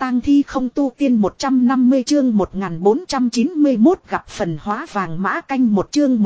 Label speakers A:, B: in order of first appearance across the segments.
A: tang thi không tu tiên 150 chương 1491 gặp phần hóa vàng mã canh một chương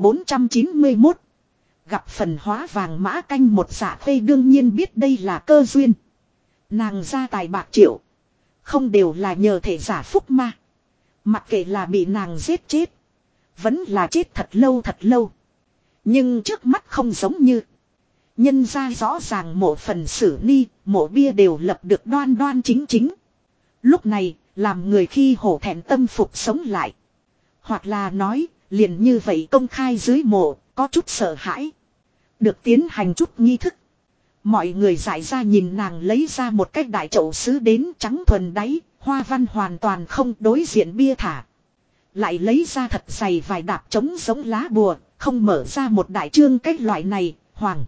A: 1491. Gặp phần hóa vàng mã canh một Dạ Khê đương nhiên biết đây là cơ duyên. Nàng ra tài bạc triệu. Không đều là nhờ thể giả phúc ma. Mặc kệ là bị nàng giết chết. Vẫn là chết thật lâu thật lâu. Nhưng trước mắt không giống như. Nhân ra rõ ràng mộ phần sử ni, mộ bia đều lập được đoan đoan chính chính. Lúc này, làm người khi hổ thẹn tâm phục sống lại. Hoặc là nói, liền như vậy công khai dưới mộ, có chút sợ hãi. Được tiến hành chút nghi thức. Mọi người giải ra nhìn nàng lấy ra một cái đại chậu sứ đến trắng thuần đáy, hoa văn hoàn toàn không đối diện bia thả. Lại lấy ra thật dày vài đạp trống giống lá bùa, không mở ra một đại chương cái loại này, hoàng.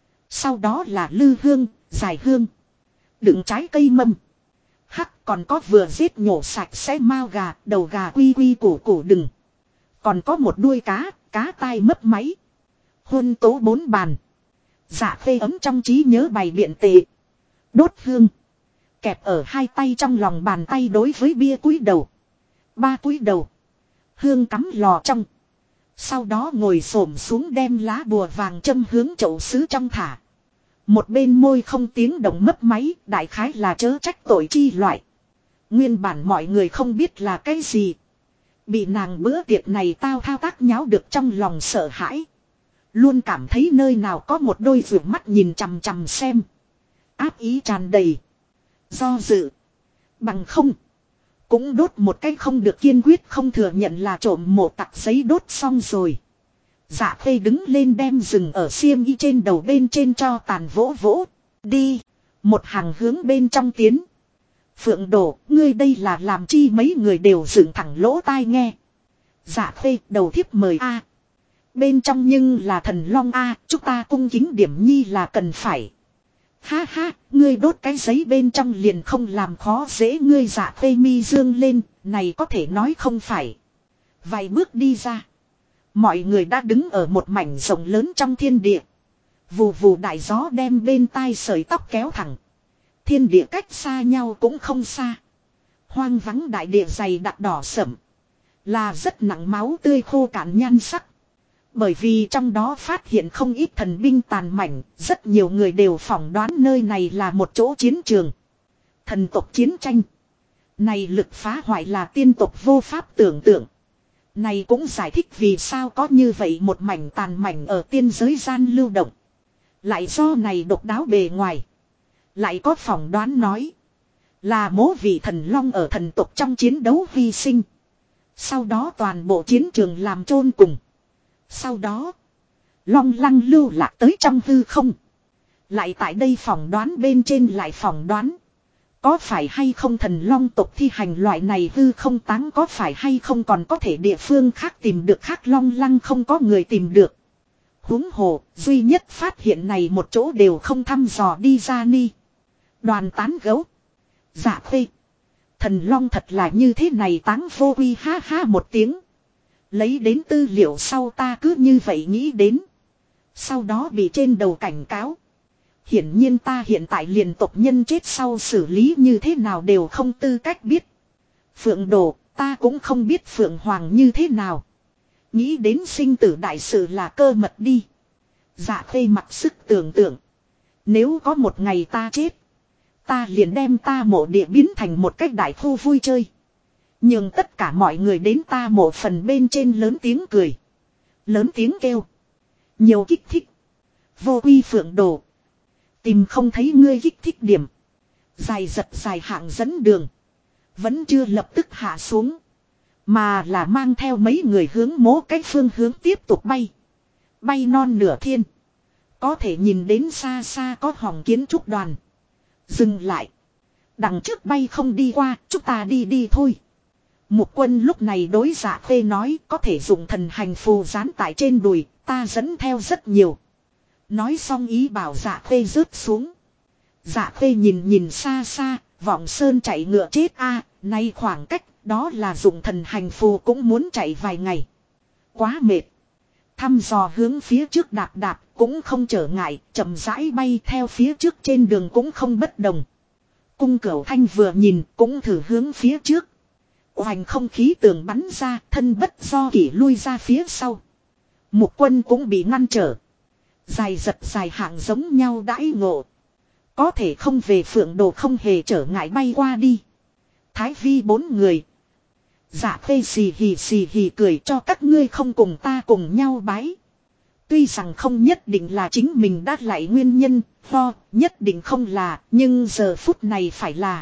A: Sau đó là lư hương, dài hương. Đựng trái cây mâm. Hắc còn có vừa giết nhổ sạch sẽ mao gà, đầu gà quy quy củ củ đừng. Còn có một đuôi cá, cá tai mấp máy. Hôn tố 4 bàn. Dạ Khê ấm trong trí nhớ bày biện tệ. Đốt hương. Kẹp ở hai tay trong lòng bàn tay đối với bia cúi đầu. 3 cúi đầu. Hương cắm lò trong. Sau đó ngồi xổm xuống đem lá bùa vàng châm hướng chậu sứ trong thả. Một bên môi không tiếng động mấp máy, đại khái là chớ trách tội chi loại. Nguyên bản mọi người không biết là cái gì. Bị nàng bữa tiệc này tao thao tác nháo được trong lòng sợ hãi. Luôn cảm thấy nơi nào có một đôi vượt mắt nhìn chằm chằm xem. Áp ý tràn đầy. Do dự. Bằng không. Cũng đốt một cái không được kiên quyết không thừa nhận là trộm mộ tặc giấy đốt xong rồi. Dạ Khê đứng lên đem rừng ở xiêm y trên đầu bên trên cho tàn vỗ vỗ. Đi. Một hàng hướng bên trong tiến. Phượng Đổ, ngươi đây là làm chi mấy người đều dựng thẳng lỗ tai nghe. Dạ Khê đầu thiếp mời A. Bên trong nhưng là thần long A, chúng ta cung kính điểm nhi là cần phải. Ha ha, ngươi đốt cái giấy bên trong liền không làm khó dễ ngươi. Dạ Khê mi dương lên, này có thể nói không phải. Vài bước đi ra. Mọi người đã đứng ở một mảnh rộng lớn trong thiên địa. Vù vù đại gió đem bên tai sợi tóc kéo thẳng. Thiên địa cách xa nhau cũng không xa. Hoang vắng đại địa dày đặc đỏ sẫm. Là rất nặng máu tươi khô cạn nhan sắc. Bởi vì trong đó phát hiện không ít thần binh tàn mảnh, rất nhiều người đều phỏng đoán nơi này là một chỗ chiến trường. Thần tộc chiến tranh. Này lực phá hoại là tiên tộc vô pháp tưởng tượng. Này cũng giải thích vì sao có như vậy một mảnh tàn mảnh ở tiên giới gian lưu động. Lại do này độc đáo bề ngoài. Lại có phỏng đoán nói. Là mố vị thần long ở thần tộc trong chiến đấu hy sinh. Sau đó toàn bộ chiến trường làm chôn cùng. Sau đó. Long lăng lưu lạc tới trong hư không. Lại tại đây phỏng đoán bên trên lại phỏng đoán. Có phải hay không thần long tộc thi hành loại này hư không táng, có phải hay không còn có thể địa phương khác tìm được khác long lăng không có người tìm được. Huống hồ, duy nhất phát hiện này một chỗ đều không thăm dò đi ra ni. Đoàn tán gấu. Dạ Khê. Thần long thật là như thế này táng vô uy ha ha một tiếng. Lấy đến tư liệu sau ta cứ như vậy nghĩ đến. Sau đó bị trên đầu cảnh cáo. Hiển nhiên ta hiện tại liền tộc nhân chết sau xử lý như thế nào đều không tư cách biết. Phượng Đồ, ta cũng không biết Phượng Hoàng như thế nào. Nghĩ đến sinh tử đại sự là cơ mật đi. Dạ Khê mặc sức tưởng tượng. Nếu có một ngày ta chết, ta liền đem ta mộ địa biến thành một cách đại khu vui chơi. Nhưng tất cả mọi người đến ta mộ phần bên trên lớn tiếng cười. Lớn tiếng kêu. Nhiều kích thích. Vô quy Phượng Đồ. Tìm không thấy ngươi kích thích điểm. Dài giật dài hạng dẫn đường. Vẫn chưa lập tức hạ xuống. Mà là mang theo mấy người hướng mố cách phương hướng tiếp tục bay. Bay non nửa thiên. Có thể nhìn đến xa xa có hòn kiến trúc đoàn. Dừng lại. Đằng trước bay không đi qua, chúng ta đi đi thôi. Mục Quân lúc này đối Dạ Khê nói có thể dùng thần hành phù dán tại trên đùi, ta dẫn theo rất nhiều. Nói xong ý bảo Dạ Khê rớt xuống. Dạ Khê nhìn nhìn xa xa, vọng sơn chạy ngựa chết a, nay khoảng cách, đó là dùng thần hành phù cũng muốn chạy vài ngày. Quá mệt. Thăm dò hướng phía trước đạp đạp, cũng không trở ngại, chậm rãi bay theo phía trước trên đường cũng không bất đồng. Cung Cửu Thanh vừa nhìn cũng thử hướng phía trước. Oành không khí tường bắn ra, thân bất do kỷ lui ra phía sau. Mục Quân cũng bị ngăn trở. Dài giật dài hạng giống nhau đãi ngộ. Có thể không về Phượng Đồ không hề trở ngại bay qua đi. Thái Vi 4 người. Dạ Khê xì hì cười cho các ngươi không cùng ta cùng nhau bái. Tuy rằng không nhất định là chính mình đã lại nguyên nhân, nhất định không là, nhưng giờ phút này phải là.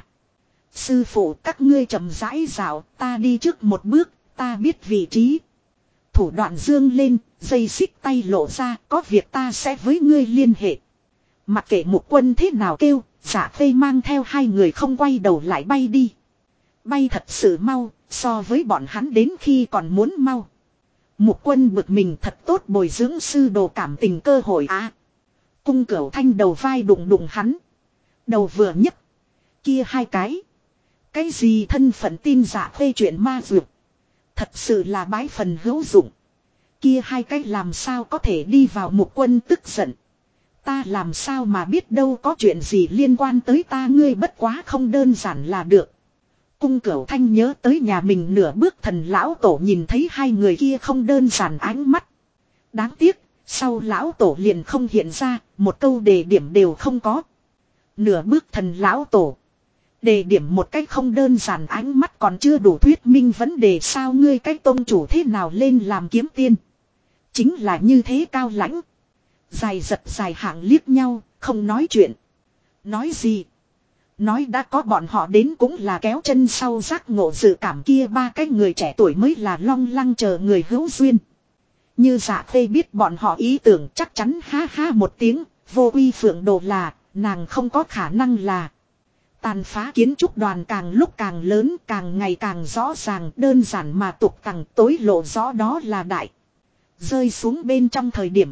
A: Sư phụ các ngươi chậm rãi dạo, ta đi trước một bước, ta biết vị trí. Thủ đoạn dương lên, dây xích tay lộ ra, có việc ta sẽ với ngươi liên hệ. Mặc kệ Mục Quân thế nào kêu, Dạ Khê mang theo 2 người không quay đầu lại bay đi. Bay thật sự mau, so với bọn hắn đến khi còn muốn mau. Mục Quân bực mình thật tốt bồi dưỡng sư đồ cảm tình cơ hội á. Cung Cửu Thanh đầu vai đụng đụng hắn. Đầu vừa nhấc. Kia 2 cái. Cái gì thân phận tin Dạ Khê chuyện ma dược. Thật sự là bái phần hữu dụng. Kia 2 cái làm sao có thể đi vào. Mục Quân tức giận. Ta làm sao mà biết đâu có chuyện gì liên quan tới ta, ngươi bất quá không đơn giản là được. Cung Cửu Thanh nhớ tới nhà mình nửa bước thần lão tổ, nhìn thấy 2 người kia không đơn giản ánh mắt. Đáng tiếc, sau lão tổ liền không hiện ra, một câu đề điểm đều không có. Nửa bước thần lão tổ. Đề điểm một cách không đơn giản ánh mắt còn chưa đủ thuyết minh vấn đề sao, ngươi cách tôn chủ thế nào lên làm kiếm tiên. Chính là như thế cao lãnh. Dài giật dài hạng liếc nhau, không nói chuyện. Nói gì? Nói đã có bọn họ đến cũng là kéo chân sau giác ngộ dự cảm, kia 3 cái người trẻ tuổi mới là long lăng chờ người hữu duyên. Như Dạ Khê biết bọn họ ý tưởng chắc chắn ha ha một tiếng, Vô Uy Phượng Đồ là, nàng không có khả năng là. Tàn phá kiến trúc đoàn càng lúc càng lớn, càng ngày càng rõ ràng, đơn giản mà tục tằng tối lộ rõ đó là đại. Rơi xuống bên trong thời điểm.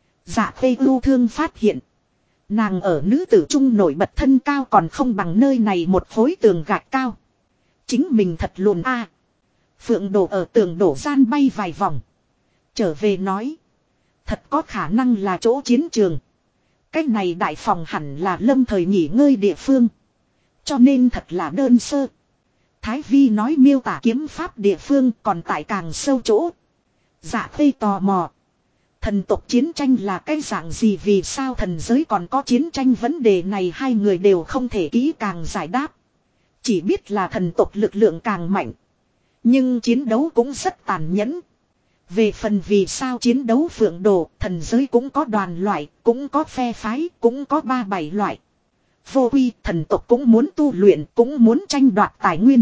A: Dạ Khê ưu thương phát hiện. Nàng ở nữ tử trung nổi bật thân cao còn không bằng nơi này một khối tường gạch cao. Chính mình thật lùn a. Phượng Đồ ở tường đổ gian bay vài vòng. Trở về nói. Thật có khả năng là chỗ chiến trường. Cái này đại phòng hẳn là lâm thời nghỉ ngơi địa phương. Cho nên thật là đơn sơ. Thái Vi nói miêu tả kiếm pháp địa phương còn tại càng sâu chỗ. Dạ Khê tò mò. Thần tộc chiến tranh là cái dạng gì, vì sao thần giới còn có chiến tranh, vấn đề này 2 người đều không thể kỹ càng giải đáp. Chỉ biết là thần tộc lực lượng càng mạnh. Nhưng chiến đấu cũng rất tàn nhẫn. Về phần vì sao chiến đấu Phượng Đồ, thần giới cũng có đoàn loại, cũng có phe phái, cũng có 3-7 loại. Vô Uy, thần tộc cũng muốn tu luyện, cũng muốn tranh đoạt tài nguyên.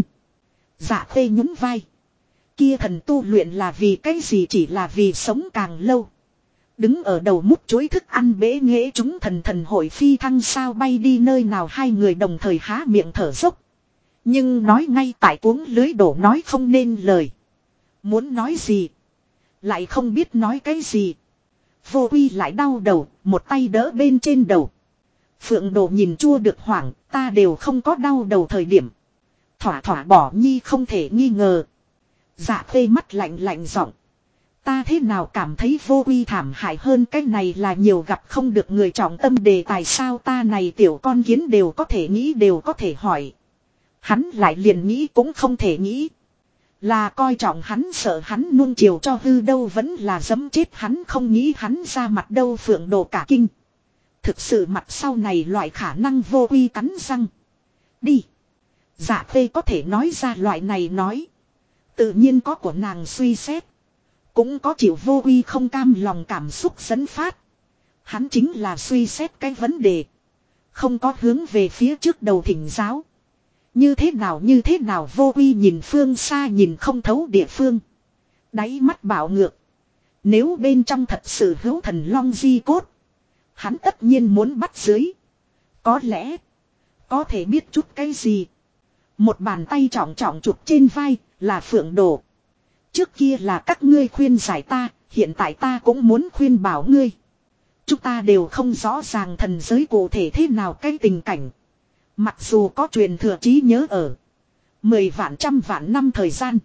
A: Dạ Khê nhún vai. Kia thần tu luyện là vì cái gì, chỉ là vì sống càng lâu. Đứng ở đầu múc chuối thức ăn bể nghễ chúng thần hội phi thăng sao, bay đi nơi nào. 2 người đồng thời há miệng thở dốc. Nhưng nói ngay tại cuống lưới đổ nói không nên lời. Muốn nói gì lại không biết nói cái gì. Vô Uy lại đau đầu, một tay đỡ bên trên đầu. Phượng Đồ nhìn chua được hoảng, ta đều không có đau đầu thời điểm. Thỏa thỏa bỏ nhi không thể nghi ngờ. Dạ Khê mắt lạnh lạnh giọng. Ta thế nào cảm thấy Vô Uy thảm hại hơn, cái này là nhiều gặp không được người trọng tâm đề tài sao, ta này tiểu con kiến đều có thể nghĩ đều có thể hỏi. Hắn lại liền nghĩ cũng không thể nghĩ. Là coi trọng hắn sợ hắn nuông chiều cho hư đâu, vẫn là giẫm chết hắn không nghĩ hắn ra mặt đâu. Phượng Đồ cả kinh. Thực sự mặt sau này loại khả năng. Vô Uy cắn răng. Đi. Dạ Khê có thể nói ra loại này nói. Tự nhiên có của nàng suy xét. Cũng có chịu Vô Uy không cam lòng cảm xúc dẫn phát. Hắn chính là suy xét cái vấn đề. Không có hướng về phía trước đầu thỉnh giáo. Như thế nào Vô Uy nhìn phương xa nhìn không thấu địa phương. Đáy mắt bạo ngược. Nếu bên trong thật sự hữu thần long di cốt. Hắn tất nhiên muốn bắt dưới. Có lẽ. Có thể biết chút cái gì. Một bàn tay trọng trọng chụp trên vai. Là Phượng Đồ. Trước kia là các ngươi khuyên giải ta. Hiện tại ta cũng muốn khuyên bảo ngươi. Chúng ta đều không rõ ràng thần giới cụ thể thế nào cái tình cảnh. Mặc dù có truyền thừa trí nhớ ở 10 vạn trăm vạn năm thời gian.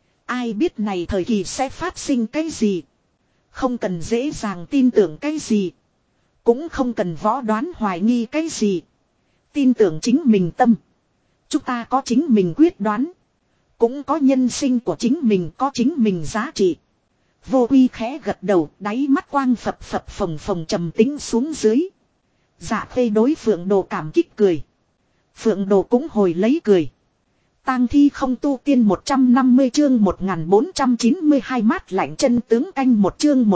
A: Ai biết này thời kỳ sẽ phát sinh cái gì. Không cần dễ dàng tin tưởng cái gì. Cũng không cần võ đoán hoài nghi cái gì. Tin tưởng chính mình tâm. Chúng ta có chính mình quyết đoán. Cũng có nhân sinh của chính mình, có chính mình giá trị. Vô Uy khẽ gật đầu, đáy mắt quang phập phập phồng phồng trầm tĩnh xuống dưới. Dạ Khê đối Phượng Đồ cảm kích cười. Phượng Đồ cũng hồi lấy cười. Tang thi không tu tiên 150 chương 1492 mát lạnh chân tướng canh một chương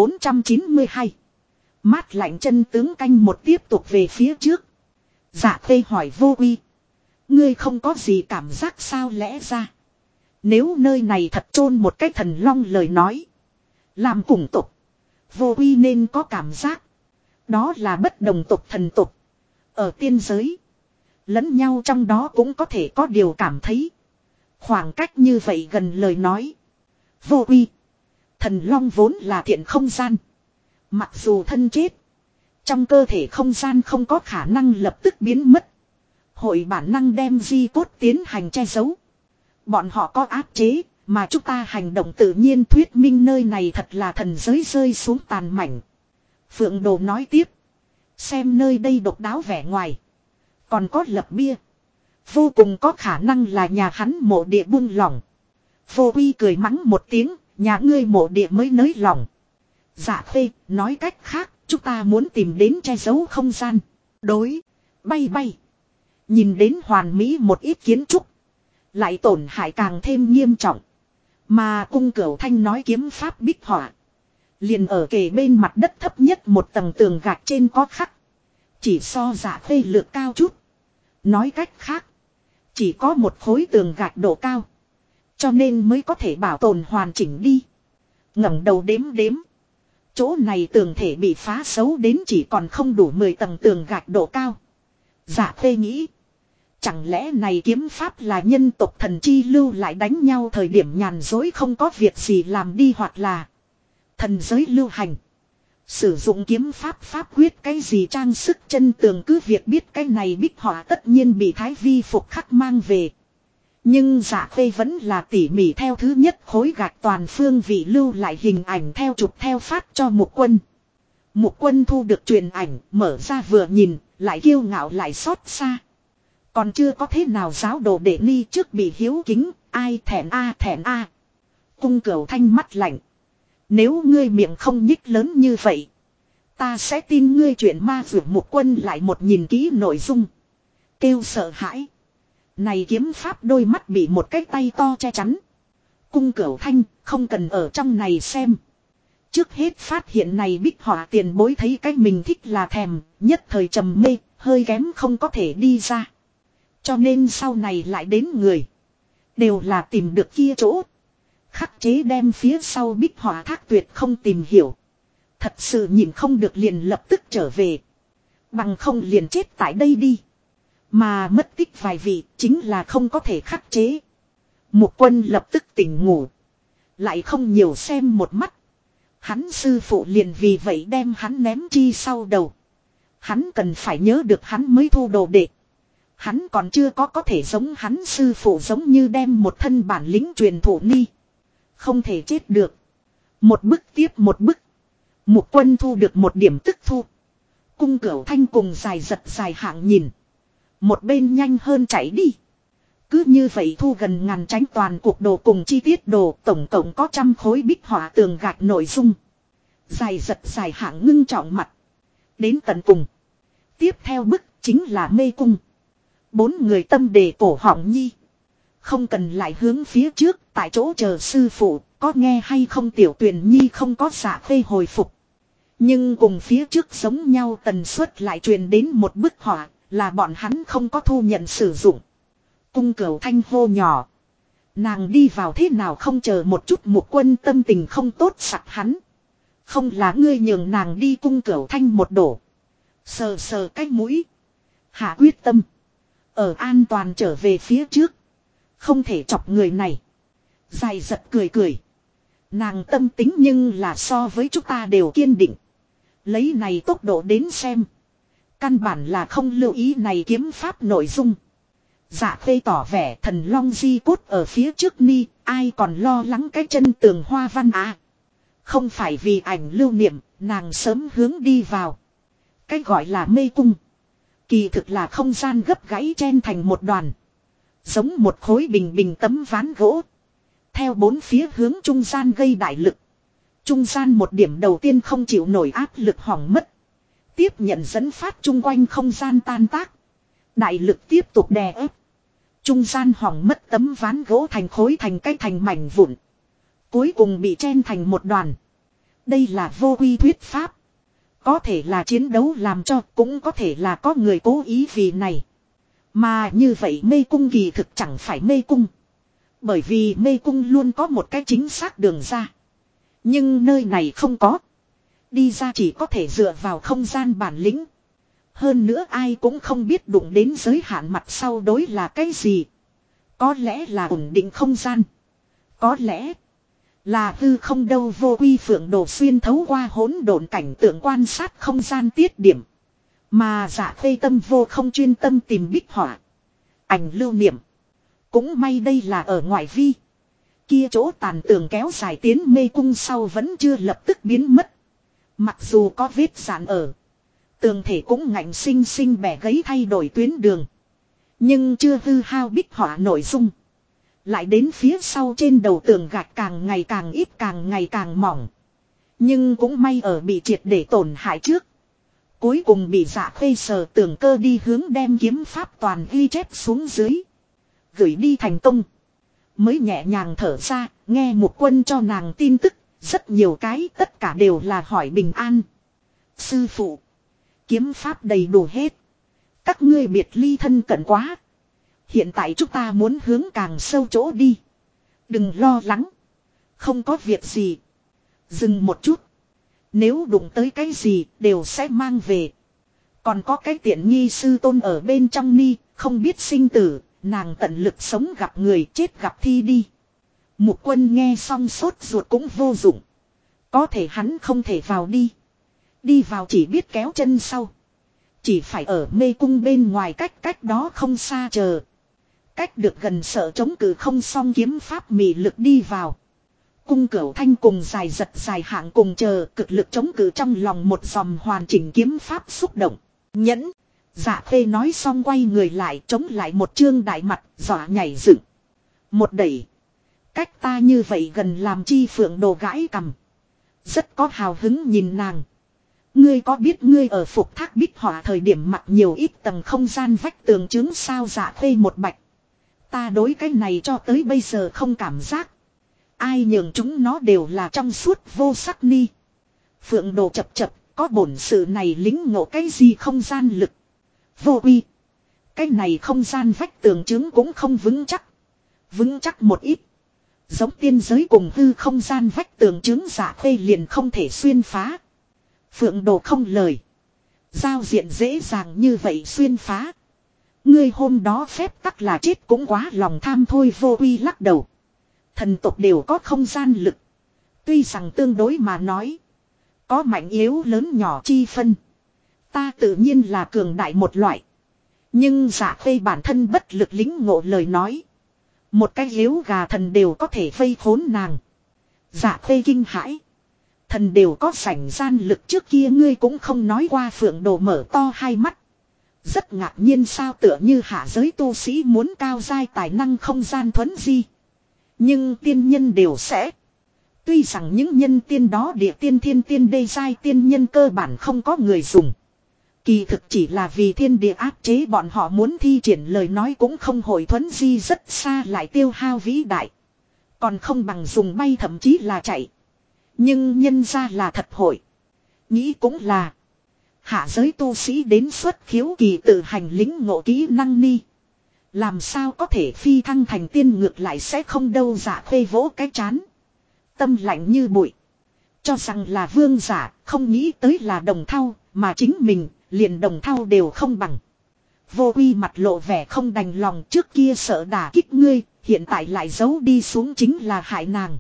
A: 1492. Mát lạnh chân tướng canh một tiếp tục về phía trước. Dạ Khê hỏi Vô Uy. Ngươi không có gì cảm giác sao lẽ ra. Nếu nơi này thật chôn một cái thần long lời nói. Làm cùng tục. Vô Uy nên có cảm giác. Đó là bất đồng tục thần tục. Ở tiên giới. Lẫn nhau trong đó cũng có thể có điều cảm thấy. Khoảng cách như vậy gần lời nói. Vô Uy. Thần long vốn là thiện không gian. Mặc dù thân chết. Trong cơ thể không gian không có khả năng lập tức biến mất. Hội bản năng đem di cốt tiến hành che giấu. Bọn họ có áp chế. Mà chúng ta hành động tự nhiên thuyết minh nơi này thật là thần giới rơi xuống tàn mảnh. Phượng Đồ nói tiếp. Xem nơi đây độc đáo vẻ ngoài. Còn có lập bia. Vô cùng có khả năng là nhà hắn mộ địa buông lỏng. Vô Uy cười mắng một tiếng. Nhà ngươi mộ địa mới nới lỏng. Dạ Khê nói cách khác. Chúng ta muốn tìm đến che giấu không gian. Đối. Bay bay. Nhìn đến hoàn mỹ một ít kiến trúc. Lại tổn hại càng thêm nghiêm trọng. Mà cung Cửu Thanh nói kiếm pháp bích họa. Liền ở kề bên mặt đất thấp nhất một tầng tường gạch trên có khắc. Chỉ so Dạ Khê lược cao chút. Nói cách khác. Chỉ có một khối tường gạch độ cao. Cho nên mới có thể bảo tồn hoàn chỉnh đi. Ngẩng đầu đếm đếm. Chỗ này tường thể bị phá xấu đến chỉ còn không đủ 10 tầng tường gạch độ cao. Dạ Khê nghĩ. Chẳng lẽ này kiếm pháp là nhân tộc thần chi lưu lại đánh nhau thời điểm nhàn dối không có việc gì làm đi hoặc là thần giới lưu hành. Sử dụng kiếm pháp pháp quyết cái gì trang sức chân tường cứ việc biết cái này bích họa tất nhiên bị Thái Vi phục khắc mang về. Nhưng Dạ Khê vẫn là tỉ mỉ theo thứ nhất khối gạch toàn phương vị lưu lại hình ảnh theo chụp theo phát cho Mục Quân. Mục Quân thu được truyền ảnh mở ra vừa nhìn lại kiêu ngạo lại xót xa. Còn chưa có thế nào giáo đồ đệ ni trước bị hiếu kính, ai thẹn a thẹn a. Cung Cửu Thanh mắt lạnh. Nếu ngươi miệng không nhích lớn như vậy. Ta sẽ tin ngươi chuyện ma vượt Mục Quân lại một nhìn kỹ nội dung. Kêu sợ hãi. Này kiếm pháp đôi mắt bị một cái tay to che chắn. Cung Cửu Thanh không cần ở trong này xem. Trước hết phát hiện này bích họa tiền bối thấy cái mình thích là thèm, nhất thời trầm mê, hơi kém không có thể đi ra. Cho nên sau này lại đến người. Đều là tìm được kia chỗ. Khắc chế đem phía sau bích họa thác tuyệt không tìm hiểu. Thật sự nhìn không được liền lập tức trở về. Bằng không liền chết tại đây đi. Mà mất tích vài vị chính là không có thể khắc chế. Mục Quân lập tức tỉnh ngủ. Lại không nhiều xem một mắt. Hắn sư phụ liền vì vậy đem hắn ném chi sau đầu. Hắn cần phải nhớ được hắn mới thu đồ đệ. Hắn còn chưa có thể giống hắn sư phụ giống như đem một thân bản lĩnh truyền thụ ni. Không thể chết được. Một bức tiếp một bức. Mục Quân thu được một điểm tức thu. Cung Cửu Thanh cùng dài giật dài hạng nhìn. Một bên nhanh hơn chạy đi. Cứ như vậy thu gần ngàn tránh toàn cuộc đồ cùng chi tiết đồ tổng cộng có 100 khối bích họa tường gạch nội dung. Dài giật dài hạng ngưng trọng mặt. Đến tận cùng. Tiếp theo bức chính là mê cung. 4 người tâm đề cổ họng nhi. Không cần lại hướng phía trước tại chỗ chờ sư phụ. Có nghe hay không Tiểu Tuyền Nhi không có Dạ Khê hồi phục. Nhưng cùng phía trước giống nhau tần suất lại truyền đến một bức họa. Là bọn hắn không có thu nhận sử dụng. Cung Cửu Thanh hô nhỏ. Nàng đi vào thế nào không chờ một chút Mục Quân tâm tình không tốt sặc hắn. Không là ngươi nhường nàng đi. Cung Cửu Thanh một đổ. Sờ sờ cái mũi. Hạ quyết tâm. Ở an toàn trở về phía trước. Không thể chọc người này. Dài giật cười cười. Nàng tâm tính nhưng là so với chúng ta đều kiên định. Lấy này tốc độ đến xem. Căn bản là không lưu ý này kiếm pháp nội dung. Dạ Khê tỏ vẻ thần long di cốt ở phía trước ni. Ai còn lo lắng cái chân tường hoa văn à. Không phải vì ảnh lưu niệm. Nàng sớm hướng đi vào. Cái gọi là mê cung. Kỳ thực là không gian gấp gãy chen thành một đoàn. Giống một khối bình bình tấm ván gỗ. Theo bốn phía hướng trung gian gây đại lực. Trung gian một điểm đầu tiên không chịu nổi áp lực hỏng mất. Tiếp nhận dẫn phát chung quanh không gian tan tác. Đại lực tiếp tục đè ép. Trung gian hỏng mất tấm ván gỗ thành khối thành cái thành mảnh vụn. Cuối cùng bị chen thành một đoàn. Đây là vô quy thuyết pháp. Có thể là chiến đấu làm cho, cũng có thể là có người cố ý vì này. Mà như vậy mê cung kỳ thực chẳng phải mê cung. Bởi vì mê cung luôn có một cái chính xác đường ra. Nhưng nơi này không có. Đi ra chỉ có thể dựa vào không gian bản lĩnh. Hơn nữa ai cũng không biết đụng đến giới hạn mặt sau đối là cái gì. Có lẽ là ổn định không gian. Có lẽ là hư không đâu. Vô quy phượng đồ xuyên thấu qua hỗn độn cảnh tượng quan sát không gian tiết điểm. Mà Dạ Khê tâm vô không chuyên tâm tìm bích họa. Ảnh lưu niệm. Cũng may đây là ở ngoại vi. Kia chỗ tàn tường kéo dài tiến mê cung sau vẫn chưa lập tức biến mất. Mặc dù có vết dạn ở. Tường thể cũng ngạnh sinh sinh bẻ gãy thay đổi tuyến đường. Nhưng chưa hư hao bích họa nội dung. Lại đến phía sau trên đầu tường gạch càng ngày càng ít càng ngày càng mỏng. Nhưng cũng may ở bị triệt để tổn hại trước. Cuối cùng bị Dạ Khê sờ tường cơ đi hướng đem kiếm pháp toàn ghi chép xuống dưới. Gửi đi thành công. Mới nhẹ nhàng thở ra, nghe một quân cho nàng tin tức. Rất nhiều cái tất cả đều là hỏi bình an. Sư phụ. Kiếm pháp đầy đủ hết. Các ngươi biệt ly thân cận quá. Hiện tại chúng ta muốn hướng càng sâu chỗ đi. Đừng lo lắng. Không có việc gì. Dừng một chút. Nếu đụng tới cái gì đều sẽ mang về. Còn có cái tiện nghi sư tôn ở bên trong ni. Không biết sinh tử. Nàng tận lực sống gặp người chết gặp thi đi. Mục quân nghe xong sốt ruột cũng vô dụng. Có thể hắn không thể vào đi. Đi vào chỉ biết kéo chân sau. Chỉ phải ở mê cung bên ngoài cách đó không xa chờ. Cách được gần sợ chống cự không xong kiếm pháp mị lực đi vào. Cung cửu thanh cùng dài giật dài hạng cùng chờ cực lực chống cự trong lòng một dòng hoàn chỉnh kiếm pháp xúc động. Nhẫn. Dạ Khê nói xong quay người lại chống lại một chương đại mặt dọa nhảy dựng. Một đẩy. Cách ta như vậy gần làm chi phượng đồ gãi cầm. Rất có hào hứng nhìn nàng. Ngươi có biết ngươi ở phục thác bích họa thời điểm mặc nhiều ít tầng không gian vách tường chứng sao? Dạ Khê một bạch. Ta đối cái này cho tới bây giờ không cảm giác. Ai nhường chúng nó đều là trong suốt vô sắc ni. Phượng đồ chập chập, có bổn sự này lính ngộ cái gì không gian lực. Vô uy. Cái này không gian vách tường chứng cũng không vững chắc. Vững chắc một ít. Giống tiên giới cùng hư không gian vách tường chứng Dạ Khê liền không thể xuyên phá. Phượng đồ không lời. Giao diện dễ dàng như vậy xuyên phá. Ngươi hôm đó phép tắc là chết cũng quá lòng tham thôi. Vô uy lắc đầu. Thần tộc đều có không gian lực. Tuy rằng tương đối mà nói. Có mạnh yếu lớn nhỏ chi phân. Ta tự nhiên là cường đại một loại. Nhưng Dạ Khê bản thân bất lực lính ngộ lời nói. Một cái yếu gà thần đều có thể vây khốn nàng. Dạ Khê kinh hãi. Thần đều có sảnh gian lực trước kia ngươi cũng không nói qua. Phượng đồ mở to hai mắt. Rất ngạc nhiên sao tựa như hạ giới tu sĩ muốn cao giai tài năng không gian thuấn di. Nhưng tiên nhân đều sẽ. Tuy rằng những nhân tiên đó địa tiên thiên tiên đê giai tiên nhân cơ bản không có người dùng. Kỳ thực chỉ là vì thiên địa áp chế bọn họ muốn thi triển lời nói cũng không hồi thuấn di rất xa lại tiêu hao vĩ đại. Còn không bằng dùng bay thậm chí là chạy. Nhưng nhân ra là thật hội. Nghĩ cũng là. Hạ giới tu sĩ đến xuất khiếu kỳ tự hành lính ngộ kỹ năng ni. Làm sao có thể phi thăng thành tiên ngược lại sẽ không đâu. Dạ Khê vỗ cái chán. Tâm lạnh như bụi. Cho rằng là vương giả không nghĩ tới là đồng thau. Mà chính mình liền đồng thau đều không bằng. Vô uy mặt lộ vẻ không đành lòng trước kia sợ đả kích ngươi. Hiện tại lại giấu đi xuống chính là hại nàng.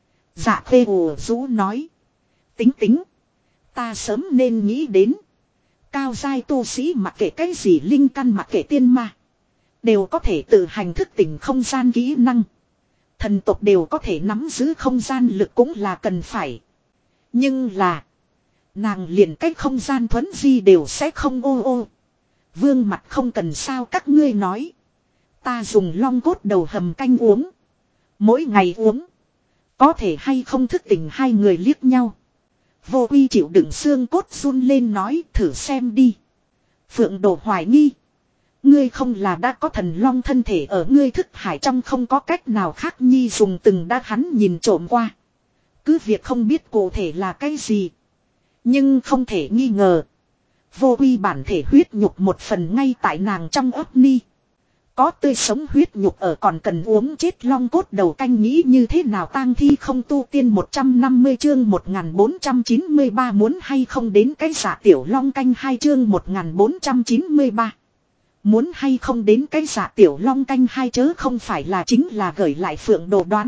A: Dạ Khê ủ rũ nói. Tính tính. Ta sớm nên nghĩ đến. Cao giai tu sĩ mặc kệ cái gì linh căn mặc kệ tiên ma. Đều có thể tự hành thức tỉnh không gian kỹ năng. Thần tộc đều có thể nắm giữ không gian lực cũng là cần phải. Nhưng là. Nàng liền cách không gian thuấn di đều sẽ không ô ô. Vương mặt không cần sao các ngươi nói. Ta dùng long cốt đầu hầm canh uống. Mỗi ngày uống. Có thể hay không thức tỉnh hai người liếc nhau. Vô Uy chịu đựng xương cốt run lên nói thử xem đi. Phượng Đồ hoài nghi. Ngươi không là đã có thần long thân thể ở ngươi thức hải trong không có cách nào khác nhi dùng từng đã hắn nhìn trộm qua. Cứ việc không biết cụ thể là cái gì. Nhưng không thể nghi ngờ. Vô Uy bản thể huyết nhục một phần ngay tại nàng trong ấp ni. Có tươi sống huyết nhục ở còn cần uống chết long cốt đầu canh nghĩ như thế nào tang thi không tu tiên 150 chương 1493 muốn hay không đến cái giả tiểu long canh 2 chương 1493. Muốn hay không đến cái giả tiểu long canh 2 chớ không phải là chính là gửi lại Phượng Đồ đoán.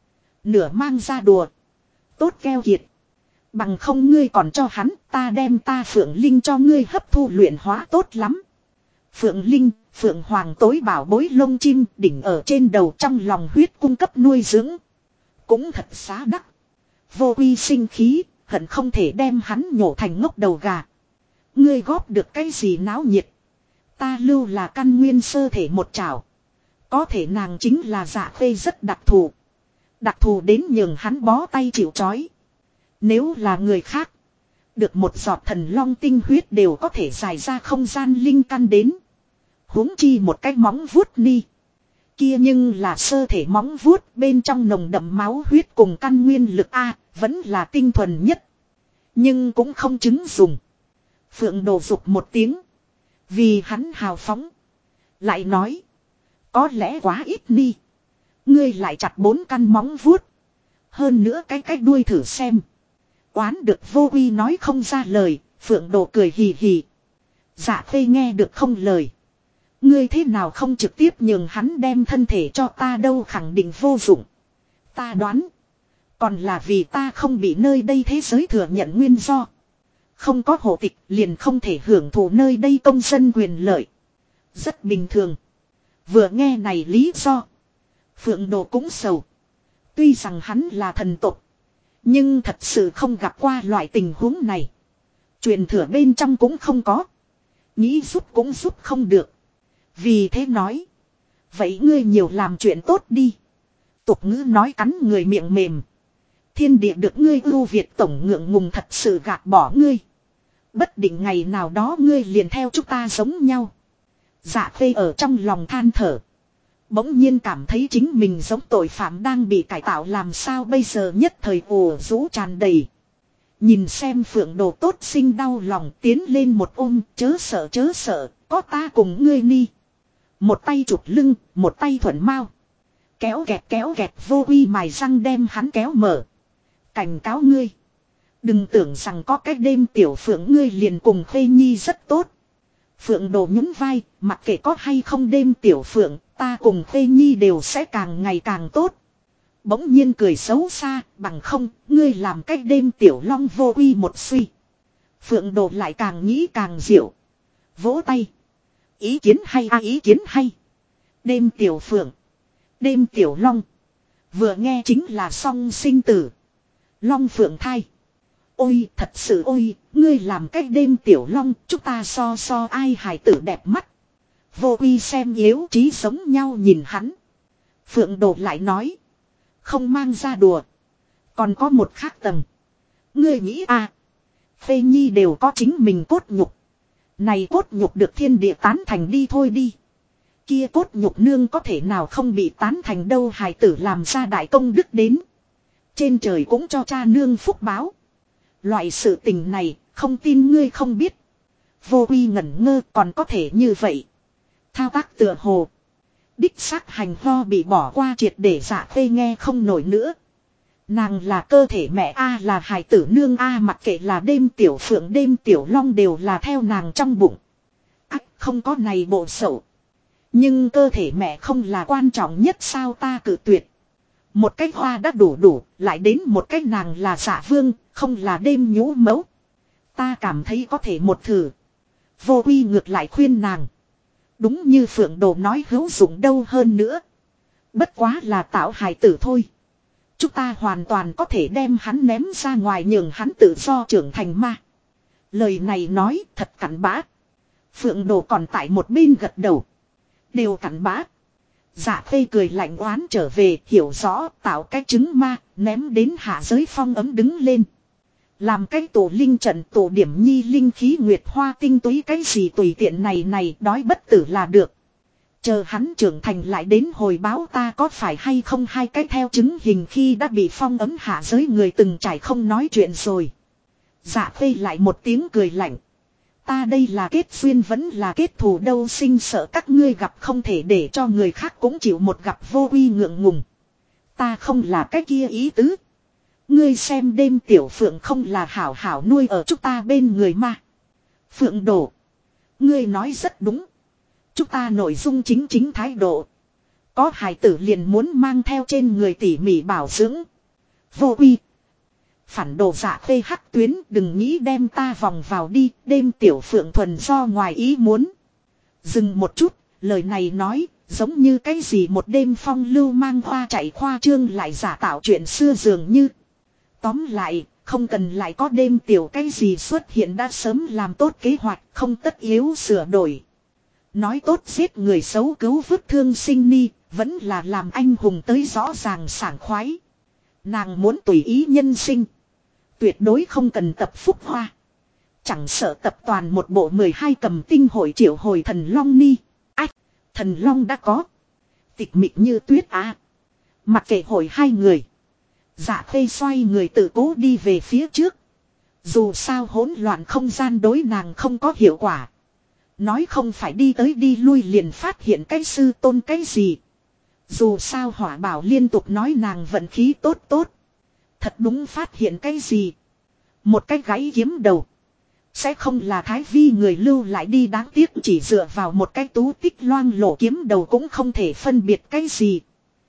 A: Nửa mang ra đùa. Tốt keo kiệt. Bằng không ngươi còn cho hắn ta đem ta Phượng Linh cho ngươi hấp thu luyện hóa tốt lắm. Phượng Linh, Phượng Hoàng tối bảo bối lông chim đỉnh ở trên đầu trong lòng huyết cung cấp nuôi dưỡng. Cũng thật xá đắc. Vô Uy sinh khí, hận không thể đem hắn nhổ thành ngốc đầu gà. Ngươi góp được cái gì náo nhiệt. Ta lưu là căn nguyên sơ thể một chảo. Có thể nàng chính là Dạ Khê rất đặc thù. Đặc thù đến nhường hắn bó tay chịu trói. Nếu là người khác. Được một giọt thần long tinh huyết đều có thể giải ra không gian linh căn đến. Huống chi một cái móng vuốt ni. Kia nhưng là sơ thể móng vuốt bên trong nồng đậm máu huyết cùng căn nguyên lực A. Vẫn là tinh thuần nhất. Nhưng cũng không chứng dùng. Phượng Đồ dục một tiếng. Vì hắn hào phóng. Lại nói. Có lẽ quá ít ni. Ngươi lại chặt 4 căn móng vuốt. Hơn nữa cái đuôi thử xem. Oán được Vô Uy nói không ra lời. Phượng Đồ cười hì hì. Dạ Khê nghe được không lời. Ngươi thế nào không trực tiếp nhường hắn đem thân thể cho ta đâu khẳng định vô dụng. Ta đoán. Còn là vì ta không bị nơi đây thế giới thừa nhận nguyên do. Không có hộ tịch liền không thể hưởng thụ nơi đây công dân quyền lợi. Rất bình thường. Vừa nghe này lý do. Phượng Đồ cũng sầu. Tuy rằng hắn là thần tộc. Nhưng thật sự không gặp qua loại tình huống này. Truyền thừa bên trong cũng không có. Nghĩ giúp cũng giúp không được. Vì thế nói. Vậy ngươi nhiều làm chuyện tốt đi. Tục ngữ nói cắn người miệng mềm. Thiên địa được ngươi ưu việt tổng ngượng ngùng thật sự gạt bỏ ngươi. Bất định ngày nào đó ngươi liền theo chúng ta giống nhau. Dạ Khê ở trong lòng than thở. Bỗng nhiên cảm thấy chính mình giống tội phạm đang bị cải tạo làm sao bây giờ nhất thời ồ rũ tràn đầy. Nhìn xem Phượng Đồ tốt sinh đau lòng tiến lên một ôm chớ sợ có ta cùng ngươi ni. Một tay chụp lưng một tay thuận mau. Kéo kẹt Vô Uy mài răng đem hắn kéo mở. Cảnh cáo ngươi. Đừng tưởng rằng có cái đêm tiểu Phượng ngươi liền cùng Khê Nhi rất tốt. Phượng Đồ nhún vai, mặc kệ có hay không đêm tiểu Phượng, ta cùng Khê Nhi đều sẽ càng ngày càng tốt. Bỗng nhiên cười xấu xa, bằng không, ngươi làm cách đêm tiểu Long Vô Uy một suy. Phượng Đồ lại càng nghĩ càng diệu. Vỗ tay. Ý kiến hay ý kiến hay. Đêm tiểu Phượng. Đêm tiểu Long. Vừa nghe chính là song sinh tử. Long Phượng thai. Ôi thật sự ôi, ngươi làm cách đêm tiểu Long, chúng ta so ai hài tử đẹp mắt. Vô Uy xem yếu trí giống nhau nhìn hắn. Phượng Đồ lại nói. Không mang ra đùa. Còn có một khác tầng. Ngươi nghĩ à. Phê Nhi đều có chính mình cốt nhục. Này cốt nhục được thiên địa tán thành đi thôi đi. Kia cốt nhục nương có thể nào không bị tán thành đâu hài tử làm ra đại công đức đến. Trên trời cũng cho cha nương phúc báo. Loại sự tình này không tin ngươi không biết. Vô Uy ngẩn ngơ còn có thể như vậy. Thao tác tựa hồ. Đích xác hành ho bị bỏ qua triệt để Dạ Khê nghe không nổi nữa. Nàng là cơ thể mẹ A là hài tử nương A mặc kệ là đêm tiểu Phượng đêm tiểu Long đều là theo nàng trong bụng. Ách không có này bộ sậu. Nhưng cơ thể mẹ không là quan trọng nhất sao ta cử tuyệt. Một cách hoa đã đủ lại đến một cách nàng là Dạ Vương không là đêm nhũ mẫu. Ta cảm thấy có thể một thử. Vô Uy ngược lại khuyên nàng. Đúng như Phượng Đồ nói hữu dụng đâu hơn nữa. Bất quá là tạo hài tử thôi. Chúng ta hoàn toàn có thể đem hắn ném ra ngoài nhường hắn tự do trưởng thành ma. Lời này nói thật cặn bã. Phượng Đồ còn tại một bên gật đầu. Đều cặn bã. Dạ Khê cười lạnh oán trở về, hiểu rõ, tạo cái trứng ma, ném đến hạ giới phong ấm đứng lên. Làm cái tổ linh trận tổ điểm nhi linh khí nguyệt hoa tinh túy cái gì tùy tiện này đói bất tử là được. Chờ hắn trưởng thành lại đến hồi báo ta có phải hay không hai cái theo chứng hình khi đã bị phong ấm hạ giới người từng trải không nói chuyện rồi. Dạ Khê lại một tiếng cười lạnh. Ta đây là kết duyên vẫn là kết thù đâu sinh sợ các ngươi gặp không thể để cho người khác cũng chịu một gặp vô uy ngượng ngùng. Ta không là cái kia ý tứ. Ngươi xem đêm tiểu phượng không là hảo hảo nuôi ở chúng ta bên người mà. Phượng Đồ. Ngươi nói rất đúng. Chúng ta nội dung chính thái độ. Có hài tử liền muốn mang theo trên người tỉ mỉ bảo dưỡng. Vô uy. Phản đồ Dạ Khê hắc tuyến đừng nghĩ đem ta vòng vào đi. Đêm tiểu phượng thuần do ngoài ý muốn. Dừng một chút. Lời này nói giống như cái gì một đêm phong lưu mang hoa chạy khoa trương lại giả tạo chuyện xưa dường như. Tóm lại không cần lại có đêm tiểu cái gì xuất hiện đã sớm làm tốt kế hoạch không tất yếu sửa đổi. Nói tốt giết người xấu cứu vứt thương sinh ni vẫn là làm anh hùng tới rõ ràng sảng khoái. Nàng muốn tùy ý nhân sinh. Tuyệt đối không cần tập phúc hoa. Chẳng sợ tập toàn một bộ 12 cầm tinh hội triệu hồi thần long ni. Ách, thần long đã có. Tịch mịch như tuyết á. Mặc kệ hội hai người. Dạ Khê xoay người tự cố đi về phía trước. Dù sao hỗn loạn không gian đối nàng không có hiệu quả. Nói không phải đi tới đi lui liền phát hiện cái sư tôn cái gì. Dù sao hỏa bảo liên tục nói nàng vận khí tốt tốt. Thật đúng phát hiện cái gì. Một cái gáy kiếm đầu. Sẽ không là thái vi người lưu lại đi đáng tiếc chỉ dựa vào một cái tú tích loang lổ kiếm đầu cũng không thể phân biệt cái gì.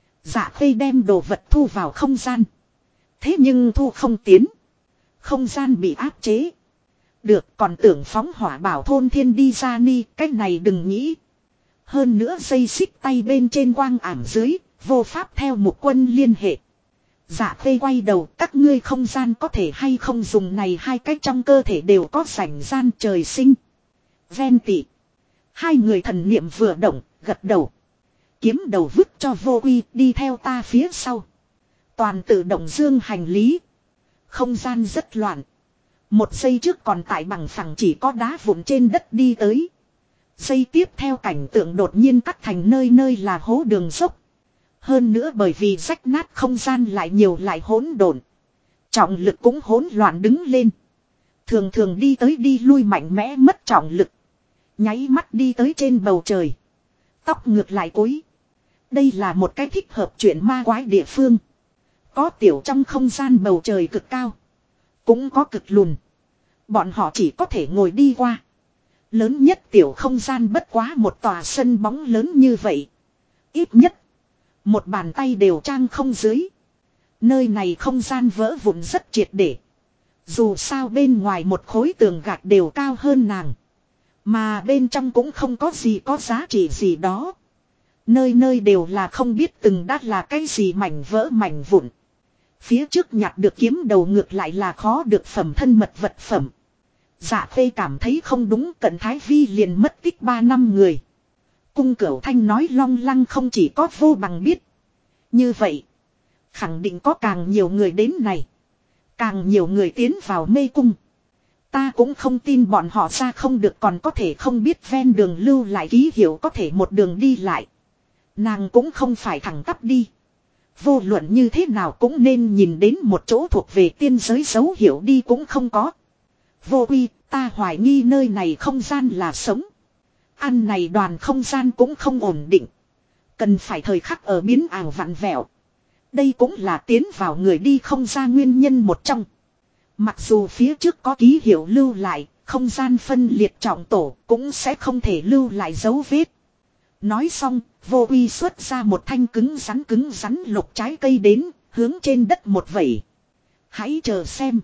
A: Dạ Khê đem đồ vật thu vào không gian. Thế nhưng thu không tiến. Không gian bị áp chế. Được còn tưởng phóng hỏa bảo thôn thiên đi ra ni. Cách này đừng nghĩ. Hơn nữa dây xích tay bên trên quang ảm dưới. Vô pháp theo một quân liên hệ. Dạ Khê quay đầu các ngươi không gian có thể hay không dùng này hai cách trong cơ thể đều có rảnh gian trời sinh. Ven tị. Hai người thần niệm vừa động gật đầu. Kiếm đầu vứt cho vô uy đi theo ta phía sau. Toàn tự động dương hành lý. Không gian rất loạn. Một giây trước còn tại bằng phẳng chỉ có đá vụn trên đất đi tới. Giây tiếp theo cảnh tượng đột nhiên cắt thành nơi nơi là hố đường dốc. Hơn nữa bởi vì rách nát không gian lại nhiều lại hỗn độn. Trọng lực cũng hỗn loạn đứng lên. Thường thường đi tới đi lui mạnh mẽ mất trọng lực. Nháy mắt đi tới trên bầu trời. Tóc ngược lại cúi. Đây là một cái thích hợp chuyện ma quái địa phương. Có tiểu trong không gian bầu trời cực cao. Cũng có cực lùn. Bọn họ chỉ có thể ngồi đi qua. Lớn nhất tiểu không gian bất quá một tòa sân bóng lớn như vậy. Ít nhất. Một bàn tay đều trang không dưới. Nơi này không gian vỡ vụn rất triệt để. Dù sao bên ngoài một khối tường gạch đều cao hơn nàng. Mà bên trong cũng không có gì có giá trị gì đó. Nơi nơi đều là không biết từng đắt là cái gì mảnh vỡ mảnh vụn. Phía trước nhặt được kiếm đầu ngược lại là khó được phẩm thân mật vật phẩm. Dạ Khê cảm thấy không đúng cận Thái Vi liền mất tích 3 năm người. Cung Cửu Thanh nói long lăng không chỉ có vô bằng biết. Như vậy. Khẳng định có càng nhiều người đến này. Càng nhiều người tiến vào mê cung. Ta cũng không tin bọn họ ra không được còn có thể không biết ven đường lưu lại ký hiệu có thể một đường đi lại. Nàng cũng không phải thẳng tắp đi. Vô luận như thế nào cũng nên nhìn đến một chỗ thuộc về tiên giới dấu hiệu đi cũng không có. Vô uy, ta hoài nghi nơi này không gian là sống. Ăn này đoàn không gian cũng không ổn định. Cần phải thời khắc ở biến ảo vặn vẹo. Đây cũng là tiến vào người đi không ra nguyên nhân một trong. Mặc dù phía trước có ký hiệu lưu lại, không gian phân liệt trọng tổ cũng sẽ không thể lưu lại dấu vết. Nói xong, vô uy xuất ra một thanh cứng rắn lục trái cây đến, hướng trên đất một vẩy. Hãy chờ xem.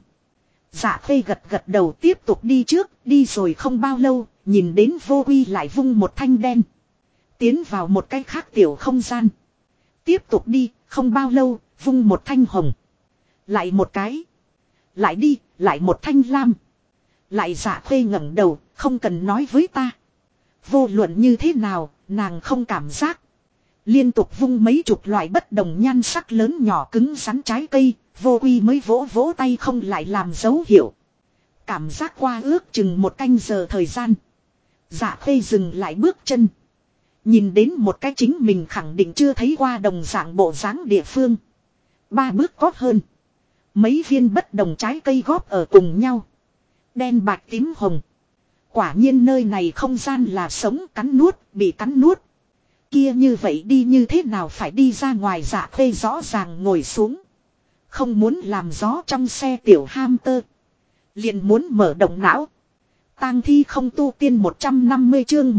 A: Dạ Khê gật gật đầu tiếp tục đi trước, đi rồi không bao lâu, nhìn đến vô uy lại vung một thanh đen. Tiến vào một cái khác tiểu không gian. Tiếp tục đi, không bao lâu, vung một thanh hồng. Lại một cái. Lại đi, lại một thanh lam. Lại Dạ Khê ngẩng đầu, không cần nói với ta. Vô luận như thế nào, nàng không cảm giác. Liên tục vung mấy chục loại bất đồng nhan sắc lớn nhỏ cứng rắn trái cây, Vô Quy mới vỗ vỗ tay không lại làm dấu hiệu. Cảm giác qua ước chừng 1 canh giờ thời gian. Dạ Khê dừng lại bước chân. Nhìn đến một cái chính mình khẳng định chưa thấy qua đồng dạng bộ dáng địa phương. 3 bước có hơn. Mấy viên bất đồng trái cây góp ở cùng nhau. Đen bạch tím hồng. Quả nhiên nơi này không gian là sống cắn nuốt, bị cắn nuốt. Kia như vậy đi như thế nào phải đi ra ngoài. Dạ Khê rõ ràng ngồi xuống. Không muốn làm gió trong xe tiểu hamster. Liền muốn mở động não. Tang thi không tu tiên 150 chương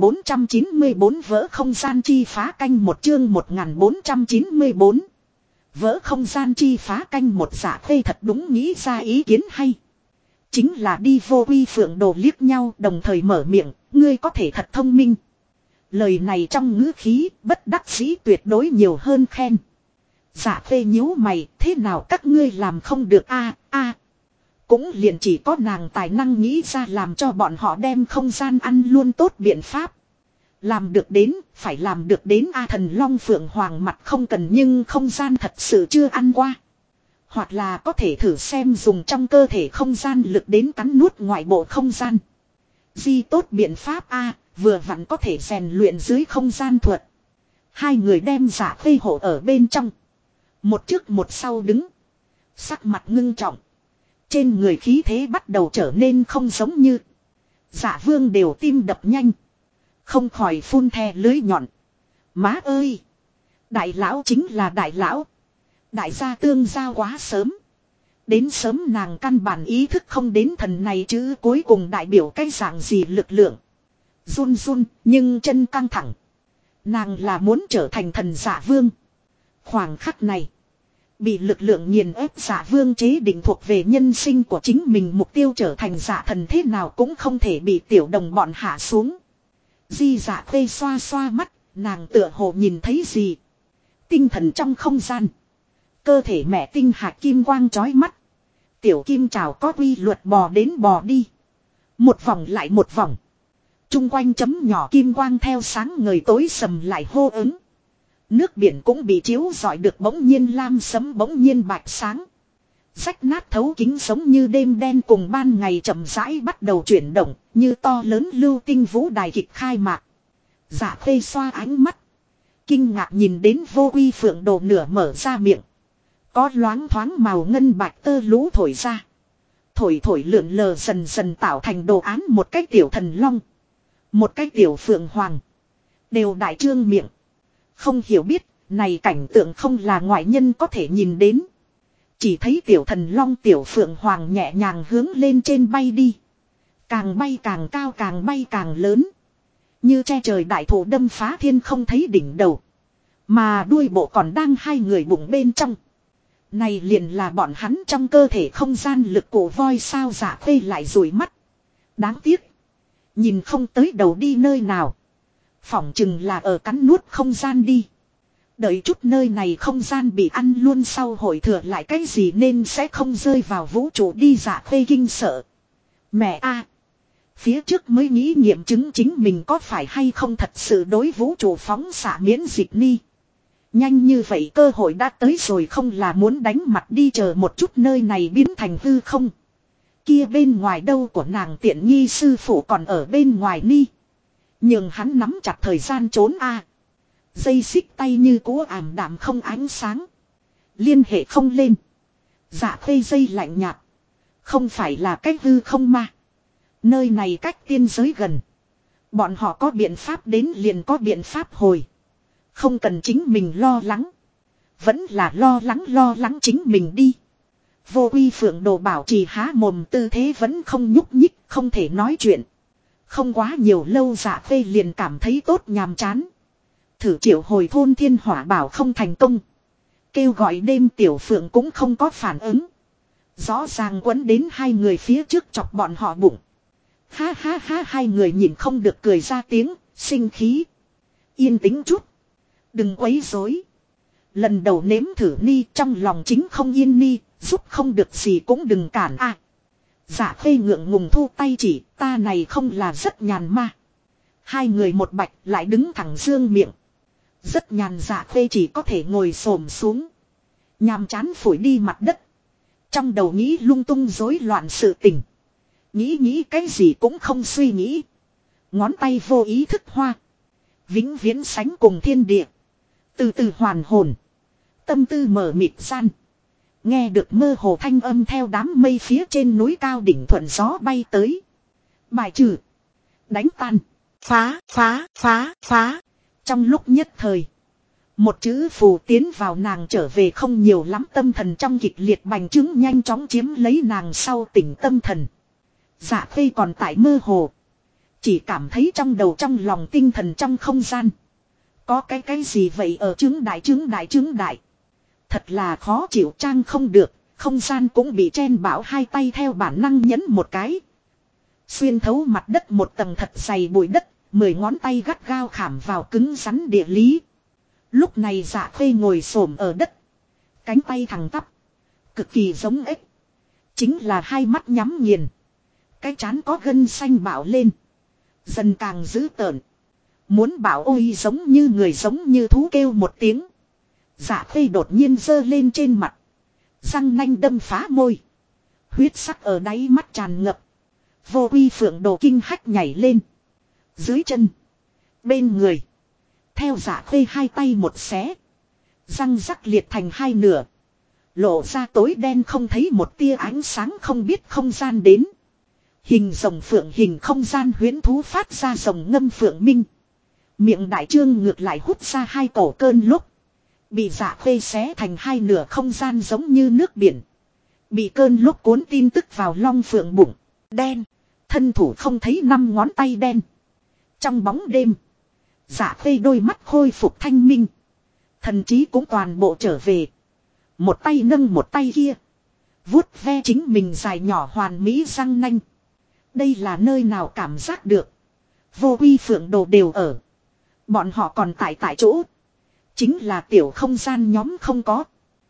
A: 1494 vỡ không gian chi phá canh 1 chương 1494. Vỡ không gian chi phá canh 1. Dạ Khê thật đúng nghĩ ra ý kiến hay. Chính là đi. Vô Quy Phượng Đồ liếc nhau đồng thời mở miệng, ngươi có thể thật thông minh. Lời này trong ngữ khí bất đắc dĩ tuyệt đối nhiều hơn khen. Dạ Khê nhíu mày, thế nào các ngươi làm không được a. Cũng liền chỉ có nàng tài năng nghĩ ra làm cho bọn họ đem không gian ăn luôn tốt biện pháp. Làm được đến, phải làm được đến Thần Long Phượng Hoàng mặt không cần nhưng không gian thật sự chưa ăn qua. Hoặc là có thể thử xem dùng trong cơ thể không gian lực đến cắn nuốt ngoại bộ không gian. Di tốt biện pháp vừa vặn có thể rèn luyện dưới không gian thuật. Hai người đem Dạ Khê hộ ở bên trong. Một trước một sau đứng. Sắc mặt ngưng trọng. Trên người khí thế bắt đầu trở nên không giống như. Dạ Vương đều tim đập nhanh. Không khỏi phun the lưới nhọn. Má ơi! Đại lão chính là đại lão. Đại gia tương giao quá sớm. Đến sớm nàng căn bản ý thức không đến thần này chứ cuối cùng đại biểu cái dạng gì lực lượng. Run run nhưng chân căng thẳng. Nàng là muốn trở thành thần Dạ Vương. Khoảng khắc này. Bị lực lượng nghiền ép Dạ Vương chế định thuộc về nhân sinh của chính mình mục tiêu trở thành Dạ Thần thế nào cũng không thể bị tiểu đồng bọn hạ xuống. Di Dạ Khê xoa xoa mắt, nàng tựa hồ nhìn thấy gì. Tinh thần trong không gian. Cơ thể mẹ tinh hạt kim quang chói mắt. Tiểu kim trào có quy luật bò đến bò đi. Một vòng lại một vòng. Trung quanh chấm nhỏ kim quang theo sáng ngời tối sầm lại hô ứng. Nước biển cũng bị chiếu rọi được bỗng nhiên lam sẫm bỗng nhiên bạch sáng. Rách nát thấu kính giống như đêm đen cùng ban ngày chậm rãi bắt đầu chuyển động, như to lớn lưu tinh vũ đài kịch khai mạc. Dạ Khê xoa ánh mắt. Kinh ngạc nhìn đến Vô Quy Phượng Đồ nửa mở ra miệng. Có loáng thoáng màu ngân bạch tơ lũ thổi ra. Thổi thổi lượn lờ dần dần tạo thành đồ án một cái tiểu thần long. Một cái tiểu phượng hoàng. Đều đại trương miệng. Không hiểu biết, này cảnh tượng không là ngoại nhân có thể nhìn đến. Chỉ thấy tiểu thần long tiểu phượng hoàng nhẹ nhàng hướng lên trên bay đi. Càng bay càng cao càng bay càng lớn. Như che trời đại thụ đâm phá thiên không thấy đỉnh đầu. Mà đuôi bộ còn đang hai người bụng bên trong. Này liền là bọn hắn trong cơ thể không gian lực cổ voi sao. Dạ Khê lại rủi mắt. Đáng tiếc. Nhìn không tới đầu đi nơi nào. Phỏng chừng là ở cắn nuốt không gian đi. Đợi chút nơi này không gian bị ăn luôn sau hội thừa lại cái gì nên sẽ không rơi vào vũ trụ đi. Dạ Khê kinh sợ. Mẹ phía trước mới nghĩ nghiệm chứng chính mình có phải hay không thật sự đối vũ trụ phóng xạ miễn dịch ni. Nhanh như vậy cơ hội đã tới rồi không là muốn đánh mặt đi chờ một chút nơi này biến thành hư không. Kia bên ngoài đâu của nàng tiện nghi sư phụ còn ở bên ngoài ni. Nhưng hắn nắm chặt thời gian trốn dây xích tay như cú ảm đạm không ánh sáng. Liên hệ không lên. Dạ Khê dây lạnh nhạt. Không phải là cách hư không mà. Nơi này cách tiên giới gần. Bọn họ có biện pháp đến liền có biện pháp hồi. Không cần chính mình lo lắng. Vẫn là lo lắng chính mình đi. Vô Quy Phượng Đồ bảo trì há mồm tư thế vẫn không nhúc nhích, không thể nói chuyện. Không quá nhiều lâu Dạ Khê liền cảm thấy tốt nhàm chán. Thử triệu hồi thôn thiên hỏa bảo không thành công. Kêu gọi đêm tiểu phượng cũng không có phản ứng. Rõ ràng quấn đến hai người phía trước chọc bọn họ bụng. Ha ha ha hai người nhìn không được cười ra tiếng, sinh khí. Yên tĩnh chút. Đừng quấy rối. Lần đầu nếm thử ni trong lòng chính không yên ni, giúp không được gì cũng đừng cản Dạ Khê ngượng ngùng thu tay chỉ, ta này không là rất nhàn ma. Hai người một bạch lại đứng thẳng dương miệng. Rất nhàn dạ Khê chỉ có thể ngồi xổm xuống. Nhàm chán phủi đi mặt đất. Trong đầu nghĩ lung tung rối loạn sự tình. Nghĩ cái gì cũng không suy nghĩ. Ngón tay vô ý thức hoa. Vĩnh viễn sánh cùng thiên địa. Từ từ hoàn hồn. Tâm tư mở mịt gian. Nghe được mơ hồ thanh âm theo đám mây phía trên núi cao đỉnh thuận gió bay tới. Bài trừ. Đánh tan. Phá. Trong lúc nhất thời. Một chữ phù tiến vào nàng trở về không nhiều lắm, tâm thần trong kịch liệt bành trướng nhanh chóng chiếm lấy nàng sau tỉnh tâm thần. Dạ Khê còn tại mơ hồ. Chỉ cảm thấy trong đầu trong lòng tinh thần trong không gian. Có cái gì vậy ở trướng đại. Thật là khó chịu, trang không được, không gian cũng bị chen bảo, hai tay theo bản năng nhấn một cái. Xuyên thấu mặt đất một tầng thật dày bụi đất, 10 ngón tay gắt gao khảm vào cứng rắn địa lý. Lúc này Dạ Khê ngồi xổm ở đất. Cánh tay thẳng tắp. Cực kỳ giống ếch. Chính là hai mắt nhắm nghiền. Cái trán có gân xanh bạo lên. Dần càng dữ tợn. Muốn bảo ôi giống như người giống như thú kêu một tiếng. Dạ Khê đột nhiên giơ lên trên mặt. Răng nanh đâm phá môi. Huyết sắc ở đáy mắt tràn ngập. Vô uy phượng đồ kinh hách nhảy lên. Dưới chân. Bên người. Theo Dạ Khê hai tay một xé. Răng rắc liệt thành hai nửa. Lộ ra tối đen không thấy một tia ánh sáng, không biết không gian đến. Hình rồng phượng hình không gian huyễn thú phát ra rồng ngâm phượng minh. Miệng đại trương ngược lại hút ra hai cổ cơn lúc. Bị Dạ Khê xé thành hai nửa, không gian giống như nước biển. Bị cơn lúc cuốn tin tức vào long phượng bụng. Đen. Thân thủ không thấy 5 ngón tay đen. Trong bóng đêm. Dạ Khê đôi mắt khôi phục thanh minh. Thần trí cũng toàn bộ trở về. Một tay nâng một tay kia. Vuốt ve chính mình dài nhỏ hoàn mỹ răng nanh. Đây là nơi nào cảm giác được. Vô uy phượng đồ đều ở. Bọn họ còn tại chỗ. Chính là tiểu không gian nhóm không có.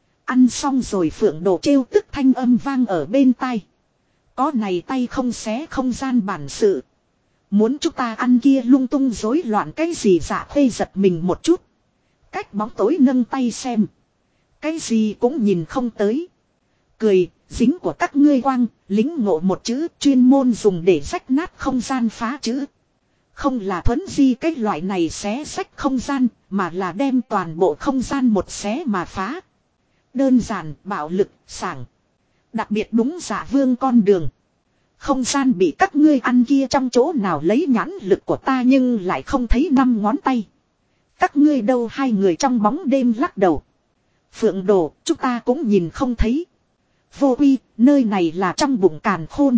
A: Ăn xong rồi phượng đồ trêu tức thanh âm vang ở bên tai. Có này tay không xé không gian bản sự. Muốn chúng ta ăn kia lung tung rối loạn cái gì? Dạ Khê giật mình một chút. Cách bóng tối nâng tay xem. Cái gì cũng nhìn không tới. Cười, dính của các ngươi quang, lính ngộ một chữ chuyên môn dùng để rách nát không gian phá chữ. Không là thuấn di cái loại này xé rách không gian, mà là đem toàn bộ không gian một xé mà phá. Đơn giản, bạo lực, sảng. Đặc biệt đúng Dạ Vương con đường. Không gian bị các ngươi ăn kia trong chỗ nào lấy nhãn lực của ta nhưng lại không thấy 5 ngón tay. Các ngươi đâu? Hai người trong bóng đêm lắc đầu. Phượng đồ, chúng ta cũng nhìn không thấy. Vô uy, nơi này là trong bụng càn khôn.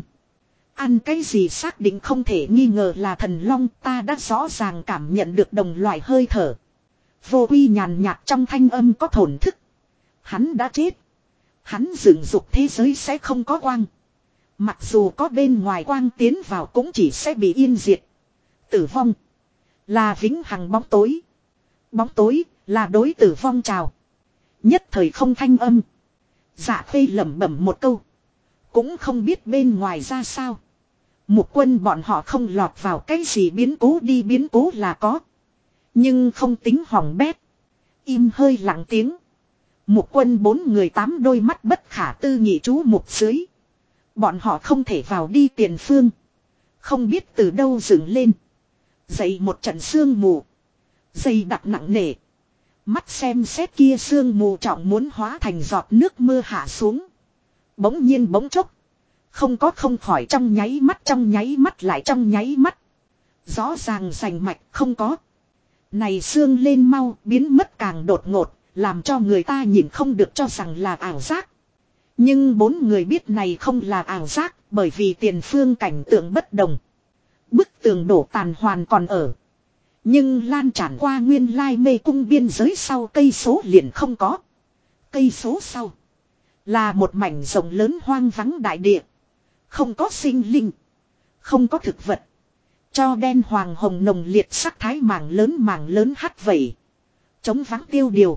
A: Ăn cái gì xác định không thể nghi ngờ là thần long, ta đã rõ ràng cảm nhận được đồng loại hơi thở. Vô uy nhàn nhạt trong thanh âm có thổn thức. Hắn đã chết. Hắn dựng dục thế giới sẽ không có quang. Mặc dù có bên ngoài quang tiến vào cũng chỉ sẽ bị yên diệt. Tử vong là vĩnh hằng bóng tối. Bóng tối là đối tử vong chào. Nhất thời không thanh âm. Dạ Khê lẩm bẩm một câu. Cũng không biết bên ngoài ra sao. Mục Quân bọn họ không lọt vào cái gì biến cố, đi biến cố là có. Nhưng không tính hỏng bét. Im hơi lặng tiếng. Mục Quân 4 người 8 đôi mắt bất khả tư nghị chú mục dưới. Bọn họ không thể vào đi tiền phương. Không biết từ đâu dựng lên. Dậy một trận sương mù. Dày đặc nặng nề. Mắt xem xét kia sương mù trọng muốn hóa thành giọt nước mưa hạ xuống. Bỗng nhiên bỗng chốc. Không có không khỏi trong nháy mắt lại trong nháy mắt. Rõ ràng rành mạch không có. Này sương lên mau biến mất càng đột ngột. Làm cho người ta nhìn không được cho rằng là ảo giác. Nhưng 4 người biết này không là ảo giác. Bởi vì tiền phương cảnh tượng bất đồng. Bức tường đổ tàn hoàn còn ở. Nhưng lan tràn qua nguyên lai mê cung biên giới sau cây số liền không có. Cây số sau. Là một mảnh rộng lớn hoang vắng đại địa. Không có sinh linh. Không có thực vật. Cho đen hoàng hồng nồng liệt sắc thái mảng lớn hắt vẩy. Chống vắng tiêu điều.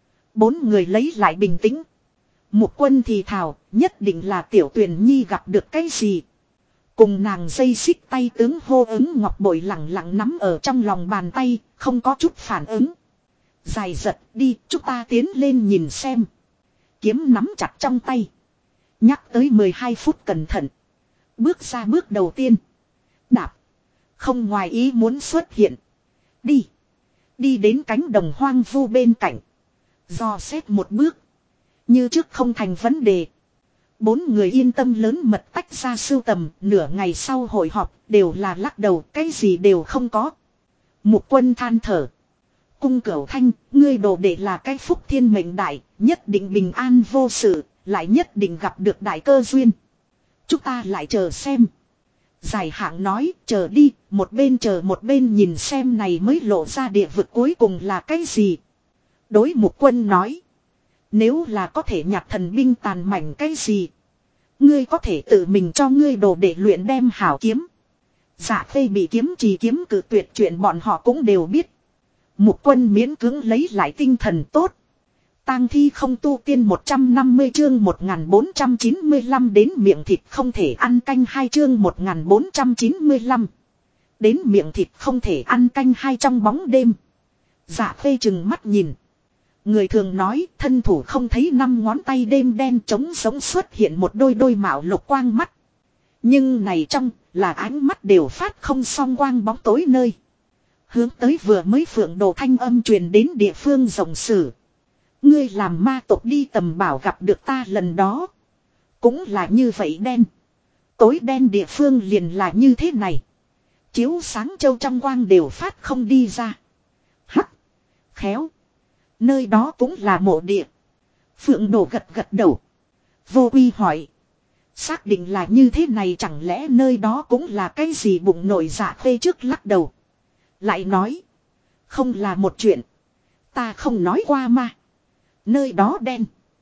A: 4 người lấy lại bình tĩnh. Mục Quân thì thào, nhất định là Tiểu Tuyền Nhi gặp được cái gì. Cùng nàng dây xích tay tướng hô ứng ngọc bội lẳng lặng nắm ở trong lòng bàn tay, không có chút phản ứng. Dài giật đi, chúng ta tiến lên nhìn xem. Kiếm nắm chặt trong tay. Nhắc tới 12 phút cẩn thận. Bước ra bước đầu tiên. Đạp. Không ngoài ý muốn xuất hiện. Đi. Đi đến cánh đồng hoang vu bên cạnh. Dò xét một bước. Như trước không thành vấn đề. 4 người yên tâm lớn mật tách ra sưu tầm. Nửa ngày sau hội họp đều là lắc đầu. Cái gì đều không có. Mục Quân than thở. Cung Cửu Thanh, ngươi đồ đệ là cái phúc thiên mệnh đại. Nhất định bình an vô sự. Lại nhất định gặp được đại cơ duyên. Chúng ta lại chờ xem. Giải hạng nói, chờ đi, một bên chờ một bên nhìn xem này mới lộ ra địa vực cuối cùng là cái gì. Đối Mục Quân nói. Nếu là có thể nhặt thần binh tàn mảnh cái gì. Ngươi có thể tự mình cho ngươi đồ để luyện đem hảo kiếm. Dạ Khê bị kiếm trì kiếm cử tuyệt chuyện bọn họ cũng đều biết. Mục Quân miễn cưỡng lấy lại tinh thần tốt. Tang thi không tu tiên 150 chương 1495 đến miệng thịt không thể ăn canh 2 chương 1495. Đến miệng thịt không thể ăn canh 2 trong bóng đêm. Dạ Khê chừng mắt nhìn. Người thường nói thân thủ không thấy 5 ngón tay đêm đen trống sống xuất hiện một đôi mạo lục quang mắt. Nhưng này trong là ánh mắt đều phát không song quang bóng tối nơi. Hướng tới vừa mới Phượng Đồ thanh âm truyền đến địa phương rộng sử. Ngươi làm ma tộc đi tầm bảo gặp được ta lần đó. Cũng là như vậy đen. Tối đen địa phương liền là như thế này. Chiếu sáng châu trong quang đều phát không đi ra. Hắc. Khéo. Nơi đó cũng là mộ địa. Phượng Đồ gật gật đầu. Vô Uy hỏi. Xác định là như thế này chẳng lẽ nơi đó cũng là cái gì bụng nổi Dạ Khê trước lắc đầu. Lại nói. Không là một chuyện. Ta không nói qua mà. Nơi đó đen.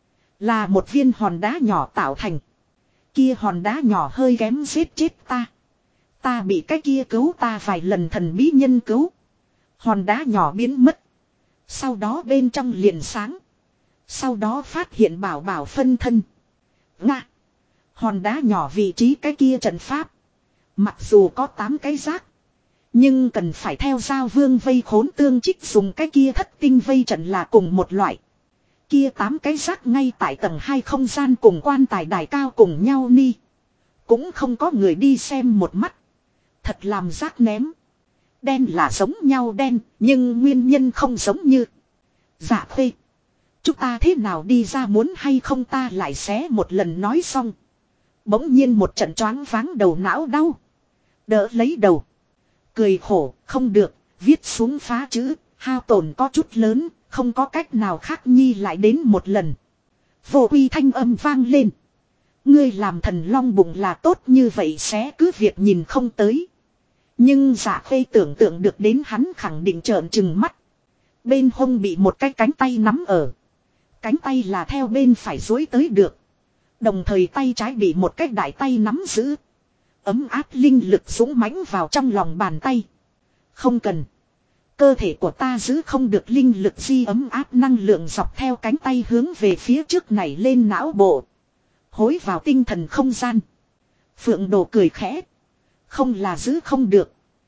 A: Là một viên hòn đá nhỏ tạo thành. Kia hòn đá nhỏ hơi kém giết chết ta. Ta bị cái kia cứu ta vài lần thần bí nhân cứu. Hòn đá nhỏ biến mất. Sau đó bên trong liền sáng. Sau đó phát hiện bảo phân thân. Nga. Hòn đá nhỏ vị trí cái kia trận pháp. Mặc dù có 8 cái rác. Nhưng cần phải theo giao vương vây khốn tương trích dùng cái kia thất tinh vây trận là cùng một loại. Kia 8 cái rác ngay tại tầng 2 không gian cùng quan tài đài cao cùng nhau ni. Cũng không có người đi xem một mắt. Thật làm rác ném. Đen là giống nhau đen, nhưng nguyên nhân không giống như. Dạ Khê. Chúng ta thế nào đi ra muốn hay không ta lại xé một lần nói xong. Bỗng nhiên một trận choáng váng đầu não đau. Đỡ lấy đầu. Cười khổ, không được, viết xuống phá chữ, hao tổn có chút lớn, không có cách nào khác nhi lại đến một lần. Vô Uy thanh âm vang lên. Ngươi làm thần long bụng là tốt như vậy sẽ cứ việc nhìn không tới. Nhưng Dạ Khê tưởng tượng được đến hắn khẳng định trợn trừng mắt. Bên hông bị một cái cánh tay nắm ở. Cánh tay là theo bên phải duỗi tới được. Đồng thời tay trái bị một cái đại tay nắm giữ. Ấm áp linh lực dũng mãnh vào trong lòng bàn tay. Không cần. Cơ thể của ta giữ không được linh lực di ấm áp năng lượng dọc theo cánh tay hướng về phía trước này lên não bộ. Hối vào tinh thần không gian. Phượng Đồ cười khẽ. Không là giữ không được.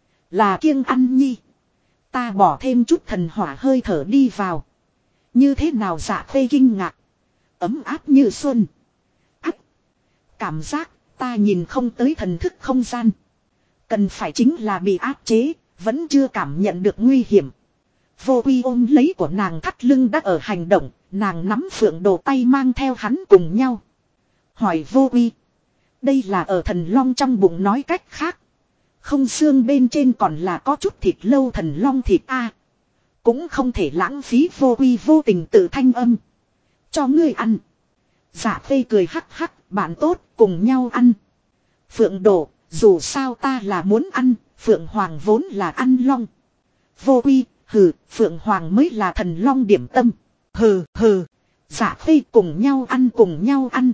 A: Là kiêng ăn nhi. Ta bỏ thêm chút thần hỏa hơi thở đi vào. Như thế nào Dạ Khê kinh ngạc. Ấm áp như xuân. Ác. Cảm giác ta nhìn không tới thần thức không gian. Cần phải chính là bị áp chế. Vẫn chưa cảm nhận được nguy hiểm. Vô Uy ôm lấy của nàng thắt lưng đã ở hành động. Nàng nắm Phượng Đồ tay mang theo hắn cùng nhau. Hỏi Vô Uy. Đây là ở thần long trong bụng nói cách khác. Không xương bên trên còn là có chút thịt lâu thần long thịt a. Cũng không thể lãng phí. Vô Uy vô tình tự thanh âm. Cho ngươi ăn. Dạ Khê cười hắc hắc. Bạn tốt cùng nhau ăn. Phượng Đồ. Dù sao ta là muốn ăn. Phượng Hoàng vốn là ăn long. Vô Uy. Hừ. Phượng Hoàng mới là thần long điểm tâm. Hừ hừ. Dạ Khê cùng nhau ăn cùng nhau ăn.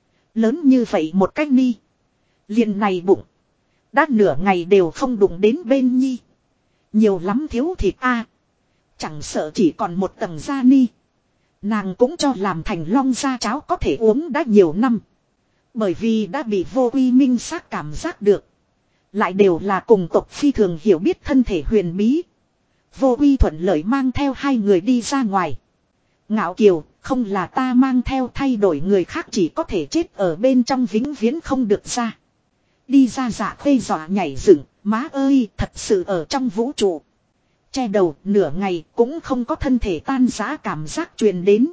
A: Lớn như vậy một cách ni. Liền này bụng. Đã nửa ngày đều không đụng đến bên nhi. Nhiều lắm thiếu thịt a. Chẳng sợ chỉ còn một tầng da ni. Nàng cũng cho làm thành long da cháo có thể uống đã nhiều năm. Bởi vì đã bị Vô Uy minh xác cảm giác được. Lại đều là cùng tộc phi thường hiểu biết thân thể huyền bí. Vô Uy thuận lợi mang theo hai người đi ra ngoài. Ngạo Kiều, không là ta mang theo, thay đổi người khác chỉ có thể chết ở bên trong vĩnh viễn không được ra. Đi ra Dạ Khê dọa nhảy dựng, má ơi, thật sự ở trong vũ trụ. Che đầu nửa ngày cũng không có thân thể tan rã cảm giác truyền đến.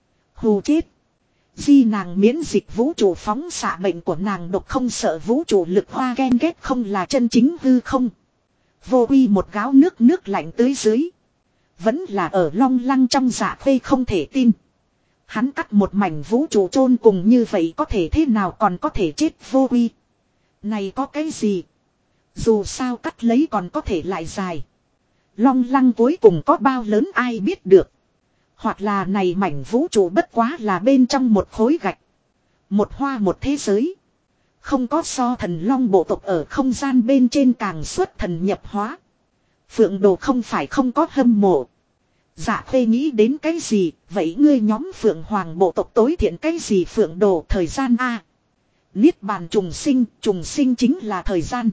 A: Hù chết. Di nàng miễn dịch vũ trụ phóng xạ bệnh của nàng độc không sợ vũ trụ lực hoa ghen ghét không là chân chính hư không. Vô Uy một gáo nước lạnh tưới dưới. Vẫn là ở long lăng trong Dạ Khê không thể tin. Hắn cắt một mảnh vũ trụ chôn cùng như vậy có thể thế nào còn có thể chết Vô Uy. Này có cái gì? Dù sao cắt lấy còn có thể lại dài. Long lăng cuối cùng có bao lớn ai biết được. Hoặc là này mảnh vũ trụ bất quá là bên trong một khối gạch. Một hoa một thế giới. Không có so thần long bộ tộc ở không gian bên trên càng xuất thần nhập hóa. Phượng Đồ không phải không có hâm mộ. Dạ Khê nghĩ đến cái gì, vậy ngươi nhóm Phượng Hoàng bộ tộc tối thiện cái gì Phượng Đồ thời gian a? Niết bàn trùng sinh chính là thời gian.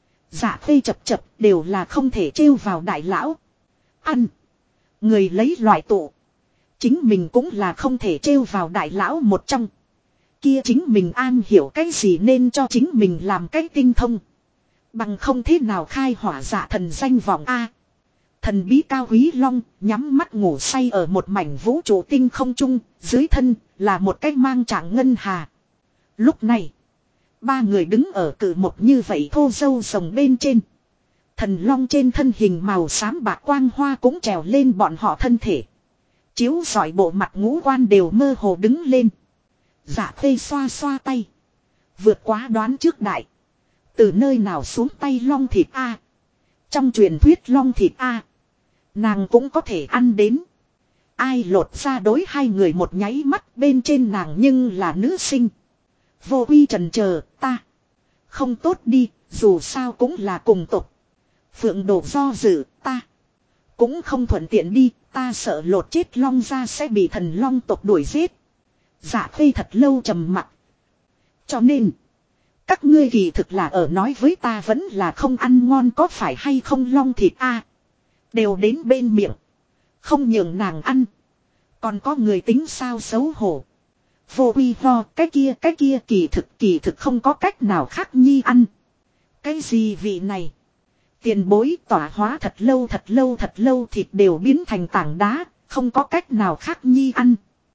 A: Dạ Khê chập đều là không thể trêu vào đại lão. Ăn. Người lấy loại tụ. Chính mình cũng là không thể trêu vào đại lão một trong. Kia chính mình an hiểu cái gì nên cho chính mình làm cái tinh thông. Bằng không thế nào khai hỏa dạ thần danh vọng a. Thần bí cao quý long nhắm mắt ngủ say ở một mảnh vũ trụ tinh không trung, dưới thân là một cái mang trạng ngân hà. Lúc này, ba người đứng ở cự một như vậy thô dâu rồng bên trên. Thần long trên thân hình màu xám bạc quang hoa cũng trèo lên bọn họ thân thể. Chiếu rọi bộ mặt ngũ quan đều mơ hồ đứng lên. Dạ Khê xoa xoa tay. Vượt quá đoán trước đại. Từ nơi nào xuống tay long thịt a? Trong truyền thuyết long thịt a, nàng cũng có thể ăn đến. Ai lột ra đối hai người một nháy mắt bên trên nàng nhưng là nữ sinh. Vô Uy trần chờ ta. Không tốt đi, dù sao cũng là cùng tộc. Phượng Đồ do dự ta. Cũng không thuận tiện đi, ta sợ lột chết long ra sẽ bị thần long tộc đuổi giết. Dạ Khê thật lâu trầm mặc. Cho nên, các ngươi kỳ thực là ở nói với ta vẫn là không ăn ngon có phải hay không long thịt a? Đều đến bên miệng. Không nhường nàng ăn. Còn có người tính sao xấu hổ. Vô Uy ho cái kia kỳ thực không có cách nào khác nhi ăn. Cái gì vị này? Tiền bối tỏa hóa thật lâu thịt đều biến thành tảng đá, không có cách nào khác nhi ăn.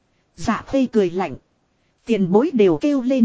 A: Dạ Khê cười lạnh. Tiền bối đều kêu lên.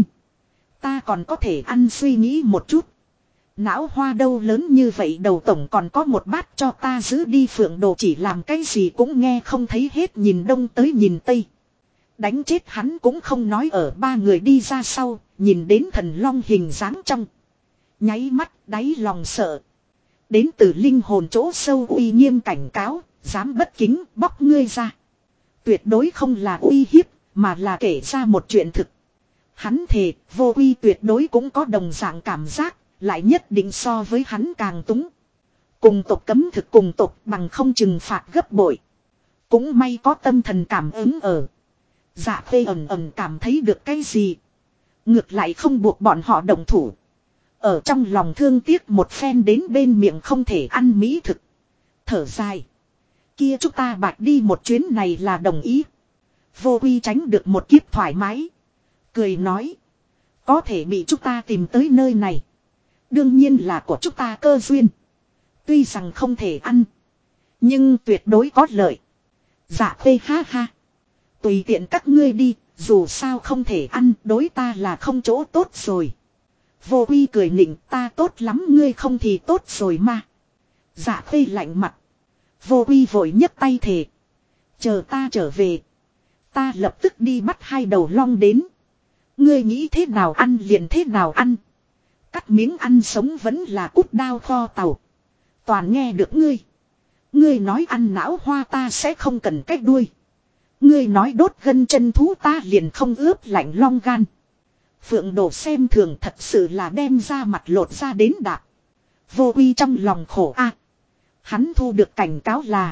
A: Ta còn có thể ăn suy nghĩ một chút. Não hoa đâu lớn như vậy đầu tổng còn có một bát cho ta giữ đi Phượng Đồ chỉ làm cái gì cũng nghe không thấy hết nhìn đông tới nhìn tây. Đánh chết hắn cũng không nói ở ba người đi ra sau, nhìn đến thần long hình dáng trong. Nháy mắt đáy lòng sợ. Đến từ linh hồn chỗ sâu uy nghiêm cảnh cáo, dám bất kính bóc ngươi ra. Tuyệt đối không là uy hiếp, mà là kể ra một chuyện thực. Hắn thề, Vô Uy tuyệt đối cũng có đồng dạng cảm giác, lại nhất định so với hắn càng túng. Cùng tộc cấm thực cùng tộc bằng không trừng phạt gấp bội. Cũng may có tâm thần cảm ứng ở. Dạ Khê ẩn cảm thấy được cái gì. Ngược lại không buộc bọn họ động thủ. Ở trong lòng thương tiếc một phen đến bên miệng không thể ăn mỹ thực. Thở dài. Kia chúng ta bạch đi một chuyến này là đồng ý. Vô Uy tránh được một kiếp thoải mái. Cười nói. Có thể bị chúng ta tìm tới nơi này. Đương nhiên là của chúng ta cơ duyên. Tuy rằng không thể ăn. Nhưng tuyệt đối có lợi. Dạ Khê ha ha. Tùy tiện các ngươi đi. Dù sao không thể ăn đối ta là không chỗ tốt rồi. Vô Uy cười nịnh ta tốt lắm ngươi không thì tốt rồi mà. Dạ Khê lạnh mặt. Vô Uy vội nhấc tay thề. Chờ ta trở về. Ta lập tức đi bắt hai đầu long đến. Ngươi nghĩ thế nào ăn liền thế nào ăn. Cắt miếng ăn sống vẫn là cút đao kho tàu. Toàn nghe được ngươi. Ngươi nói ăn não hoa ta sẽ không cần cách đuôi. Ngươi nói đốt gân chân thú ta liền không ướp lạnh long gan. Phượng Đồ xem thường thật sự là đem ra mặt lột ra đến đạp. Vô Uy trong lòng khổ a. Hắn thu được cảnh cáo là.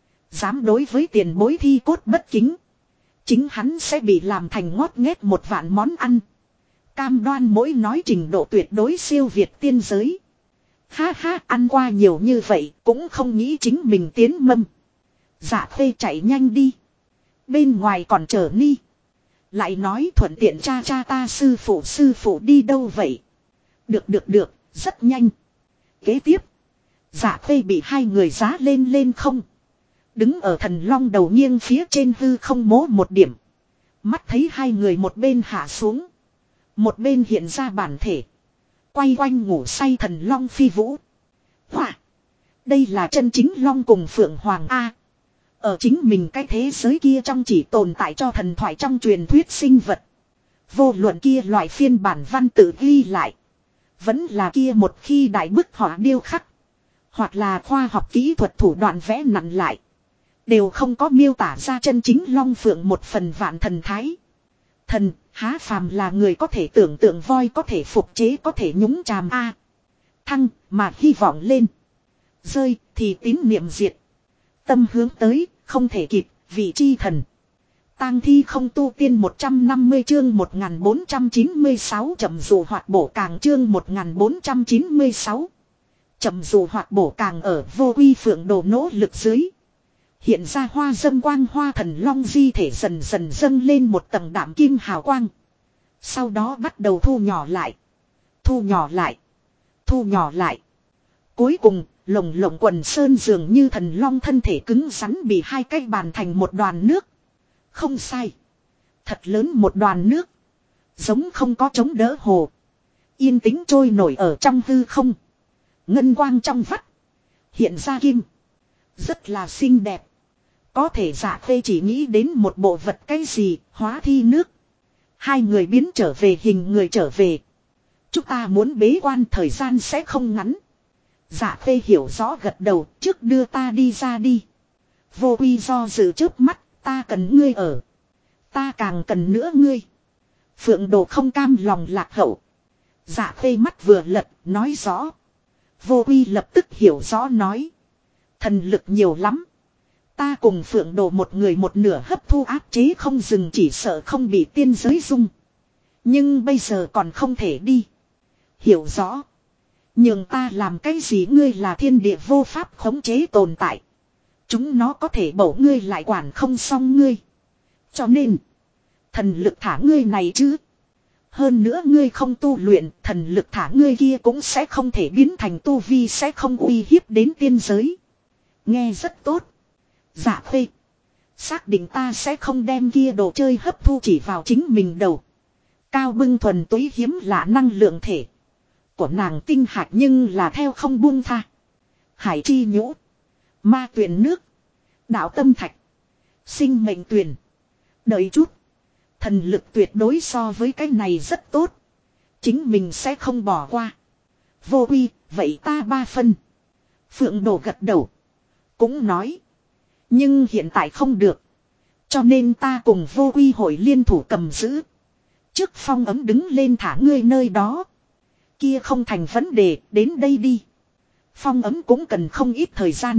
A: Dám đối với tiền bối thi cốt bất kính. Chính hắn sẽ bị làm thành ngót nghét một vạn món ăn. Cam đoan mỗi nói trình độ tuyệt đối siêu việt tiên giới. Ha ha, ăn qua nhiều như vậy cũng không nghĩ chính mình tiến mâm. Dạ Khê chạy nhanh đi. Bên ngoài còn chờ ni. Lại nói thuận tiện cha ta sư phụ đi đâu vậy? Được, rất nhanh. Kế tiếp. Dạ Khê bị hai người giá lên không. Đứng ở thần long đầu nghiêng phía trên hư không mố một điểm. Mắt thấy hai người một bên hạ xuống. Một bên hiện ra bản thể. Quay quanh ngủ say thần long phi vũ. Hỏa. Đây là chân chính long cùng phượng hoàng A. Ở chính mình cái thế giới kia trong chỉ tồn tại cho thần thoại trong truyền thuyết sinh vật. Vô luận kia loại phiên bản văn tự ghi lại. Vẫn là kia một khi đại bức họa điêu khắc. Hoặc là khoa học kỹ thuật thủ đoạn vẽ nặn lại. Đều không có miêu tả ra chân chính long phượng một phần vạn thần thái. Thần, há phàm là người có thể tưởng tượng voi có thể phục chế có thể nhúng chàm A. Thăng, mà hy vọng lên. Rơi, thì tín niệm diệt. Tâm hướng tới, không thể kịp, vị chi thần. Tang thi không tu tiên 150 chương 1496 chậm dù hoạt bổ càng chương 1496. Chậm dù hoạt bổ càng ở vô quy phượng đồ nỗ lực dưới. Hiện ra hoa dâm quang hoa thần long di thể dần dần dâng lên một tầng đạm kim hào quang. Sau đó bắt đầu thu nhỏ lại. Thu nhỏ lại. Thu nhỏ lại. Cuối cùng, lồng lộng quần sơn dường như thần long thân thể cứng rắn bị hai cái bàn thành một đoàn nước. Không sai. Thật lớn một đoàn nước. Giống không có chống đỡ hồ. Yên tĩnh trôi nổi ở trong hư không. Ngân quang trong vắt. Hiện ra kim. Rất là xinh đẹp. Có thể Dạ Khê chỉ nghĩ đến một bộ vật cái gì, hóa thi nước. Hai người biến trở về hình người trở về. Chúng ta muốn bế quan thời gian sẽ không ngắn. Dạ Khê hiểu rõ gật đầu, trước đưa ta đi ra đi. Vô Quy do dự trước mắt, ta cần ngươi ở. Ta càng cần nữa ngươi. Phượng Đồ không cam lòng lạc hậu. Dạ Khê mắt vừa lật, nói rõ. Vô Quy lập tức hiểu rõ nói. Thần lực nhiều lắm. Ta cùng Phượng Đồ một người một nửa hấp thu áp chế không dừng chỉ sợ không bị tiên giới dung. Nhưng bây giờ còn không thể đi. Hiểu rõ. Nhưng ta làm cái gì ngươi là thiên địa vô pháp khống chế tồn tại. Chúng nó có thể bổ ngươi lại quản không xong ngươi. Cho nên. Thần lực thả ngươi này chứ. Hơn nữa ngươi không tu luyện. Thần lực thả ngươi kia cũng sẽ không thể biến thành tu vi. Sẽ không uy hiếp đến tiên giới. Nghe rất tốt. Dạ Khê. Xác định ta sẽ không đem kia đồ chơi hấp thu chỉ vào chính mình đầu. Cao bưng thuần túy hiếm lạ năng lượng thể. Của nàng tinh hạt nhưng là theo không buông tha. Hải chi nhũ. Ma tuyền nước. Đạo tâm thạch. Sinh mệnh tuyền. Đợi chút. Thần lực tuyệt đối so với cái này rất tốt. Chính mình sẽ không bỏ qua. Vô Quy, vậy ta 3 phân. Phượng Đồ gật đầu. Cũng nói. Nhưng hiện tại không được. Cho nên ta cùng Vô Quy hội liên thủ cầm giữ. Trước phong ấm đứng lên thả ngươi nơi đó. Kia không thành vấn đề, đến đây đi. Phong ấm cũng cần không ít thời gian.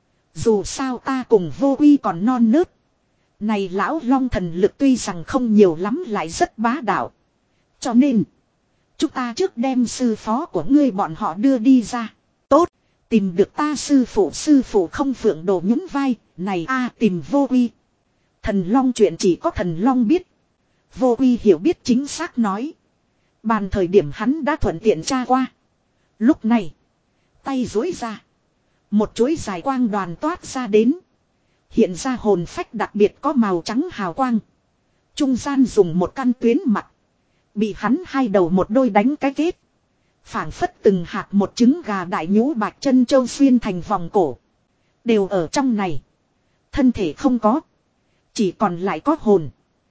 A: Dù sao ta cùng Vô Quy còn non nớt. Này lão long thần lực tuy rằng không nhiều lắm lại rất bá đạo. Cho nên, chúng ta trước đem sư phó của ngươi bọn họ đưa đi ra. Tốt, tìm được ta sư phụ không Phượng Đồ nhún vai, này a tìm Vô Quy. Thần long chuyện chỉ có thần long biết. Vô Quy hiểu biết chính xác nói. Bàn thời điểm hắn đã thuận tiện tra qua. Lúc này, tay duỗi ra. Một chuỗi dài quang đoàn toát ra đến. Hiện ra hồn phách đặc biệt có màu trắng hào quang. Trung gian dùng một căn tuyến mặt. Bị hắn hai đầu một đôi đánh cái kết. Phảng phất từng hạt một trứng gà đại nhũ bạch chân châu xuyên thành vòng cổ. Đều ở trong này. Thân thể không có. Chỉ còn lại có hồn.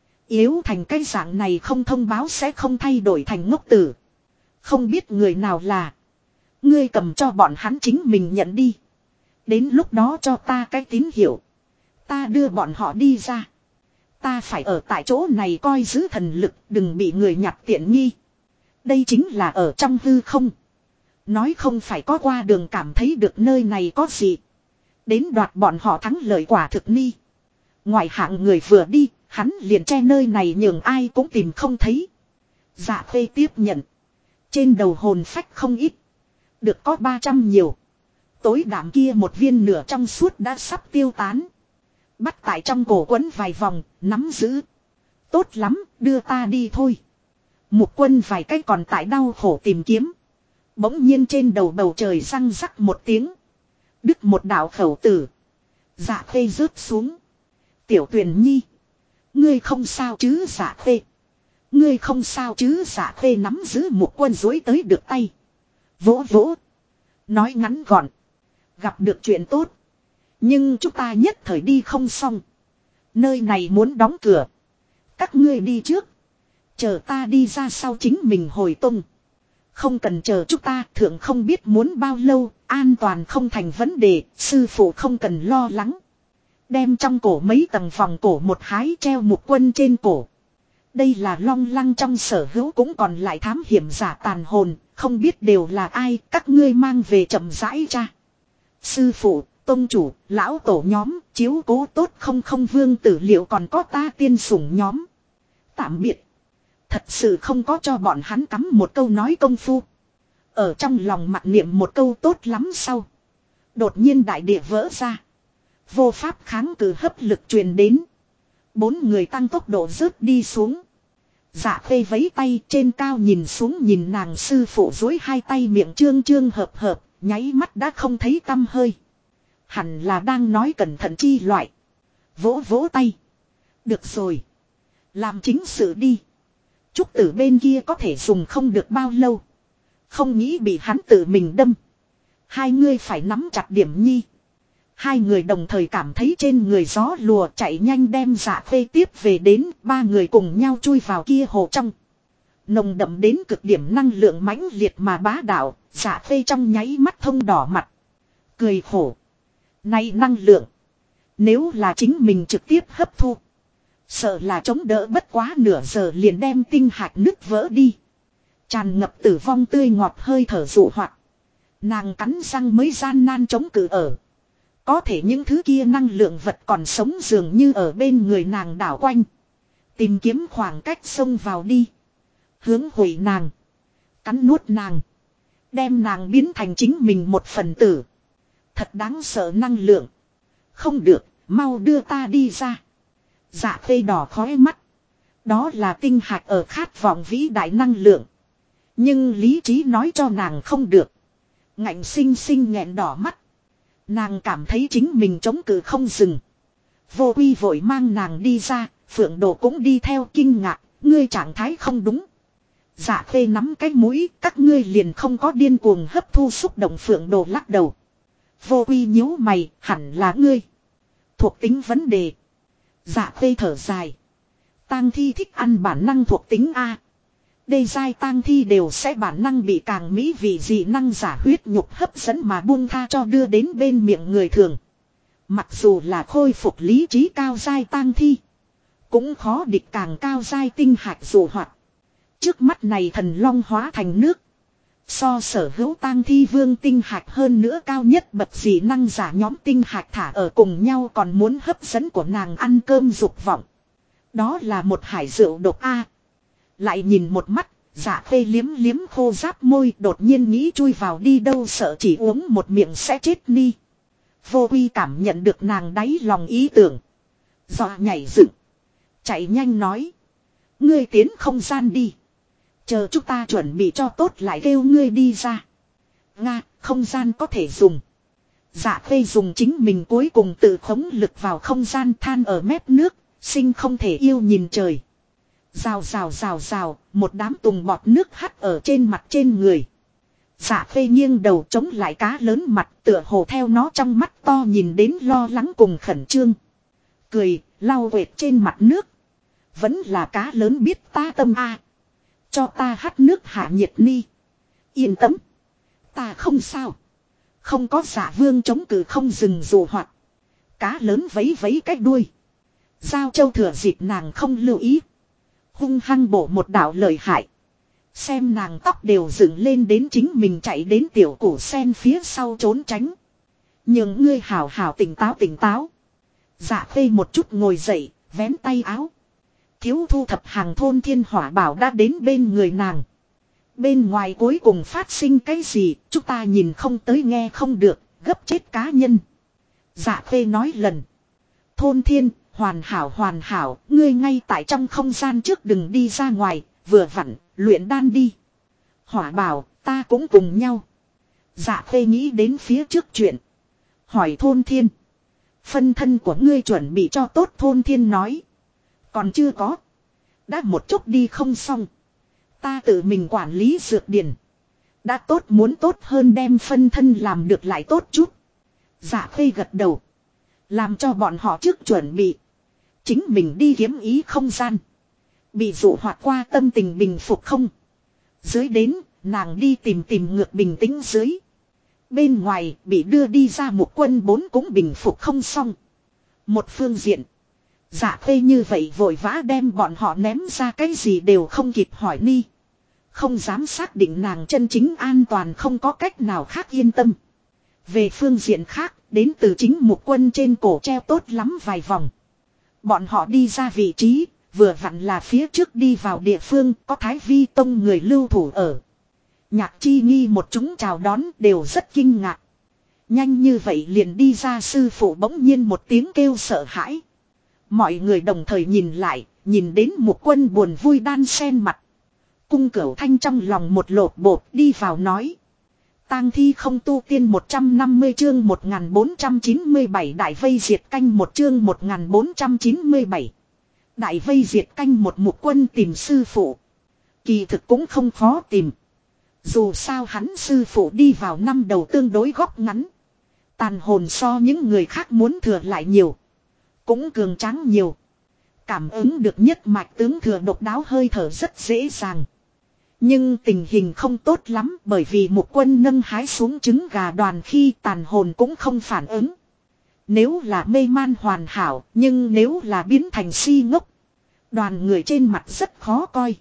A: Yếu thành cái dạng này không thông báo sẽ không thay đổi thành ngốc tử. Không biết người nào là. Ngươi cầm cho bọn hắn chính mình nhận đi. Đến lúc đó cho ta cái tín hiệu. Ta đưa bọn họ đi ra. Ta phải ở tại chỗ này coi giữ thần lực đừng bị người nhặt tiện nghi. Đây chính là ở trong hư không. Nói không phải có qua đường cảm thấy được nơi này có gì. Đến đoạt bọn họ thắng lợi quả thực ni. Ngoài hạng người vừa đi, hắn liền che nơi này nhường ai cũng tìm không thấy. Dạ Khê tiếp nhận. Trên đầu hồn phách không ít. Được có 300 nhiều. Tối đạm kia một viên nửa trong suốt đã sắp tiêu tán. Bắt tại trong cổ quấn vài vòng, nắm giữ. Tốt lắm, đưa ta đi thôi. Mục Quân vài cách còn tại đau khổ tìm kiếm. Bỗng nhiên trên đầu bầu trời răng rắc một tiếng. Đứt một đạo khẩu tử. Dạ Khê rớt xuống. Tiểu Tuyền Nhi. Ngươi không sao chứ Dạ Khê. Ngươi không sao chứ Dạ Khê nắm giữ Mục Quân dối tới được tay. Vỗ vỗ. Nói ngắn gọn. Gặp được chuyện tốt. Nhưng chúng ta nhất thời đi không xong. Nơi này muốn đóng cửa. Các ngươi đi trước. Chờ ta đi ra sau chính mình hồi tung. Không cần chờ chúng ta, thượng không biết muốn bao lâu, an toàn không thành vấn đề, sư phụ không cần lo lắng. Đem trong cổ mấy tầng vòng cổ một hái treo Mục Quân trên cổ. Đây là Long Lăng trong sở hữu cũng còn lại thám hiểm giả tàn hồn, không biết đều là ai, các ngươi mang về chậm rãi cha. Sư phụ, tông chủ, lão tổ nhóm, chiếu cố tốt không vương tử liệu còn có ta tiên sủng nhóm. Tạm biệt. Thật sự không có cho bọn hắn cắm một câu nói công phu. Ở trong lòng mặc niệm một câu tốt lắm sau. Đột nhiên đại địa vỡ ra. Vô pháp kháng cự hấp lực truyền đến. 4 người tăng tốc độ rớt đi xuống. Dạ Khê vấy tay trên cao nhìn xuống nhìn nàng sư phụ dối hai tay miệng trương trương hợp hợp, nháy mắt đã không thấy tăm hơi. Hẳn là đang nói cẩn thận chi loại. Vỗ vỗ tay. Được rồi. Làm chính sự đi. Trúc tử bên kia có thể dùng không được bao lâu. Không nghĩ bị hắn tự mình đâm. Hai ngươi phải nắm chặt điểm nhi. Hai người đồng thời cảm thấy trên người gió lùa chạy nhanh đem Dạ Khê tiếp về đến. 3 người cùng nhau chui vào kia hồ trong. Nồng đậm đến cực điểm năng lượng mãnh liệt mà bá đạo. Dạ Khê trong nháy mắt thông đỏ mặt. Cười khổ. Này năng lượng. Nếu là chính mình trực tiếp hấp thu. Sợ là chống đỡ bất quá nửa giờ liền đem tinh hạch nứt vỡ đi. Tràn ngập tử vong tươi ngọt hơi thở dụ hoạt. Nàng cắn răng mới gian nan chống cự ở. Có thể những thứ kia năng lượng vật còn sống dường như ở bên người nàng đảo quanh. Tìm kiếm khoảng cách xông vào đi. Hướng hủy nàng. Cắn nuốt nàng. Đem nàng biến thành chính mình một phần tử. Thật đáng sợ năng lượng. Không được, mau đưa ta đi ra. Dạ Khê đỏ khói mắt. Đó là tinh hạch ở khát vọng vĩ đại năng lượng. Nhưng lý trí nói cho nàng không được. Ngạnh sinh sinh nghẹn đỏ mắt. Nàng cảm thấy chính mình chống cự không dừng. Vô Quy vội mang nàng đi ra. Phượng Đồ cũng đi theo kinh ngạc. Ngươi trạng thái không đúng. Dạ Khê nắm cái mũi. Các ngươi liền không có điên cuồng hấp thu xúc động. Phượng Đồ lắc đầu. Vô Quy nhíu mày. Hẳn là ngươi. Thuộc tính vấn đề. Dạ Khê thở dài. Tang thi thích ăn bản năng thuộc tính A. Đê giai tang thi đều sẽ bản năng bị càng mỹ vị dị năng giả huyết nhục hấp dẫn mà buông tha cho đưa đến bên miệng người thường. Mặc dù là khôi phục lý trí cao giai tang thi. Cũng khó địch càng cao giai tinh hạch dụ hoạt. Trước mắt này thần long hóa thành nước. So sở hữu tang thi vương tinh hạch hơn nữa cao nhất bậc dị năng giả nhóm tinh hạch thả ở cùng nhau còn muốn hấp dẫn của nàng ăn cơm dục vọng. Đó là một hải rượu độc A. Lại nhìn một mắt, Dạ Khê liếm liếm khô giáp môi đột nhiên nghĩ chui vào đi đâu sợ chỉ uống một miệng sẽ chết ni. Vô Quy cảm nhận được nàng đáy lòng ý tưởng. Dọa nhảy dựng. Chạy nhanh nói. Ngươi tiến không gian đi. Chờ chúng ta chuẩn bị cho tốt lại kêu ngươi đi ra. Nga, không gian có thể dùng. Dạ Khê dùng chính mình cuối cùng tự khống lực vào không gian than ở mép nước. Sinh không thể yêu nhìn trời. Rào rào rào rào, một đám tùng bọt nước hắt ở trên mặt trên người. Dạ Khê nghiêng đầu chống lại cá lớn mặt tựa hồ theo nó trong mắt to nhìn đến lo lắng cùng khẩn trương. Cười, lau quệt trên mặt nước. Vẫn là cá lớn biết ta tâm a. Cho ta hắt nước hạ nhiệt ni. Yên tâm. Ta không sao. Không có Dạ Vương chống cự không dừng dù hoạt. Cá lớn vấy vấy cái đuôi. Giao Châu thừa dịp nàng không lưu ý. Hung hăng bổ một đạo lợi hại. Xem nàng tóc đều dựng lên đến chính mình chạy đến tiểu củ sen phía sau trốn tránh. Nhưng ngươi hảo hảo tỉnh táo tỉnh táo. Dạ Khê một chút ngồi dậy, vén tay áo. Thiếu thu thập hàng thôn thiên hỏa bảo đã đến bên người nàng. Bên ngoài cuối cùng phát sinh cái gì, chúng ta nhìn không tới nghe không được, gấp chết cá nhân. Dạ khê nói lần. Thôn thiên, hoàn hảo, ngươi ngay tại trong không gian trước đừng đi ra ngoài, vừa vặn, luyện đan đi. Hỏa bảo, ta cũng cùng nhau. Dạ khê nghĩ đến phía trước chuyện. Hỏi thôn thiên. Phân thân của ngươi chuẩn bị cho tốt, thôn thiên nói. Còn chưa có. Đã một chút đi không xong. Ta tự mình quản lý dược điển. Đã tốt muốn tốt hơn đem phân thân làm được lại tốt chút. Dạ khê gật đầu. Làm cho bọn họ trước chuẩn bị. Chính mình đi kiếm ý không gian. Bị dụ hoạt qua tâm tình bình phục không. Dưới đến, nàng đi tìm ngược bình tĩnh dưới. Bên ngoài bị đưa đi ra một quân 4 cũng bình phục không xong. Một phương diện. Dạ khê như vậy vội vã đem bọn họ ném ra cái gì đều không kịp hỏi ni. Không dám xác định nàng chân chính an toàn, không có cách nào khác yên tâm. Về phương diện khác, đến từ chính một quân trên cổ treo tốt lắm vài vòng. Bọn họ đi ra vị trí, vừa vặn là phía trước đi vào địa phương có Thái Vi Tông người lưu thủ ở. Nhạc Chi Nghi một chúng chào đón đều rất kinh ngạc. Nhanh như vậy liền đi ra, sư phụ bỗng nhiên một tiếng kêu sợ hãi. Mọi người đồng thời nhìn lại, nhìn đến một quân buồn vui đan sen mặt. Cung Cửu Thanh trong lòng một lột bột đi vào nói. Tang thi không tu tiên 150 chương 1497 đại vây diệt canh một chương 1497. Đại vây diệt canh một, mục quân tìm sư phụ. Kỳ thực cũng không khó tìm. Dù sao hắn sư phụ đi vào năm đầu tương đối góc ngắn. Tàn hồn so những người khác muốn thừa lại nhiều. Cũng cường tráng nhiều. Cảm ứng được nhất mạch tướng thừa độc đáo hơi thở rất dễ dàng. Nhưng tình hình không tốt lắm, bởi vì một quân nâng hái xuống trứng gà đoàn khi tàn hồn cũng không phản ứng. Nếu là mê man hoàn hảo, nhưng nếu là biến thành si ngốc, đoàn người trên mặt rất khó coi.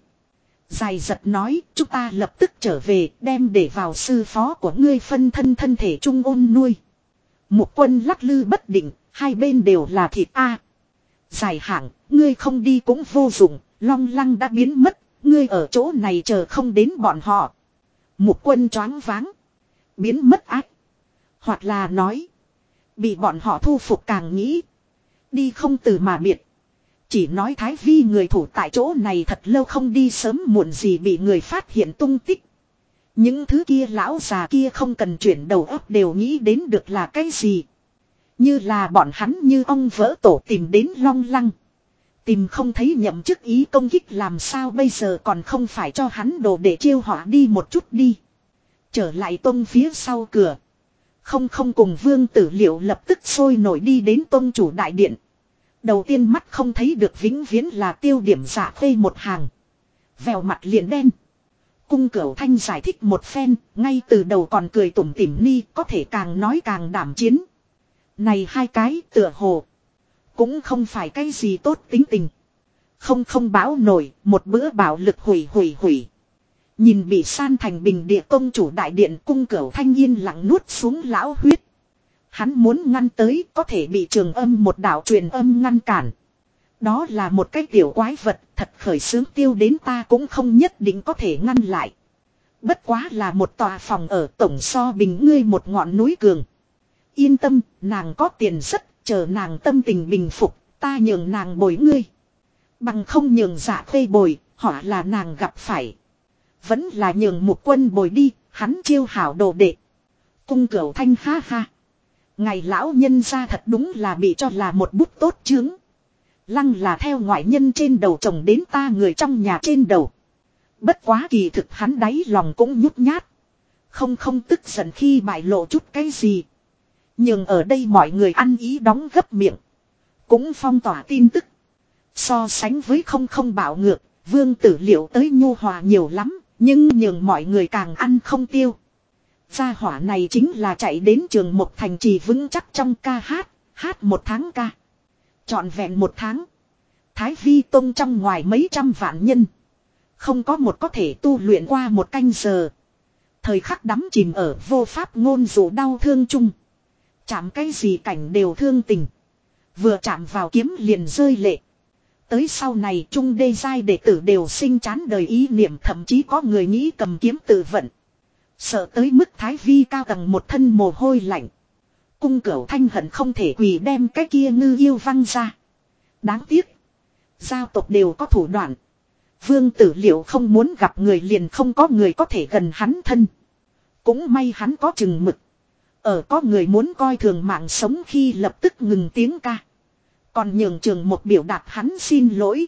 A: Dài giật nói, chúng ta lập tức trở về, đem để vào sư phó của ngươi phân thân thể trung ôn nuôi. Một quân lắc lư bất định, hai bên đều là thịt a. Dài hạng, ngươi không đi cũng vô dụng, Long Lăng đã biến mất, ngươi ở chỗ này chờ không đến bọn họ. Một quân choáng váng. Biến mất ác. Hoặc là nói, bị bọn họ thu phục càng nghĩ. Đi không từ mà biệt. Chỉ nói Thái Vi người thủ tại chỗ này thật lâu không đi, sớm muộn gì bị người phát hiện tung tích. Những thứ kia lão già kia không cần chuyển đầu óc đều nghĩ đến được là cái gì. Như là bọn hắn như ong vỡ tổ tìm đến Long Lăng. Tìm không thấy nhậm chức ý công kích, làm sao bây giờ còn không phải cho hắn đồ để chiêu họ đi một chút đi. Trở lại tông phía sau cửa. Không cùng Vương Tử Liệu lập tức sôi nổi đi đến tông chủ đại điện. Đầu tiên mắt không thấy được vĩnh viễn là tiêu điểm Dạ Khê một hàng. Vèo mặt liền đen. Cung Cửu Thanh giải thích một phen, ngay từ đầu còn cười tủm tỉm ni, có thể càng nói càng đảm chiến. Này hai cái tựa hồ cũng không phải cái gì tốt tính tình. Không báo nổi, một bữa bạo lực hủy. Nhìn bị san thành bình địa tông chủ đại điện, Cung Cửu Thanh yên lặng nuốt xuống lão huyết. Hắn muốn ngăn tới, có thể bị Trường Âm một đạo truyền âm ngăn cản. Đó là một cái tiểu quái vật, thật khởi sướng tiêu đến ta cũng không nhất định có thể ngăn lại. Bất quá là một tòa phòng ở, tổng so bình ngươi một ngọn núi cường. Yên tâm, nàng có tiền rất, chờ nàng tâm tình bình phục, ta nhường nàng bồi ngươi. Bằng không nhường Dạ Khê bồi, họ là nàng gặp phải. Vẫn là nhường một quân bồi đi, hắn chiêu hảo đồ đệ. Cung Cửu Thanh ha ha. Ngày lão nhân ra thật đúng là bị cho là một bút tốt chướng. Lăng là theo ngoại nhân trên đầu chồng đến ta người trong nhà trên đầu. Bất quá kỳ thực hắn đáy lòng cũng nhút nhát. Không tức giận khi bại lộ chút cái gì. Nhưng ở đây mọi người ăn ý đóng gấp miệng. Cũng phong tỏa tin tức. So sánh với không bạo ngược, Vương Tử Liệu tới nhu hòa nhiều lắm, nhưng nhường mọi người càng ăn không tiêu. Gia hỏa này chính là chạy đến Trường Mộc Thành trì vững chắc trong ca hát một tháng ca. Trọn vẹn một tháng. Thái Vi Tông trong ngoài mấy trăm vạn nhân. Không có một có thể tu luyện qua một canh giờ. Thời khắc đắm chìm ở vô pháp ngôn dụ đau thương chung. Chạm cái gì cảnh đều thương tình. Vừa chạm vào kiếm liền rơi lệ. Tới sau này trung đê giai đệ tử đều sinh chán đời ý niệm, thậm chí có người nghĩ cầm kiếm tự vận. Sợ tới mức Thái Vi cao tầng một thân mồ hôi lạnh. Cung Cửu Thanh hận không thể quỳ đem cái kia ngư yêu văng ra. Đáng tiếc. Giao tộc đều có thủ đoạn. Vương Tử Liệu không muốn gặp người liền không có người có thể gần hắn thân. Cũng may hắn có chừng mực. Ở có người muốn coi thường mạng sống khi lập tức ngừng tiếng ca. Còn nhường Trường một biểu đạt hắn xin lỗi.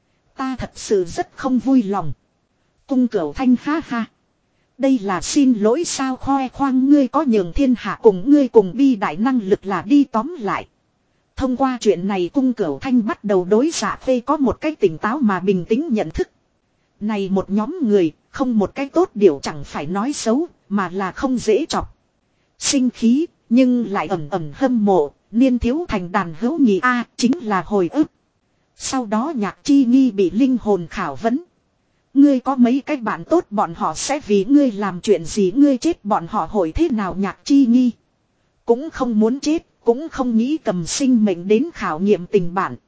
A: Ta thật sự rất không vui lòng. Cung Cửu Thanh ha ha. Đây là xin lỗi sao, khoe khoang ngươi có nhường thiên hạ cùng ngươi cùng bi đại năng lực là đi tóm lại. Thông qua chuyện này Cung Cửu Thanh bắt đầu đối Dạ Phê có một cái tỉnh táo mà bình tĩnh nhận thức. Này một nhóm người, không một cái tốt điều chẳng phải nói xấu, mà là không dễ chọc. Sinh khí, nhưng lại ẩm ẩm hâm mộ, niên thiếu thành đàn hữu nhị A chính là hồi ức. Sau đó Nhạc Chi Nghi bị linh hồn khảo vấn. Ngươi có mấy cái bạn tốt bọn họ sẽ vì ngươi làm chuyện gì, ngươi chết bọn họ hồi thế nào? Nhạc Chi Nghi cũng không muốn chết, cũng không nghĩ cầm sinh mệnh đến khảo nghiệm tình bạn.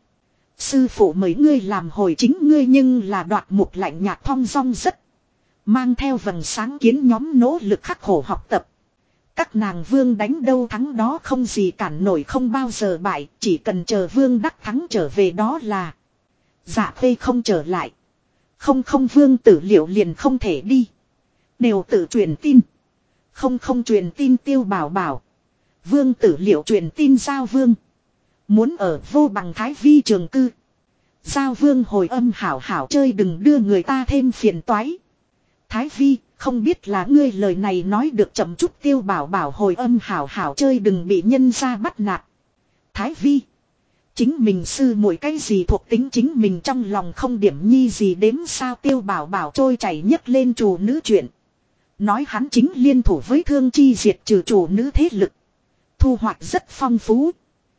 A: Sư phụ mời ngươi làm hồi chính ngươi, nhưng là đoạt mục lạnh nhạt thong dong rất. Mang theo vầng sáng kiến nhóm nỗ lực khắc khổ học tập. Các nàng vương đánh đâu thắng đó, không gì cản nổi, không bao giờ bại, chỉ cần chờ vương đắc thắng trở về đó là. Dạ Phê không trở lại. Không Vương Tử Liệu liền không thể đi. Đều tự truyền tin. Không truyền tin Tiêu Bảo Bảo. Vương Tử Liệu truyền tin Giao Vương. Muốn ở Vô Bằng Thái Vi trường cư. Giao Vương hồi âm hảo hảo chơi, đừng đưa người ta thêm phiền toái. Thái Vi, không biết là ngươi lời này nói được chậm chút. Tiêu Bảo Bảo hồi âm hảo hảo chơi, đừng bị nhân gia bắt nạt. Thái Vi. Chính mình sư muội cái gì thuộc tính chính mình trong lòng không điểm nhi gì đếm sao? Tiêu Bảo Bảo trôi chảy nhấc lên chủ nữ chuyện. Nói hắn chính liên thủ với Thương Chi diệt trừ chủ nữ thế lực. Thu hoạch rất phong phú.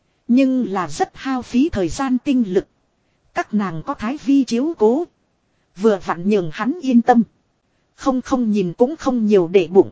A: Nhưng là rất hao phí thời gian tinh lực. Các nàng có Thái Vi chiếu cố. Vừa vặn nhường hắn yên tâm. Không nhìn cũng không nhiều để bụng.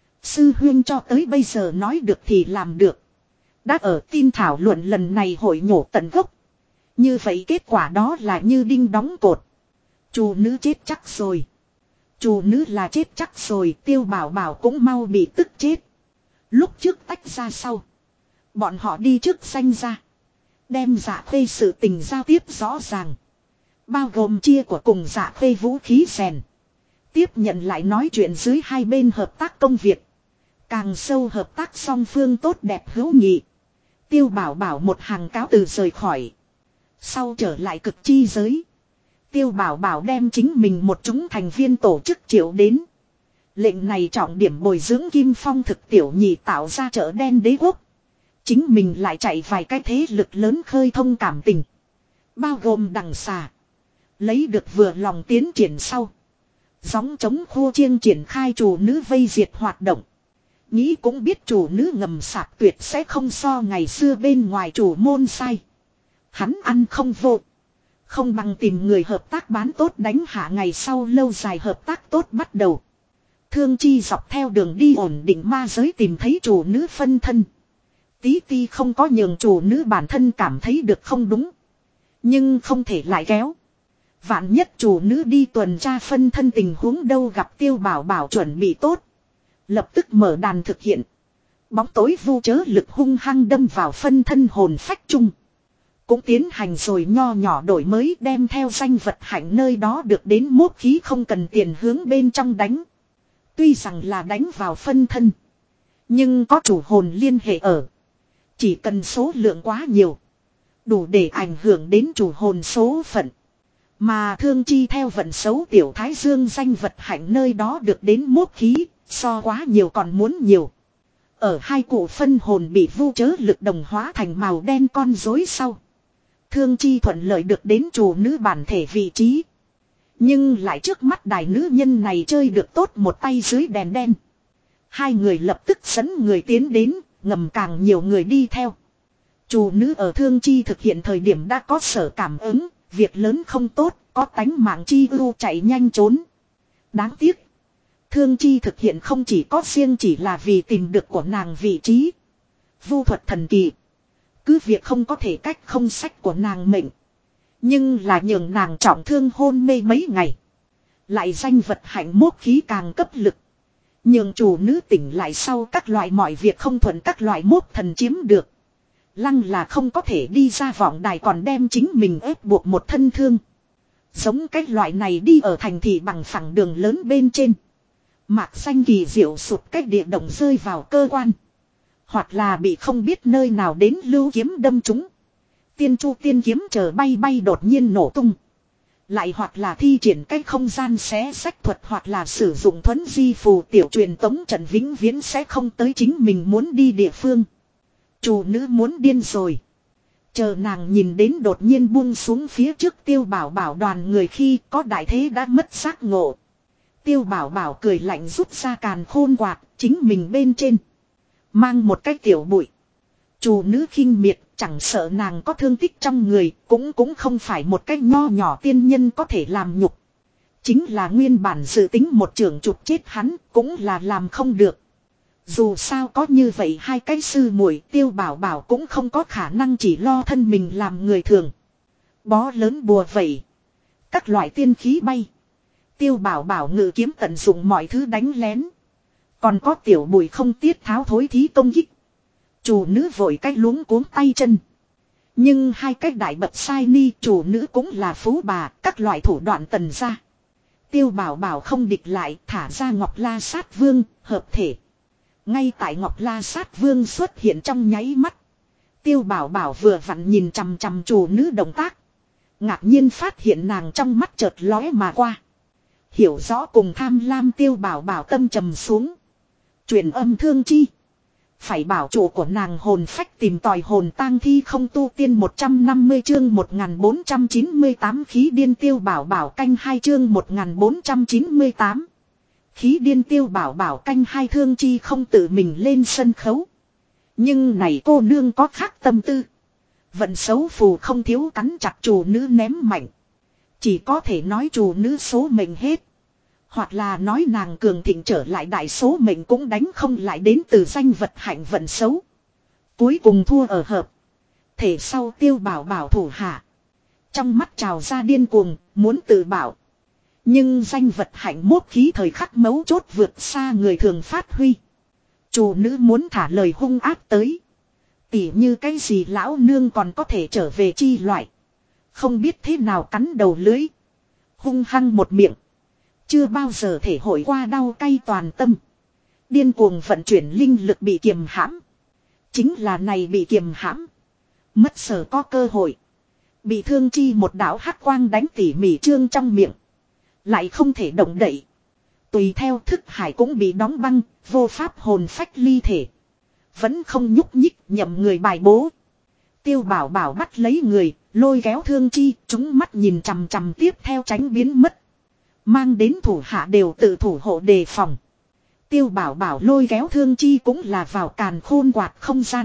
A: Sư huyên cho tới bây giờ nói được thì làm được. Đã ở tin thảo luận lần này hội nhổ tận gốc. Như vậy kết quả đó là như đinh đóng cột. Chủ nữ chết chắc rồi. Chủ nữ là chết chắc rồi. Tiêu Bảo Bảo cũng mau bị tức chết. Lúc trước tách ra sau. Bọn họ đi trước sanh ra. Đem Dạ Phê sự tình giao tiếp rõ ràng. Bao gồm chia của cùng Dạ Phê vũ khí rèn. Tiếp nhận lại nói chuyện dưới hai bên hợp tác công việc. Càng sâu hợp tác song phương tốt đẹp hữu nghị. Tiêu Bảo Bảo một hàng cáo từ rời khỏi. Sau trở lại cực chi giới. Tiêu Bảo Bảo đem chính mình một chúng thành viên tổ chức triệu đến. Lệnh này trọng điểm bồi dưỡng Kim Phong thực tiểu nhị tạo ra chợ đen đế quốc. Chính mình lại chạy vài cái thế lực lớn khơi thông cảm tình. Bao gồm đằng xà. Lấy được vừa lòng tiến triển sau. Gióng chống khô chiêng triển khai chủ nữ vây diệt hoạt động. Nghĩ cũng biết chủ nữ ngầm sạc tuyệt sẽ không so ngày xưa bên ngoài chủ môn sai. Hắn ăn không vô. Không bằng tìm người hợp tác bán tốt đánh hạ, ngày sau lâu dài hợp tác tốt bắt đầu. Thương Chi dọc theo đường đi ổn định ma giới tìm thấy chủ nữ phân thân. Tí ti không có nhường chủ nữ bản thân cảm thấy được không đúng. Nhưng không thể lại kéo. Vạn nhất chủ nữ đi tuần tra phân thân tình huống đâu, gặp Tiêu Bảo Bảo chuẩn bị tốt. Lập tức mở đàn thực hiện. Bóng tối vu chớ lực hung hăng đâm vào phân thân hồn phách chung. Cũng tiến hành rồi nho nhỏ đổi mới, đem theo danh vật hạnh nơi đó được đến mốt khí không cần tiền hướng bên trong đánh. Tuy rằng là đánh vào phân thân. Nhưng có chủ hồn liên hệ ở. Chỉ cần số lượng quá nhiều. Đủ để ảnh hưởng đến chủ hồn số phận. Mà Thương Chi theo vận xấu tiểu thái dương danh vật hạnh nơi đó được đến mốt khí. So quá nhiều còn muốn nhiều. Ở hai cụ phân hồn bị vu chớ lực đồng hóa thành màu đen con rối sau. Thương Chi thuận lợi được đến chủ nữ bản thể vị trí. Nhưng lại trước mắt đài nữ nhân này chơi được tốt một tay dưới đèn đen. Hai người lập tức dẫn người tiến đến, ngầm càng nhiều người đi theo. Chủ nữ ở Thương Chi thực hiện thời điểm đã có sở cảm ứng, việc lớn không tốt, có tánh mạng chi ưu chạy nhanh trốn. Đáng tiếc. Thương Chi thực hiện không chỉ có riêng chỉ là vì tìm được của nàng vị trí. Vu thuật thần kỳ. Cứ việc không có thể cách không sách của nàng mệnh. Nhưng là nhường nàng trọng thương hôn mê mấy ngày. Lại danh vật hạnh mốt khí càng cấp lực. Nhường chủ nữ tỉnh lại sau các loại mọi việc không thuận các loại mốt thần chiếm được. Lăng là không có thể đi ra vọng đài còn đem chính mình ép buộc một thân thương. Giống cái loại này đi ở thành thị bằng phẳng đường lớn bên trên. Mạc xanh kỳ diệu sụt cách địa động rơi vào cơ quan. Hoặc là bị không biết nơi nào đến lưu kiếm đâm trúng. Tiên chu tiên kiếm chờ bay bay đột nhiên nổ tung. Lại hoặc là thi triển cách không gian xé sách thuật hoặc là sử dụng thuấn di phù tiểu truyền tống trận vĩnh viễn sẽ không tới chính mình muốn đi địa phương. Chủ nữ muốn điên rồi. Chờ nàng nhìn đến đột nhiên buông xuống phía trước Tiêu Bảo Bảo đoàn người khi có đại thế đã mất giác ngộ. Tiêu Bảo Bảo cười lạnh rút ra càn khôn quạt chính mình bên trên. Mang một cái tiểu bụi. Chủ nữ khinh miệt chẳng sợ nàng có thương tích trong người cũng không phải một cái nho nhỏ tiên nhân có thể làm nhục. Chính là nguyên bản dự tính một trưởng chụp chết hắn cũng là làm không được. Dù sao có như vậy hai cái sư muội Tiêu Bảo Bảo cũng không có khả năng chỉ lo thân mình làm người thường. Bó lớn bùa vẩy. Các loại tiên khí bay. Tiêu Bảo Bảo ngự kiếm tận dụng mọi thứ đánh lén. Còn có tiểu bùi không tiết tháo thối thí công kích. Chủ nữ vội cách luống cuống tay chân. Nhưng hai cách đại bậc sai ni chủ nữ cũng là phú bà. Các loại thủ đoạn tần ra. Tiêu Bảo Bảo không địch lại thả ra Ngọc La Sát Vương hợp thể. Ngay tại Ngọc La Sát Vương xuất hiện trong nháy mắt. Tiêu Bảo Bảo vừa vặn nhìn chằm chằm chủ nữ động tác. Ngạc nhiên phát hiện nàng trong mắt chợt lóe mà qua. Hiểu rõ cùng tham lam Tiêu Bảo Bảo tâm trầm xuống. Truyền âm thương chi. Phải bảo chủ của nàng hồn phách tìm tòi hồn tang thi không tu tiên 150 chương 1498 khí điên Tiêu Bảo Bảo canh 2 chương 1498. Khí điên Tiêu Bảo Bảo canh 2 thương chi không tự mình lên sân khấu. Nhưng này cô nương có khác tâm tư. Vận xấu phù không thiếu cắn chặt chủ nữ ném mạnh. Chỉ có thể nói chủ nữ số mệnh hết. Hoặc là nói nàng cường thịnh trở lại đại số mệnh cũng đánh không lại đến từ danh vật hạnh vận xấu. Cuối cùng thua ở hợp. Thể sau Tiêu Bảo Bảo thủ hạ. Trong mắt trào ra điên cuồng, muốn tự bảo. Nhưng danh vật hạnh mốt khí thời khắc mấu chốt vượt xa người thường phát huy. Chủ nữ muốn thả lời hung ác tới. Tỉ như cái gì lão nương còn có thể trở về chi loại. Không biết thế nào cắn đầu lưới. Hung hăng một miệng. Chưa bao giờ thể hội qua đau cay toàn tâm. Điên cuồng vận chuyển linh lực bị kiềm hãm. Chính là này bị kiềm hãm. Mất sở có cơ hội. Bị thương chi một đạo hắc quang đánh tỉ mỉ trương trong miệng. Lại không thể động đậy. Tùy theo thức hải cũng bị đóng băng. Vô pháp hồn phách ly thể. Vẫn không nhúc nhích nhậm người bài bố. Tiêu Bảo Bảo bắt lấy người. Lôi kéo thương chi. Chúng mắt nhìn chằm chằm tiếp theo tránh biến mất. Mang đến thủ hạ đều tự thủ hộ đề phòng. Tiêu Bảo Bảo lôi kéo thương chi cũng là vào càn khôn quạt không gian.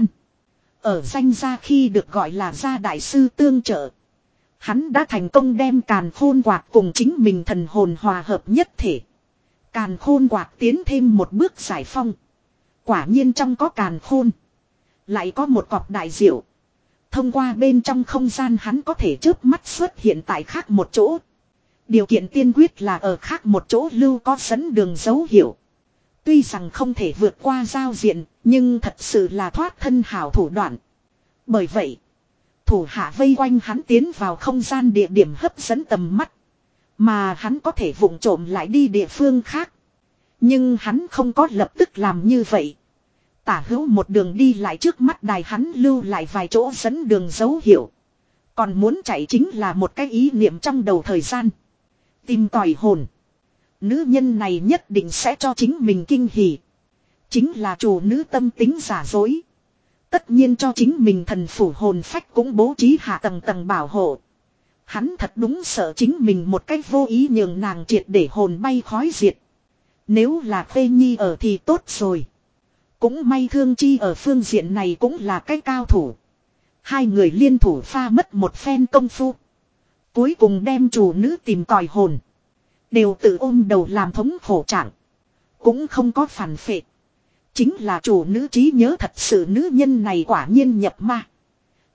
A: Ở danh gia khi được gọi là gia đại sư tương trợ. Hắn đã thành công đem càn khôn quạt cùng chính mình thần hồn hòa hợp nhất thể. Càn khôn quạt tiến thêm một bước giải phong. Quả nhiên trong có càn khôn. Lại có một cọp đại diệu. Thông qua bên trong không gian hắn có thể chớp mắt xuất hiện tại khác một chỗ. Điều kiện tiên quyết là ở khác một chỗ lưu có dẫn đường dấu hiệu. Tuy rằng không thể vượt qua giao diện, nhưng thật sự là thoát thân hảo thủ đoạn. Bởi vậy, thủ hạ vây quanh hắn tiến vào không gian địa điểm hấp dẫn tầm mắt. Mà hắn có thể vụng trộm lại đi địa phương khác. Nhưng hắn không có lập tức làm như vậy. Tả hữu một đường đi lại trước mắt đài hắn lưu lại vài chỗ dẫn đường dấu hiệu. Còn muốn chạy chính là một cái ý niệm trong đầu thời gian. Tìm tòi hồn. Nữ nhân này nhất định sẽ cho chính mình kinh hỉ. Chính là chủ nữ tâm tính giả dối. Tất nhiên cho chính mình thần phủ hồn phách cũng bố trí hạ tầng tầng bảo hộ. Hắn thật đúng sợ chính mình một cách vô ý nhường nàng triệt để hồn bay khói diệt. Nếu là Khê Nhi ở thì tốt rồi. Cũng may Thương Chi ở phương diện này cũng là cái cao thủ. Hai người liên thủ pha mất một phen công phu. Cuối cùng đem chủ nữ tìm tòi hồn. Đều tự ôm đầu làm thống khổ trạng. Cũng không có phản phệ. Chính là chủ nữ trí nhớ thật sự nữ nhân này quả nhiên nhập ma.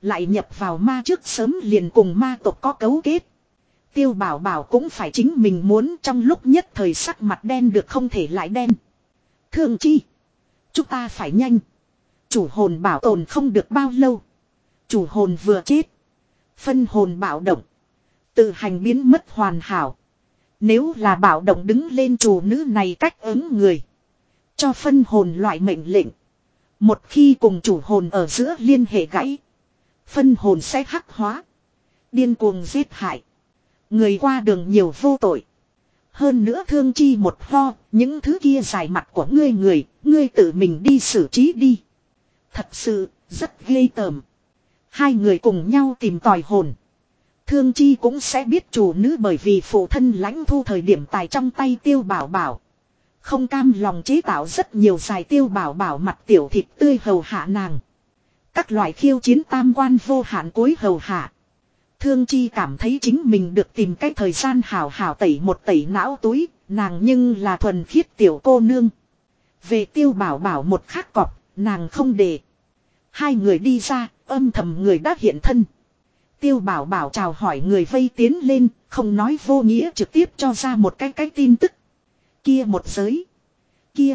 A: Lại nhập vào ma trước sớm liền cùng ma tộc có cấu kết. Tiêu Bảo Bảo cũng phải chính mình muốn, trong lúc nhất thời sắc mặt đen được không thể lại đen. Thương Chi, chúng ta phải nhanh. Chủ hồn bảo tồn không được bao lâu. Chủ hồn vừa chết, phân hồn bạo động, tự hành biến mất hoàn hảo. Nếu là bạo động đứng lên, chủ nữ này cách ứng người, cho phân hồn loại mệnh lệnh. Một khi cùng chủ hồn ở giữa liên hệ gãy, phân hồn sẽ hắc hóa, điên cuồng giết hại. Người qua đường nhiều vô tội. Hơn nữa Thương Chi một ho, những thứ kia dài mặt của ngươi ngươi tự mình đi xử trí đi. Thật sự, rất ghê tởm. Hai người cùng nhau tìm tòi hồn. Thương Chi cũng sẽ biết chủ nữ bởi vì phụ thân lãnh thu thời điểm tài trong tay Tiêu Bảo Bảo. Không cam lòng chế tạo rất nhiều dài Tiêu Bảo Bảo mặt tiểu thịt tươi hầu hạ nàng. Các loại khiêu chiến tam quan vô hạn cuối hầu hạ. Thương Chi cảm thấy chính mình được tìm cái thời gian hảo hảo tẩy một tẩy não túi, nàng nhưng là thuần khiết tiểu cô nương. Về Tiêu Bảo Bảo một khắc cọp, nàng không để. Hai người đi ra, âm thầm người đã hiện thân. Tiêu Bảo Bảo chào hỏi người vây tiến lên, không nói vô nghĩa trực tiếp cho ra một cái tin tức. Kia một giới. Kia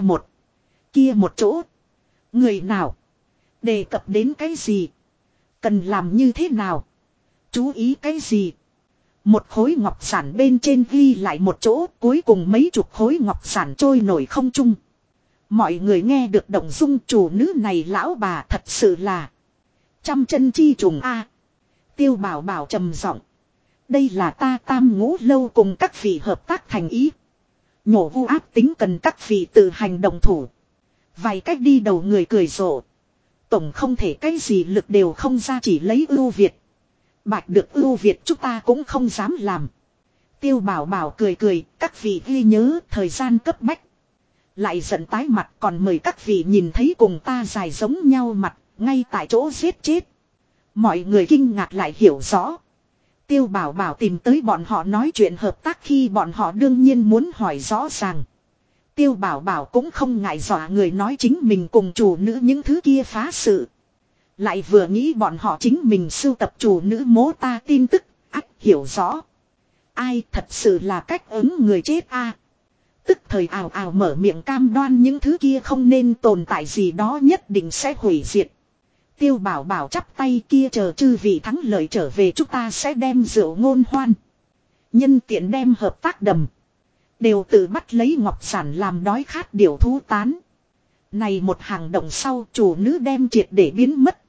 A: một chỗ. Người nào. Đề cập đến cái gì. Cần làm như thế nào. Chú ý cái gì. Một khối ngọc sản bên trên ghi lại một chỗ, cuối cùng mấy chục khối ngọc sản trôi nổi không trung. Mọi người nghe được động dung, chủ nữ này lão bà thật sự là trăm chân chi trùng a. Tiêu Bảo Bảo trầm giọng. Đây là ta Tam Ngũ Lâu cùng các vị hợp tác thành ý. Nhổ vu áp tính cần các vị tự hành động thủ. Vài cách đi đầu người cười rộ. Tổng không thể cái gì lực đều không ra, chỉ lấy ưu việt. Bạch được ưu việt chúng ta cũng không dám làm. Tiêu Bảo Bảo cười cười, các vị ghi nhớ thời gian cấp bách. Lại giận tái mặt, còn mời các vị nhìn thấy cùng ta dài giống nhau mặt, ngay tại chỗ giết chết. Mọi người kinh ngạc lại hiểu rõ. Tiêu Bảo Bảo tìm tới bọn họ nói chuyện hợp tác khi bọn họ đương nhiên muốn hỏi rõ ràng. Tiêu Bảo Bảo cũng không ngại dọa người nói chính mình cùng chủ nữ những thứ kia phá sự. Lại vừa nghĩ bọn họ chính mình sưu tập chủ nữ mố ta tin tức, ắt hiểu rõ. Ai thật sự là cách ứng người chết a. Tức thời ào ào mở miệng cam đoan những thứ kia không nên tồn tại gì đó nhất định sẽ hủy diệt. Tiêu Bảo Bảo chắp tay kia chờ chư vị thắng lợi trở về chúng ta sẽ đem rượu ngôn hoan. Nhân tiện đem hợp tác đầm. Đều tự bắt lấy ngọc sản làm đói khát điều thú tán. Này một hàng động sau chủ nữ đem triệt để biến mất.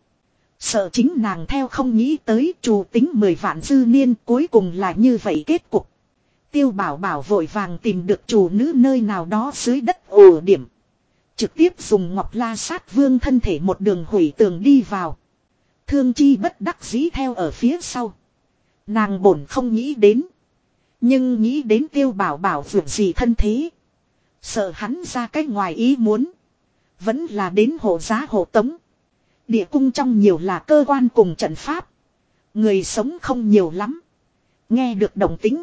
A: Sợ chính nàng theo không nghĩ tới chủ tính 10 vạn dư niên cuối cùng là như vậy kết cục. Tiêu Bảo Bảo vội vàng tìm được chủ nữ nơi nào đó dưới đất ổ điểm. Trực tiếp dùng Ngọc La Sát Vương thân thể một đường hủy tường đi vào. Thương Chi bất đắc dĩ theo ở phía sau. Nàng bổn không nghĩ đến. Nhưng nghĩ đến Tiêu Bảo Bảo vượt gì thân thế. Sợ hắn ra cái ngoài ý muốn. Vẫn là đến hộ giá hộ tống. Địa cung trong nhiều là cơ quan cùng trận pháp. Người sống không nhiều lắm. Nghe được động tĩnh.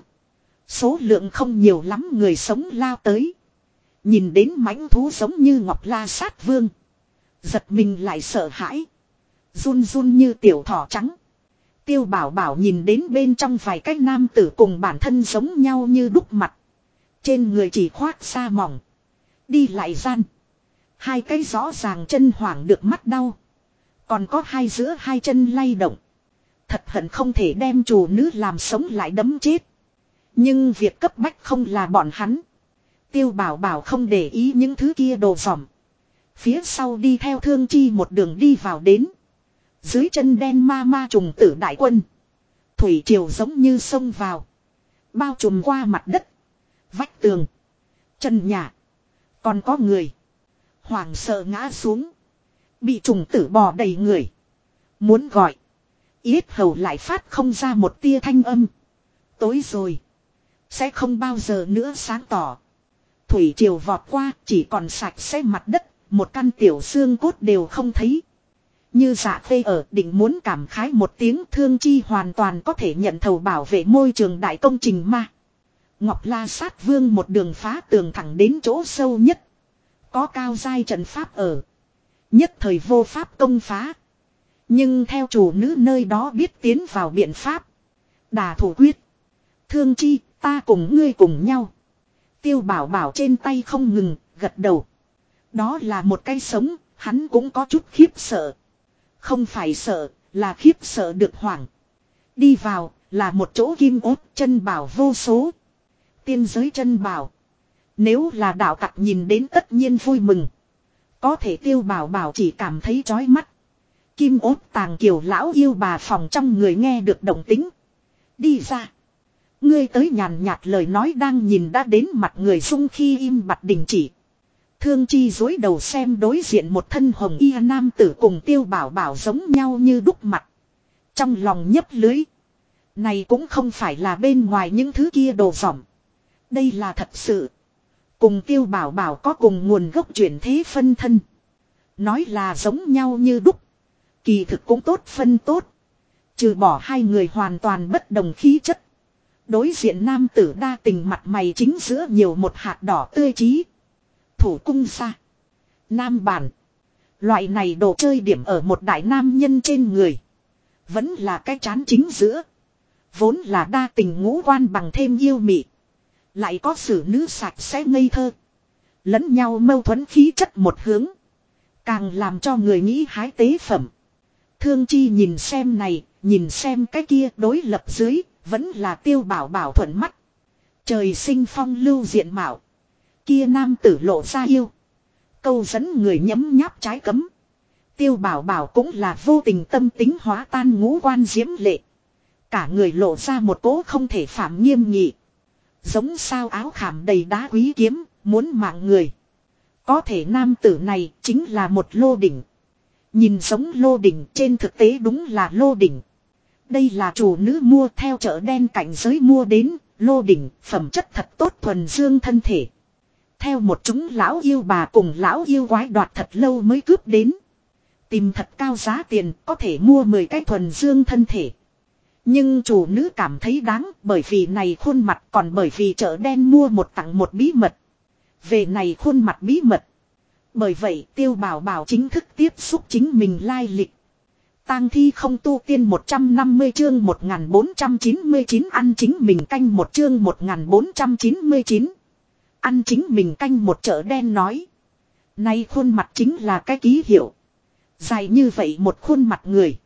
A: Số lượng không nhiều lắm người sống lao tới. Nhìn đến mãnh thú giống như Ngọc La Sát Vương. Giật mình lại sợ hãi. Run run như tiểu thỏ trắng. Tiêu Bảo Bảo nhìn đến bên trong vài cái nam tử cùng bản thân giống nhau như đúc mặt. Trên người chỉ khoác sa mỏng. Đi lại gian. Hai cái rõ ràng chân hoảng được mắt đau. Còn có hai giữa hai chân lay động. Thật hận không thể đem chủ nữ làm sống lại đấm chết. Nhưng việc cấp bách không là bọn hắn. Tiêu Bảo Bảo không để ý những thứ kia đồ dỏm. Phía sau đi theo Thương Chi một đường đi vào đến. Dưới chân đen ma ma trùng tử đại quân. Thủy triều giống như sông vào. Bao trùm qua mặt đất. Vách tường. Chân nhà. Còn có người. Hoảng sợ ngã xuống. Bị trùng tử bò đầy người. Muốn gọi. Yết hầu lại phát không ra một tia thanh âm. Tối rồi. Sẽ không bao giờ nữa sáng tỏ. Thủy triều vọt qua chỉ còn sạch sẽ mặt đất. Một căn tiểu xương cốt đều không thấy. Như Dạ Khê ở định muốn cảm khái một tiếng Thương Chi hoàn toàn có thể nhận thầu bảo vệ môi trường đại công trình mà. Ngọc La Sát Vương một đường phá tường thẳng đến chỗ sâu nhất. Có cao giai trận pháp ở. Nhất thời vô pháp công phá. Nhưng theo chủ nữ nơi đó biết tiến vào biện pháp. Đà thủ quyết. Thương chi, ta cùng ngươi cùng nhau. Tiêu bảo bảo trên tay không ngừng, gật đầu. Đó là một cái sống, hắn cũng có chút khiếp sợ. Không phải sợ, là khiếp sợ được hoảng. Đi vào, là một chỗ kim ốt chân bảo vô số. Tiên giới chân bảo. Nếu là đạo tặc nhìn đến tất nhiên vui mừng. Có thể tiêu bảo bảo chỉ cảm thấy chói mắt. Kim ốt tàng kiều lão yêu bà phòng trong người nghe được động tính. Đi ra. Ngươi tới nhàn nhạt lời nói đang nhìn đã đến mặt người sung khi im bặt đình chỉ. Thương chi dối đầu xem đối diện một thân hồng y nam tử cùng tiêu bảo bảo giống nhau như đúc mặt. Trong lòng nhấp lưới. Này cũng không phải là bên ngoài những thứ kia đồ phỏng. Đây là thật sự. Cùng tiêu bảo bảo có cùng nguồn gốc chuyển thế phân thân. Nói là giống nhau như đúc. Kỳ thực cũng tốt phân tốt. Trừ bỏ hai người hoàn toàn bất đồng khí chất. Đối diện nam tử đa tình mặt mày chính giữa nhiều một hạt đỏ tươi chí. Thủ cung xa. Nam bản. Loại này đồ chơi điểm ở một đại nam nhân trên người. Vẫn là cái chán chính giữa. Vốn là đa tình ngũ quan bằng thêm yêu mị. Lại có xử nữ sạch sẽ ngây thơ. Lẫn nhau mâu thuẫn khí chất một hướng. Càng làm cho người nghĩ hái tế phẩm. Thương chi nhìn xem này, nhìn xem cái kia đối lập dưới, vẫn là tiêu bảo bảo thuận mắt. Trời sinh phong lưu diện mạo. Kia nam tử lộ ra yêu. Câu dẫn người nhấm nháp trái cấm. Tiêu bảo bảo cũng là vô tình tâm tính hóa tan ngũ quan diễm lệ. Cả người lộ ra một cỗ không thể phạm nghiêm nghị. Giống sao áo khảm đầy đá quý kiếm, muốn mạng người. Có thể nam tử này chính là một lô đỉnh. Nhìn giống lô đỉnh trên thực tế đúng là lô đỉnh. Đây là chủ nữ mua theo chợ đen cảnh giới mua đến, lô đỉnh, phẩm chất thật tốt thuần dương thân thể. Theo một chúng lão yêu bà cùng lão yêu quái đoạt thật lâu mới cướp đến. Tìm thật cao giá tiền có thể mua 10 cái thuần dương thân thể. Nhưng chủ nữ cảm thấy đáng bởi vì này khuôn mặt còn bởi vì chợ đen mua một tặng một bí mật. Về này khuôn mặt bí mật. Bởi vậy tiêu bảo bảo chính thức tiếp xúc chính mình lai lịch. Tang thi không tu tiên 150 chương 1499 ăn chính mình canh một chương 1499. Ăn chính mình canh một chợ đen nói. Nay khuôn mặt chính là cái ký hiệu. Dài như vậy một khuôn mặt người.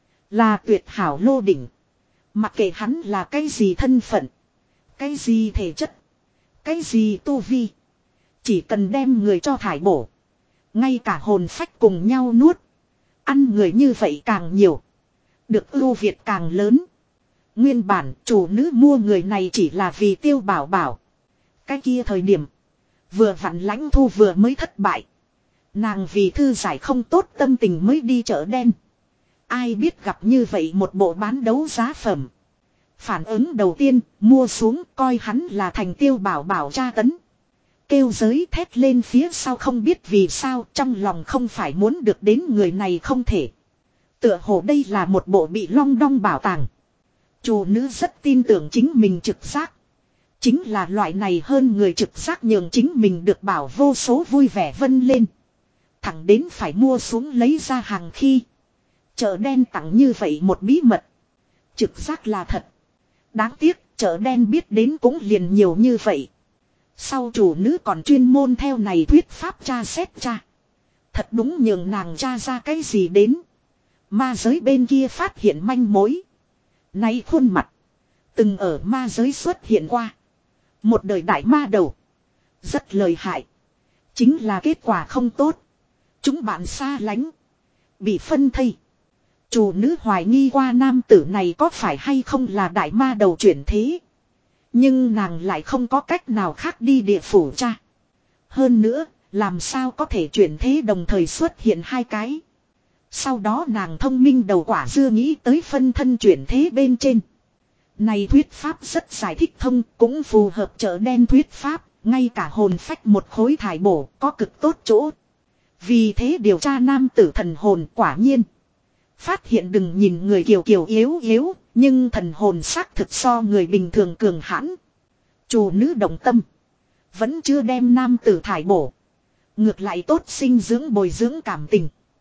A: Là tuyệt hảo lô đỉnh. Mặc kệ hắn là cái gì thân phận. Cái gì thể chất. Cái gì tu vi. Chỉ cần đem người cho thải bổ. Ngay cả hồn phách cùng nhau nuốt. Ăn người như vậy càng nhiều. Được ưu việt càng lớn. Nguyên bản chủ nữ mua người này chỉ là vì tiêu bảo bảo. Cái kia thời điểm. Vừa vặn lãnh thu vừa mới thất bại. Nàng vì thư giải không tốt tâm tình mới đi chợ đen. Ai biết gặp như vậy một bộ bán đấu giá phẩm. Phản ứng đầu tiên mua xuống coi hắn là thành tiêu bảo bảo tra tấn. Kêu giới thét lên phía sau không biết vì sao trong lòng không phải muốn được đến người này không thể. Tựa hồ đây là một bộ bị long đong bảo tàng. Chủ nữ rất tin tưởng chính mình trực giác. Chính là loại này hơn người trực giác nhường chính mình được bảo vô số vui vẻ vân lên. Thẳng đến phải mua xuống lấy ra hàng khi. Chợ đen tặng như vậy một bí mật. Trực giác là thật. Đáng tiếc chợ đen biết đến cũng liền nhiều như vậy. Sau chủ nữ còn chuyên môn theo này thuyết pháp tra xét tra. Thật đúng nhường nàng tra ra cái gì đến. Ma giới bên kia phát hiện manh mối. Nay khuôn mặt. Từng ở ma giới xuất hiện qua. Một đời đại ma đầu. Rất lợi hại. Chính là kết quả không tốt. Chúng bạn xa lánh. Bị phân thây. Chủ nữ hoài nghi qua nam tử này có phải hay không là đại ma đầu chuyển thế. Nhưng nàng lại không có cách nào khác đi địa phủ cha. Hơn nữa, làm sao có thể chuyển thế đồng thời xuất hiện hai cái. Sau đó nàng thông minh đầu quả dưa nghĩ tới phân thân chuyển thế bên trên. Này thuyết pháp rất giải thích thông, cũng phù hợp chợ đen thuyết pháp, ngay cả hồn phách một khối thải bổ có cực tốt chỗ. Vì thế điều tra nam tử thần hồn quả nhiên. Phát hiện đừng nhìn người kiều kiều yếu yếu, nhưng thần hồn xác thực so người bình thường cường hãn. Chủ nữ động tâm. Vẫn chưa đem nam tử thải bổ. Ngược lại tốt sinh dưỡng bồi dưỡng cảm tình.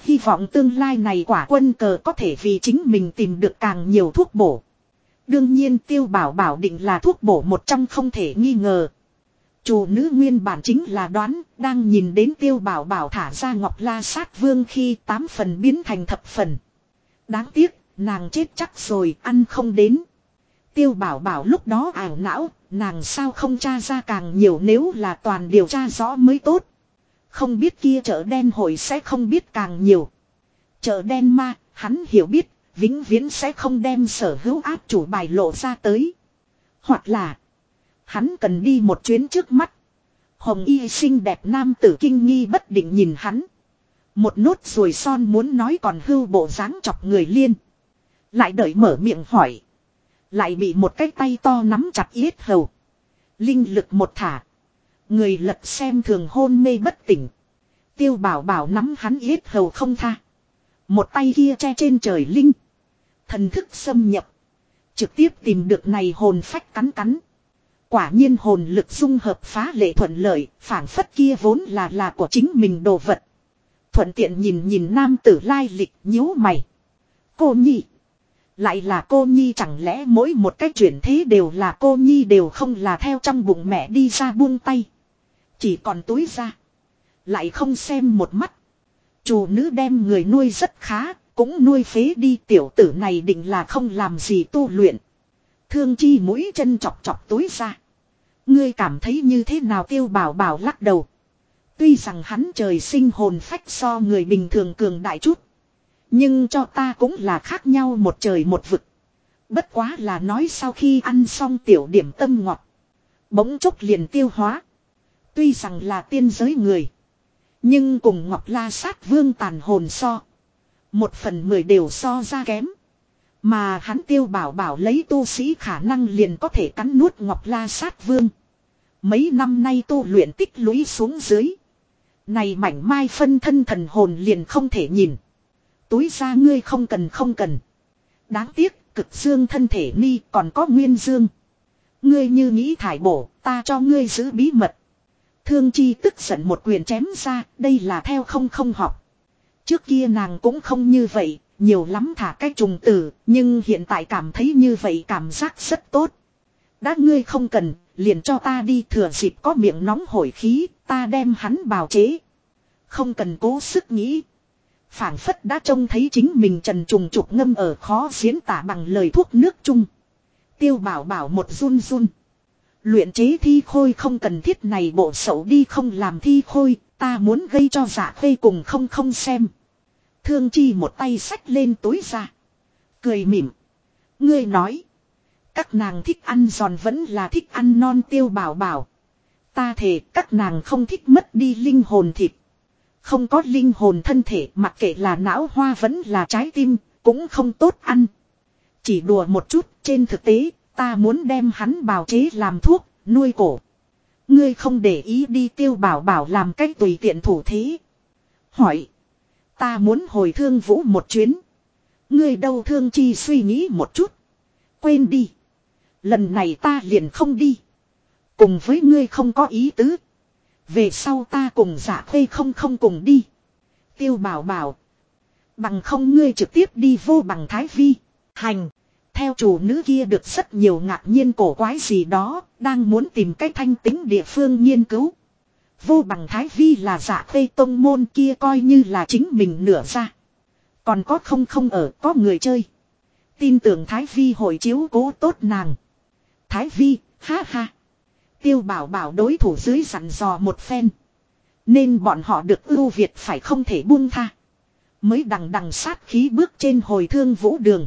A: Hy vọng tương lai này quả quân cờ có thể vì chính mình tìm được càng nhiều thuốc bổ. Đương nhiên Tiêu Bảo Bảo định là thuốc bổ một trong không thể nghi ngờ. Chủ nữ nguyên bản chính là đoán, đang nhìn đến Tiêu Bảo Bảo thả ra Ngọc La Sát Vương khi 8 phần biến thành thập phần. Đáng tiếc, nàng chết chắc rồi, ăn không đến. Tiêu Bảo Bảo lúc đó ảo não, nàng sao không tra ra càng nhiều nếu là toàn điều tra rõ mới tốt. Không biết kia chợ đen hội sẽ không biết càng nhiều. Chợ đen ma, hắn hiểu biết, vĩnh viễn sẽ không đem sở hữu áp chủ bài lộ ra tới. Hoặc là, hắn cần đi một chuyến trước mắt. Hồng y xinh đẹp nam tử kinh nghi bất định nhìn hắn. Một nốt ruồi son muốn nói còn hưu bộ dáng chọc người liên. Lại đợi mở miệng hỏi. Lại bị một cái tay to nắm chặt yết hầu. Linh lực một thả. Người lật xem thường hôn mê bất tỉnh. Tiêu Bảo Bảo nắm hắn yết hầu không tha. Một tay kia che trên trời linh. Thần thức xâm nhập. Trực tiếp tìm được này hồn phách cắn cắn. Quả nhiên hồn lực dung hợp phá lệ thuận lợi. Phảng phất kia vốn là của chính mình đồ vật. Thuận tiện nhìn nam tử lai lịch nhíu mày. Cô nhi. Lại là cô nhi chẳng lẽ mỗi một cái chuyển thế đều là cô nhi đều không là theo trong bụng mẹ đi ra buông tay. Chỉ còn túi ra. Lại không xem một mắt. Chủ nữ đem người nuôi rất khá. Cũng nuôi phế đi tiểu tử này định là không làm gì tu luyện. Thương chi mũi chân chọc chọc túi ra. Ngươi cảm thấy như thế nào Tiêu Bảo Bảo lắc đầu. Tuy rằng hắn trời sinh hồn phách so người bình thường cường đại chút. Nhưng cho ta cũng là khác nhau một trời một vực. Bất quá là nói sau khi ăn xong tiểu điểm tâm ngọt. Bỗng chốc liền tiêu hóa. Tuy rằng là tiên giới người. Nhưng cùng Ngọc La Sát Vương tàn hồn so. 1/10 đều so ra kém. Mà hắn Tiêu Bảo Bảo lấy tu sĩ khả năng liền có thể cắn nuốt Ngọc La Sát Vương. Mấy năm nay tu luyện tích lũy xuống dưới. Này mảnh mai phân thân thần hồn liền không thể nhìn. Túi ra ngươi không cần. Đáng tiếc cực dương thân thể ni còn có nguyên dương. Ngươi như nghĩ thải bổ ta cho ngươi giữ bí mật. Thương chi tức giận một quyền chém ra đây là theo không học. Trước kia nàng cũng không như vậy. Nhiều lắm thả cái trùng tử. Nhưng hiện tại cảm thấy như vậy cảm giác rất tốt. Đã ngươi không cần liền cho ta đi thừa dịp có miệng nóng hổi khí. Ta đem hắn bào chế. Không cần cố sức nghĩ. Phảng phất đã trông thấy chính mình trần trùng trục ngâm ở khó diễn tả bằng lời thuốc nước chung. Tiêu Bảo Bảo một run. Luyện chế thi khôi không cần thiết này bộ sậu đi không làm thi khôi. Ta muốn gây cho Dạ Khê cùng không xem. Thương chi một tay xách lên túi ra. Cười mỉm. Ngươi nói. Các nàng thích ăn giòn vẫn là thích ăn non Tiêu Bảo Bảo. Ta thề các nàng không thích mất đi linh hồn thịt. Không có linh hồn thân thể mặc kệ là não hoa vẫn là trái tim, cũng không tốt ăn. Chỉ đùa một chút, trên thực tế, ta muốn đem hắn bào chế làm thuốc, nuôi cổ. Ngươi không để ý đi Tiêu Bảo Bảo làm cách tùy tiện thủ thế. Hỏi. Ta muốn hồi Thương Vũ một chuyến. Ngươi đâu Thương Chi suy nghĩ một chút. Quên đi. Lần này ta liền không đi. Cùng với ngươi không có ý tứ. Về sau ta cùng Dạ Khê không cùng đi. Tiêu Bảo Bảo. Bằng không ngươi trực tiếp đi vô bằng Thái Vi. Hành. Theo chủ nữ kia được rất nhiều ngạc nhiên cổ quái gì đó. Đang muốn tìm cách thanh tính địa phương nghiên cứu. Vô bằng Thái Vi là Dạ Khê tông môn kia coi như là chính mình nửa ra. Còn có không ở có người chơi. Tin tưởng Thái Vi hội chiếu cố tốt nàng. Thái Vi, ha ha. Tiêu Bảo Bảo đối thủ dưới dặn dò một phen. Nên bọn họ được ưu việt phải không thể buông tha. Mới đằng sát khí bước trên hồi Thương Vũ đường.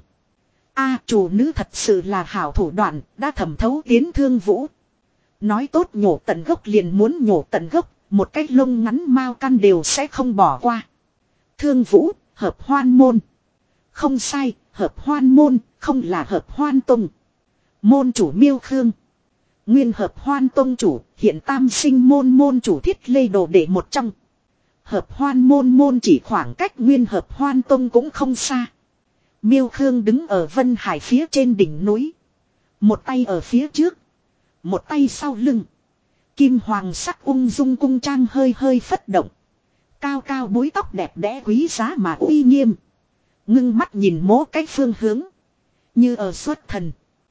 A: Chủ nữ thật sự là hảo thủ đoạn, đã thẩm thấu tiến Thương Vũ. Nói tốt nhổ tận gốc liền muốn nhổ tận gốc, một cái lông ngắn mao căn đều sẽ không bỏ qua. Thương Vũ, hợp hoan môn. Không sai, hợp hoan môn, không là hợp hoan tông. Môn chủ Miêu Khương. Nguyên hợp hoan tông chủ, hiện tam sinh môn chủ Thiết Lê đồ đệ một trong. Hợp hoan môn chỉ khoảng cách nguyên hợp hoan tông cũng không xa. Miêu Khương đứng ở Vân Hải phía trên đỉnh núi. Một tay ở phía trước. Một tay sau lưng. Kim hoàng sắc ung dung cung trang hơi phất động. Cao cao búi tóc đẹp đẽ quý giá mà uy nghiêm. Ngưng mắt nhìn mố cái phương hướng. Như ở xuất thần.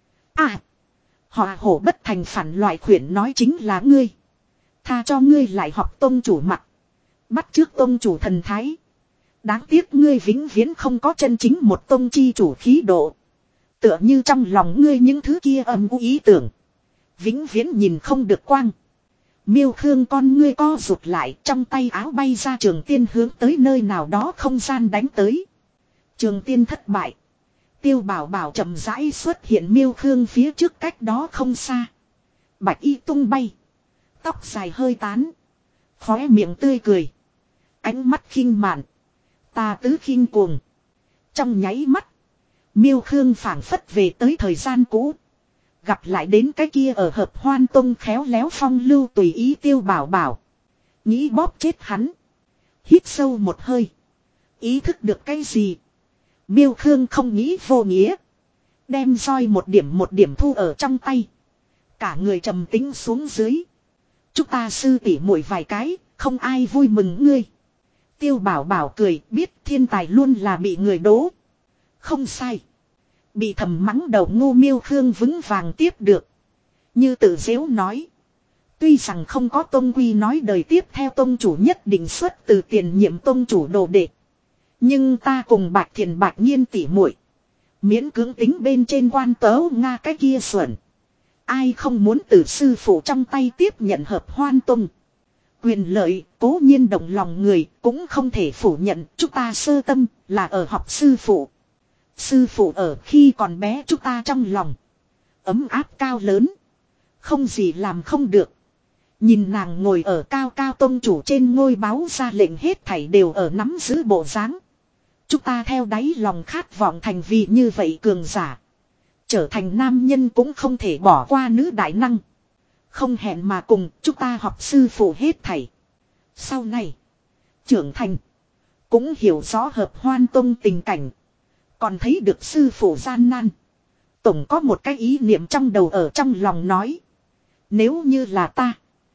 A: À. Họa hổ bất thành phản loại khuyển nói chính là ngươi. Tha cho ngươi lại học tông chủ mặt. Bắt trước tông chủ thần thái. Đáng tiếc ngươi vĩnh viễn không có chân chính một tông chi chủ khí độ. Tựa như trong lòng ngươi những thứ kia âm u ý tưởng. Vĩnh viễn nhìn không được quang. Miêu Khương con ngươi co rụt lại, trong tay áo bay ra trường tiên hướng tới nơi nào đó không gian đánh tới. Trường tiên thất bại. Tiêu Bảo Bảo chậm rãi xuất hiện Miêu Khương phía trước cách đó không xa. Bạch y tung bay. Tóc dài hơi tán. Khóe miệng tươi cười. Ánh mắt khinh mạn. Tà tứ khinh cuồng. Trong nháy mắt. Miêu Khương phảng phất về tới thời gian cũ. Gặp lại đến cái kia ở hợp hoan tông khéo léo phong lưu tùy ý Tiêu Bảo Bảo. Nghĩ bóp chết hắn. Hít sâu một hơi. Ý thức được cái gì? Miêu Khương không nghĩ vô nghĩa. Đem roi một điểm thu ở trong tay. Cả người trầm tính xuống dưới. Chúng ta sư tỉ muội vài cái, không ai vui mừng ngươi. Tiêu Bảo Bảo cười, biết thiên tài luôn là bị người đố. Không sai. Bị thầm mắng đầu ngu Miêu Khương vững vàng tiếp được. Như tự dễu nói. Tuy rằng không có tông quy nói đời tiếp theo tông chủ nhất định xuất từ tiền nhiệm tông chủ đồ đệ. Nhưng ta cùng Bạch Thiền Bạch Nhiên tỉ muội miễn cưỡng tính bên trên quan tớ Nga cái kia xuẩn. Ai không muốn từ sư phụ trong tay tiếp nhận hợp hoan tông. Quyền lợi cố nhiên động lòng người cũng không thể phủ nhận chúng ta sơ tâm là ở học sư phụ. Sư phụ ở khi còn bé chúng ta trong lòng. Ấm áp cao lớn. Không gì làm không được. Nhìn nàng ngồi ở cao cao tông chủ trên ngôi báo ra lệnh hết thảy đều ở nắm giữ bộ dáng. Chúng ta theo đáy lòng khát vọng thành vị như vậy cường giả. Trở thành nam nhân cũng không thể bỏ qua nữ đại năng. Không hẹn mà cùng chúng ta học sư phụ hết thảy. Sau này. Trưởng thành. Cũng hiểu rõ hợp hoan tông tình cảnh. Còn thấy được sư phụ gian nan. Tổng có một cái ý niệm trong đầu ở trong lòng nói. Nếu như là ta.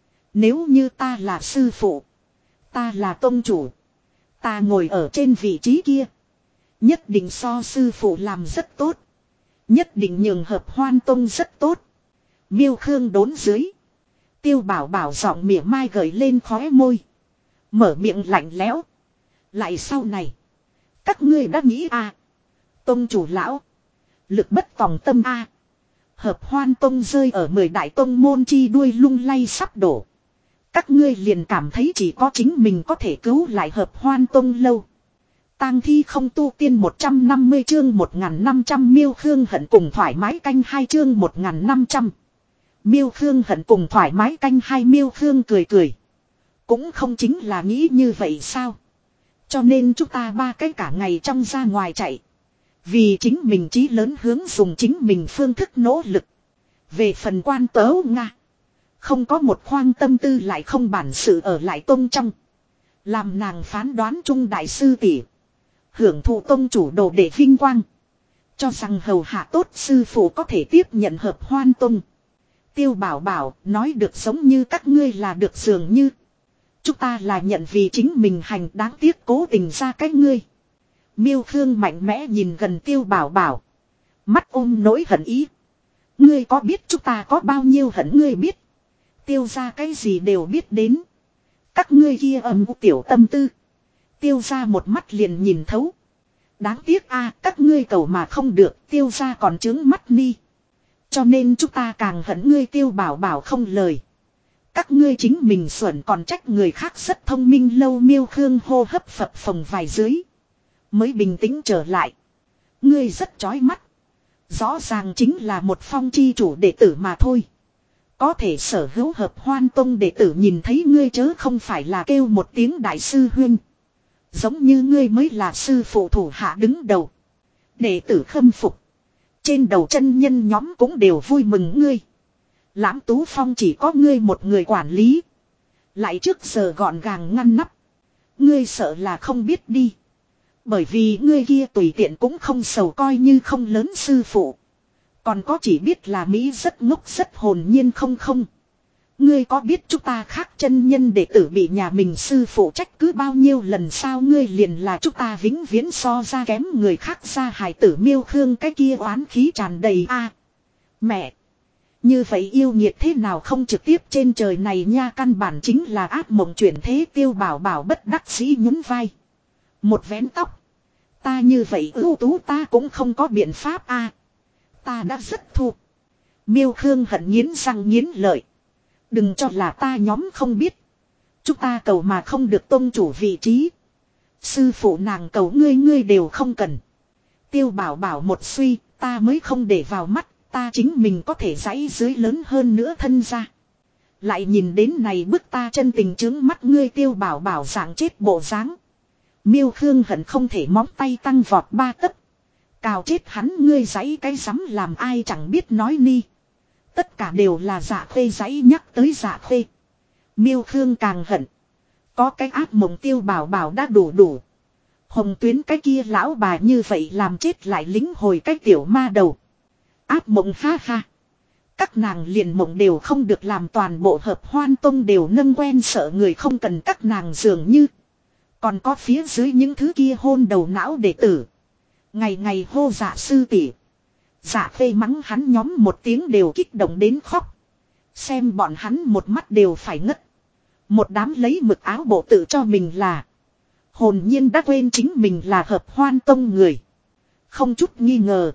A: Nếu như ta là sư phụ. Ta là tông chủ. Ta ngồi ở trên vị trí kia. Nhất định so sư phụ làm rất tốt. Nhất định nhường hợp hoan tông rất tốt. Miêu Khương đốn dưới. Tiêu Bảo Bảo giọng mỉa mai gợi lên khóe môi. Mở miệng lạnh lẽo. Lại sau này. Các ngươi đã nghĩ à. Tông chủ lão. Lực bất tòng tâm a. Hợp hoan tông rơi ở 10 đại tông môn chi đuôi lung lay sắp đổ. Các ngươi liền cảm thấy chỉ có chính mình có thể cứu lại hợp hoan tông lâu. Tang thi không tu tiên 150 chương 1500 Miêu Khương hận cùng thoải mái canh 2 chương 1500. Miêu Khương hận cùng thoải mái canh 2 Miêu Khương cười cười. Cũng không chính là nghĩ như vậy sao. Cho nên chúng ta ba cái cả ngày trong ra ngoài chạy. Vì chính mình chí lớn hướng dùng chính mình phương thức nỗ lực. Về phần quan tớ Nga. Không có một khoang tâm tư lại không bản sự ở lại tông trong. Làm nàng phán đoán chung đại sư tỷ. Hưởng thụ tông chủ đồ để vinh quang. Cho rằng hầu hạ tốt sư phụ có thể tiếp nhận hợp hoan tông. Tiêu Bảo Bảo nói được giống như các ngươi là được dường như. Chúng ta là nhận vì chính mình hành đáng tiếc cố tình ra cái ngươi. Miêu Khương mạnh mẽ nhìn gần Tiêu Bảo Bảo. Mắt ôm nỗi hận ý. Ngươi có biết chúng ta có bao nhiêu hận ngươi biết. Tiêu ra cái gì đều biết đến. Các ngươi kia âm u tiểu tâm tư. Tiêu ra một mắt liền nhìn thấu. Đáng tiếc a các ngươi cầu mà không được. Tiêu ra còn trướng mắt ni. Cho nên chúng ta càng hận ngươi Tiêu Bảo Bảo không lời. Các ngươi chính mình xuẩn còn trách người khác rất thông minh lâu Miêu Khương hô hấp phập phồng vài dưới. Mới bình tĩnh trở lại. Ngươi rất chói mắt. Rõ ràng chính là một phong chi chủ đệ tử mà thôi. Có thể sở hữu hợp hoan tông đệ tử nhìn thấy ngươi chớ không phải là kêu một tiếng đại sư huynh. Giống như ngươi mới là sư phụ thủ hạ đứng đầu. Đệ tử khâm phục. Trên đầu chân nhân nhóm cũng đều vui mừng ngươi. Lãm Tú Phong chỉ có ngươi một người quản lý. Lại trước giờ gọn gàng ngăn nắp. Ngươi sợ là không biết đi. Bởi vì ngươi kia tùy tiện cũng không sầu coi như không lớn sư phụ. Còn có chỉ biết là Mỹ rất ngốc rất hồn nhiên không. Ngươi có biết chúng ta khác chân nhân đệ tử bị nhà mình sư phụ trách cứ bao nhiêu lần sao ngươi liền là chúng ta vĩnh viễn so ra kém người khác ra hài tử Miêu Khương cái kia oán khí tràn đầy a. Mẹ! Như vậy yêu nghiệt thế nào không trực tiếp trên trời này nha căn bản chính là ác mộng chuyển thế Tiêu Bảo Bảo bất đắc dĩ nhún vai. Một vén tóc. Ta như vậy ưu tú ta cũng không có biện pháp a. Ta đã rất thua. Miêu Khương hận nghiến răng nghiến lợi. Đừng cho là ta nhóm không biết. Chúng ta cầu mà không được tôn chủ vị trí. Sư phụ nàng cầu ngươi đều không cần. Tiêu Bảo Bảo một suy, ta mới không để vào mắt, ta chính mình có thể giãy dưới lớn hơn nữa thân ra. Lại nhìn đến này bức ta chân tình trướng mắt ngươi Tiêu Bảo Bảo dạng chết bộ dáng. Miêu Khương hận không thể móng tay tăng vọt 3 tấc. Cào chết hắn ngươi giãy cái rắm làm ai chẳng biết nói ni. Tất cả đều là Dạ Khê giãy nhắc tới Dạ Khê. Miêu Khương càng hận. Có cái ác mộng Tiêu Bảo Bảo đã đủ. Hồng Tuyến cái kia lão bà như vậy làm chết lại lính hồi cái tiểu ma đầu. Ác mộng ha ha. Các nàng liền mộng đều không được làm toàn bộ Hợp Hoan Tông đều nâng quen sợ người không cần các nàng dường như. Còn có phía dưới những thứ kia hôn đầu não đệ tử. Ngày ngày hô Dạ sư tỷ. Dạ Khê mắng hắn nhóm một tiếng đều kích động đến khóc. Xem bọn hắn một mắt đều phải ngất. Một đám lấy mực áo bộ tự cho mình là. Hồn nhiên đã quên chính mình là Hợp Hoan Tông người. Không chút nghi ngờ.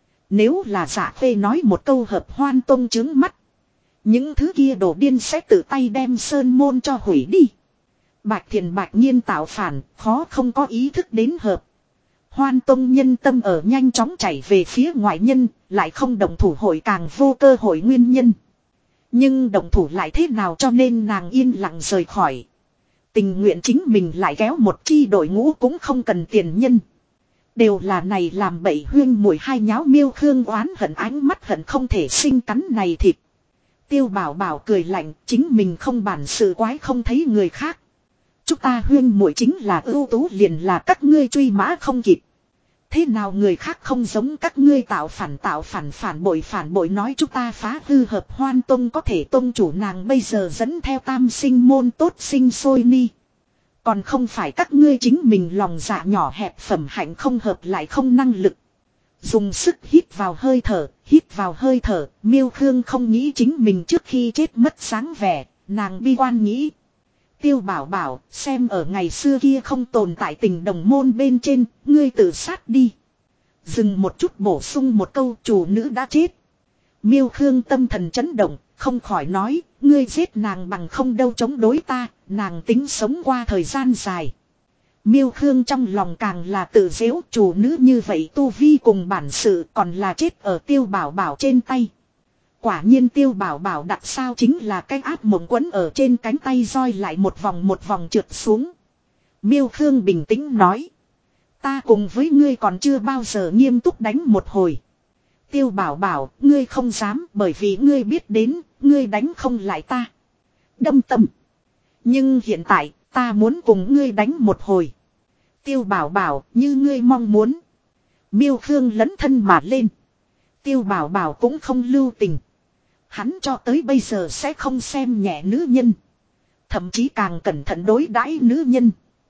A: Nếu là Dạ Khê nói một câu Hợp Hoan Tông trướng mắt. Những thứ kia đồ điên sẽ tự tay đem sơn môn cho hủy đi. Bạch Thiền bạch nhiên tạo phản, khó không có ý thức đến Hợp Hoan Tông nhân tâm ở nhanh chóng chảy về phía ngoại nhân, lại không đồng thủ hội càng vô cơ hội nguyên nhân. Nhưng đồng thủ lại thế nào cho nên nàng yên lặng rời khỏi. Tình nguyện chính mình lại kéo một chi đội ngũ cũng không cần tiền nhân. Đều là này làm bậy huyên mùi hai nháo Miêu Khương oán hận ánh mắt hận không thể sinh cắn này thịt. Tiêu Bảo Bảo cười lạnh chính mình không bản sự quái không thấy người khác. Chúng ta huyên muội chính là ưu tú liền là các ngươi truy mã không kịp. Thế nào người khác không giống các ngươi tạo phản phản bội nói chúng ta phá hư Hợp Hoan Tông có thể tông chủ nàng bây giờ dẫn theo tam sinh môn tốt sinh sôi ni. Còn không phải các ngươi chính mình lòng dạ nhỏ hẹp phẩm hạnh không hợp lại không năng lực. Dùng sức hít vào hơi thở, Miêu Khương không nghĩ chính mình trước khi chết mất sáng vẻ, nàng bi quan nghĩ. Tiêu Bảo Bảo, xem ở ngày xưa kia không tồn tại tình đồng môn bên trên, ngươi tự sát đi. Dừng một chút bổ sung một câu chủ nữ đã chết. Miêu Khương tâm thần chấn động, không khỏi nói, ngươi giết nàng bằng không đâu chống đối ta, nàng tính sống qua thời gian dài. Miêu Khương trong lòng càng là tự giễu chủ nữ như vậy tu vi cùng bản sự còn là chết ở Tiêu Bảo Bảo trên tay. Quả nhiên Tiêu Bảo Bảo đặt sao chính là cái áp mộng quấn ở trên cánh tay roi lại một vòng trượt xuống. Miêu Khương bình tĩnh nói. Ta cùng với ngươi còn chưa bao giờ nghiêm túc đánh một hồi. Tiêu Bảo Bảo, ngươi không dám bởi vì ngươi biết đến, ngươi đánh không lại ta. Đâm tâm. Nhưng hiện tại, ta muốn cùng ngươi đánh một hồi. Tiêu Bảo Bảo, như ngươi mong muốn. Miêu Khương lấn thân mà lên. Tiêu Bảo Bảo cũng không lưu tình. Hắn cho tới bây giờ sẽ không xem nhẹ nữ nhân. Thậm chí càng cẩn thận đối đãi nữ nhân.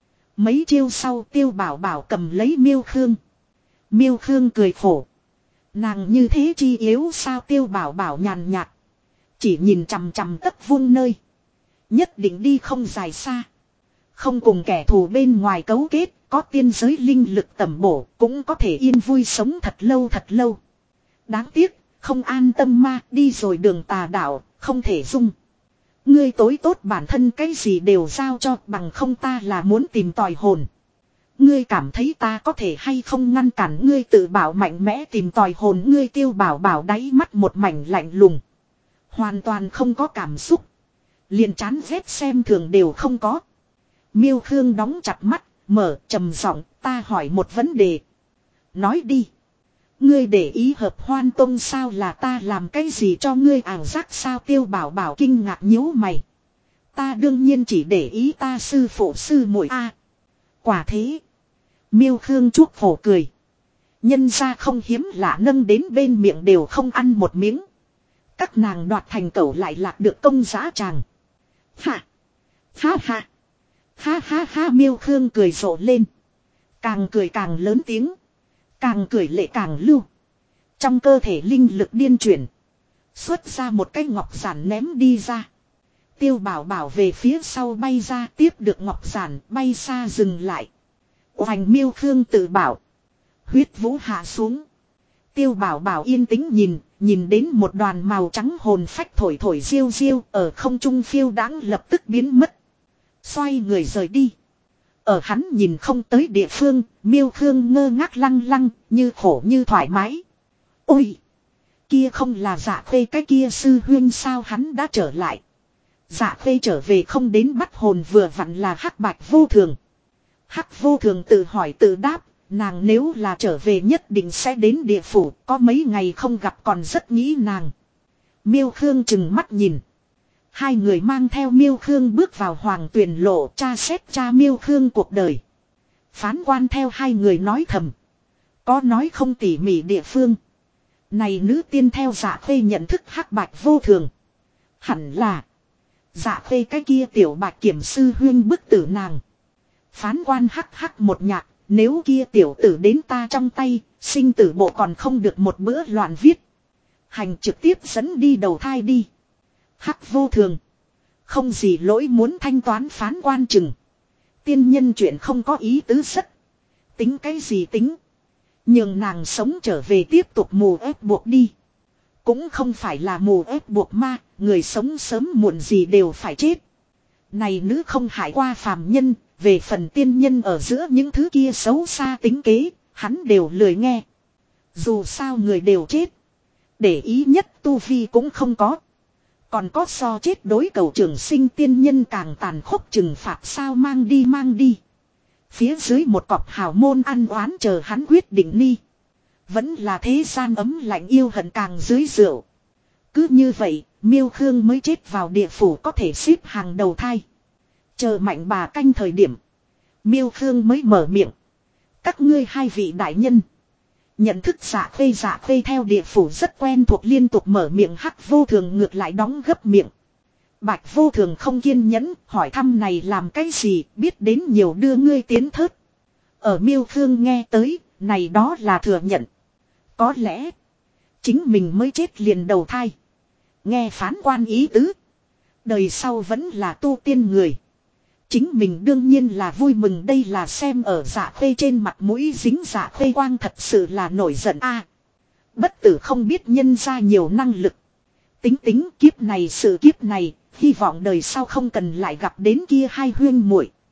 A: Mấy chiêu sau Tiêu Bảo Bảo cầm lấy Miêu Khương. Miêu Khương cười khổ. Nàng như thế chi yếu sao Tiêu Bảo Bảo nhàn nhạt. Chỉ nhìn chằm chằm tất vuông nơi. Nhất định đi không dài xa. Không cùng kẻ thù bên ngoài cấu kết. Có tiên giới linh lực tẩm bổ. Cũng có thể yên vui sống thật lâu. Đáng tiếc. Không an tâm ma đi rồi đường tà đạo. Không thể dung. Ngươi tối tốt bản thân cái gì đều giao cho bằng không ta là muốn tìm tòi hồn. Ngươi cảm thấy ta có thể hay không ngăn cản ngươi tự bảo mạnh mẽ tìm tòi hồn ngươi Tiêu Bảo Bảo đáy mắt một mảnh lạnh lùng. Hoàn toàn không có cảm xúc. Liền chán ghét xem thường đều không có. Miêu Khương đóng chặt mắt, mở trầm giọng ta hỏi một vấn đề. Nói đi. Ngươi để ý Hợp Hoan Tông sao là ta làm cái gì cho ngươi ảo giác sao Tiêu Bảo Bảo kinh ngạc nhíu mày. Ta đương nhiên chỉ để ý ta sư phụ sư muội a. Quả thế. Miêu Khương chuốc khổ cười. Nhân ra không hiếm lạ nâng đến bên miệng đều không ăn một miếng. Các nàng đoạt thành cẩu lại lạc được công giá tràng. Ha. Ha ha. Ha ha ha Miêu Khương cười rộ lên. Càng cười càng lớn tiếng. Càng cười lệ càng lưu. Trong cơ thể linh lực điên chuyển. Xuất ra một cái ngọc giản ném đi ra. Tiêu Bảo Bảo về phía sau bay ra tiếp được ngọc giản bay xa dừng lại. Oành Miêu Khương tự bảo. Huyết vũ hạ xuống. Tiêu Bảo Bảo yên tĩnh nhìn đến một đoàn màu trắng hồn phách thổi thổi diêu diêu ở không trung phiêu đãng lập tức biến mất. Xoay người rời đi. Ở hắn nhìn không tới địa phương, Miêu Khương ngơ ngác lăng lăng, như khổ như thoải mái. Ôi! Kia không là Dạ Khê cái kia sư huyên sao hắn đã trở lại. Dạ Khê trở về không đến bắt hồn vừa vặn là Hắc Bạch Vô Thường. Hắc Vô Thường tự hỏi tự đáp, nàng nếu là trở về nhất định sẽ đến địa phủ, có mấy ngày không gặp còn rất nghĩ nàng. Miêu Khương chừng mắt nhìn. Hai người mang theo Miêu Khương bước vào Hoàng Tuyền Lộ tra xét cha Miêu Khương cuộc đời. Phán quan theo hai người nói thầm. Có nói không tỉ mỉ địa phương. Này nữ tiên theo Dạ Khê nhận thức Hắc Bạch Vô Thường. Hẳn là Dạ Khê cái kia tiểu bạch kiểm sư huyên bức tử nàng. Phán quan hắc hắc một nhạc. Nếu kia tiểu tử đến ta trong tay, sinh tử bộ còn không được một bữa loạn viết. Hành trực tiếp dẫn đi đầu thai đi. Hắc Vô Thường. Không gì lỗi muốn thanh toán phán quan chừng. Tiên nhân chuyện không có ý tứ rất. Tính cái gì tính. Nhưng nàng sống trở về tiếp tục mù ép buộc đi. Cũng không phải là mù ép buộc ma, người sống sớm muộn gì đều phải chết. Này nữ không hại qua phàm nhân, về phần tiên nhân ở giữa những thứ kia xấu xa tính kế, hắn đều lười nghe. Dù sao người đều chết. Để ý nhất tu vi cũng không có. Còn có so chết đối cầu trường sinh tiên nhân càng tàn khốc trừng phạt sao mang đi. Phía dưới một cọp hào môn ăn oán chờ hắn quyết định ni. Vẫn là thế gian ấm lạnh yêu hận càng dưới rượu. Cứ như vậy, Miêu Khương mới chết vào địa phủ có thể xếp hàng đầu thai. Chờ Mạnh Bà canh thời điểm. Miêu Khương mới mở miệng. Các ngươi hai vị đại nhân. Nhận thức Dạ Khê theo địa phủ rất quen thuộc liên tục mở miệng. Hắc Vô Thường ngược lại đóng gấp miệng. Bạch Vô Thường không kiên nhẫn, hỏi thăm này làm cái gì, biết đến nhiều đưa ngươi tiến thớt. Ở Miêu Khương nghe tới, này đó là thừa nhận. Có lẽ, chính mình mới chết liền đầu thai. Nghe phán quan ý tứ. Đời sau vẫn là tu tiên người. Chính mình đương nhiên là vui mừng đây là xem ở Dạ Khê trên mặt mũi dính Dạ Khê quang thật sự là nổi giận a. Bất tử không biết nhân ra nhiều năng lực. Tính kiếp này sự kiếp này, hy vọng đời sau không cần lại gặp đến kia hai huyên muội.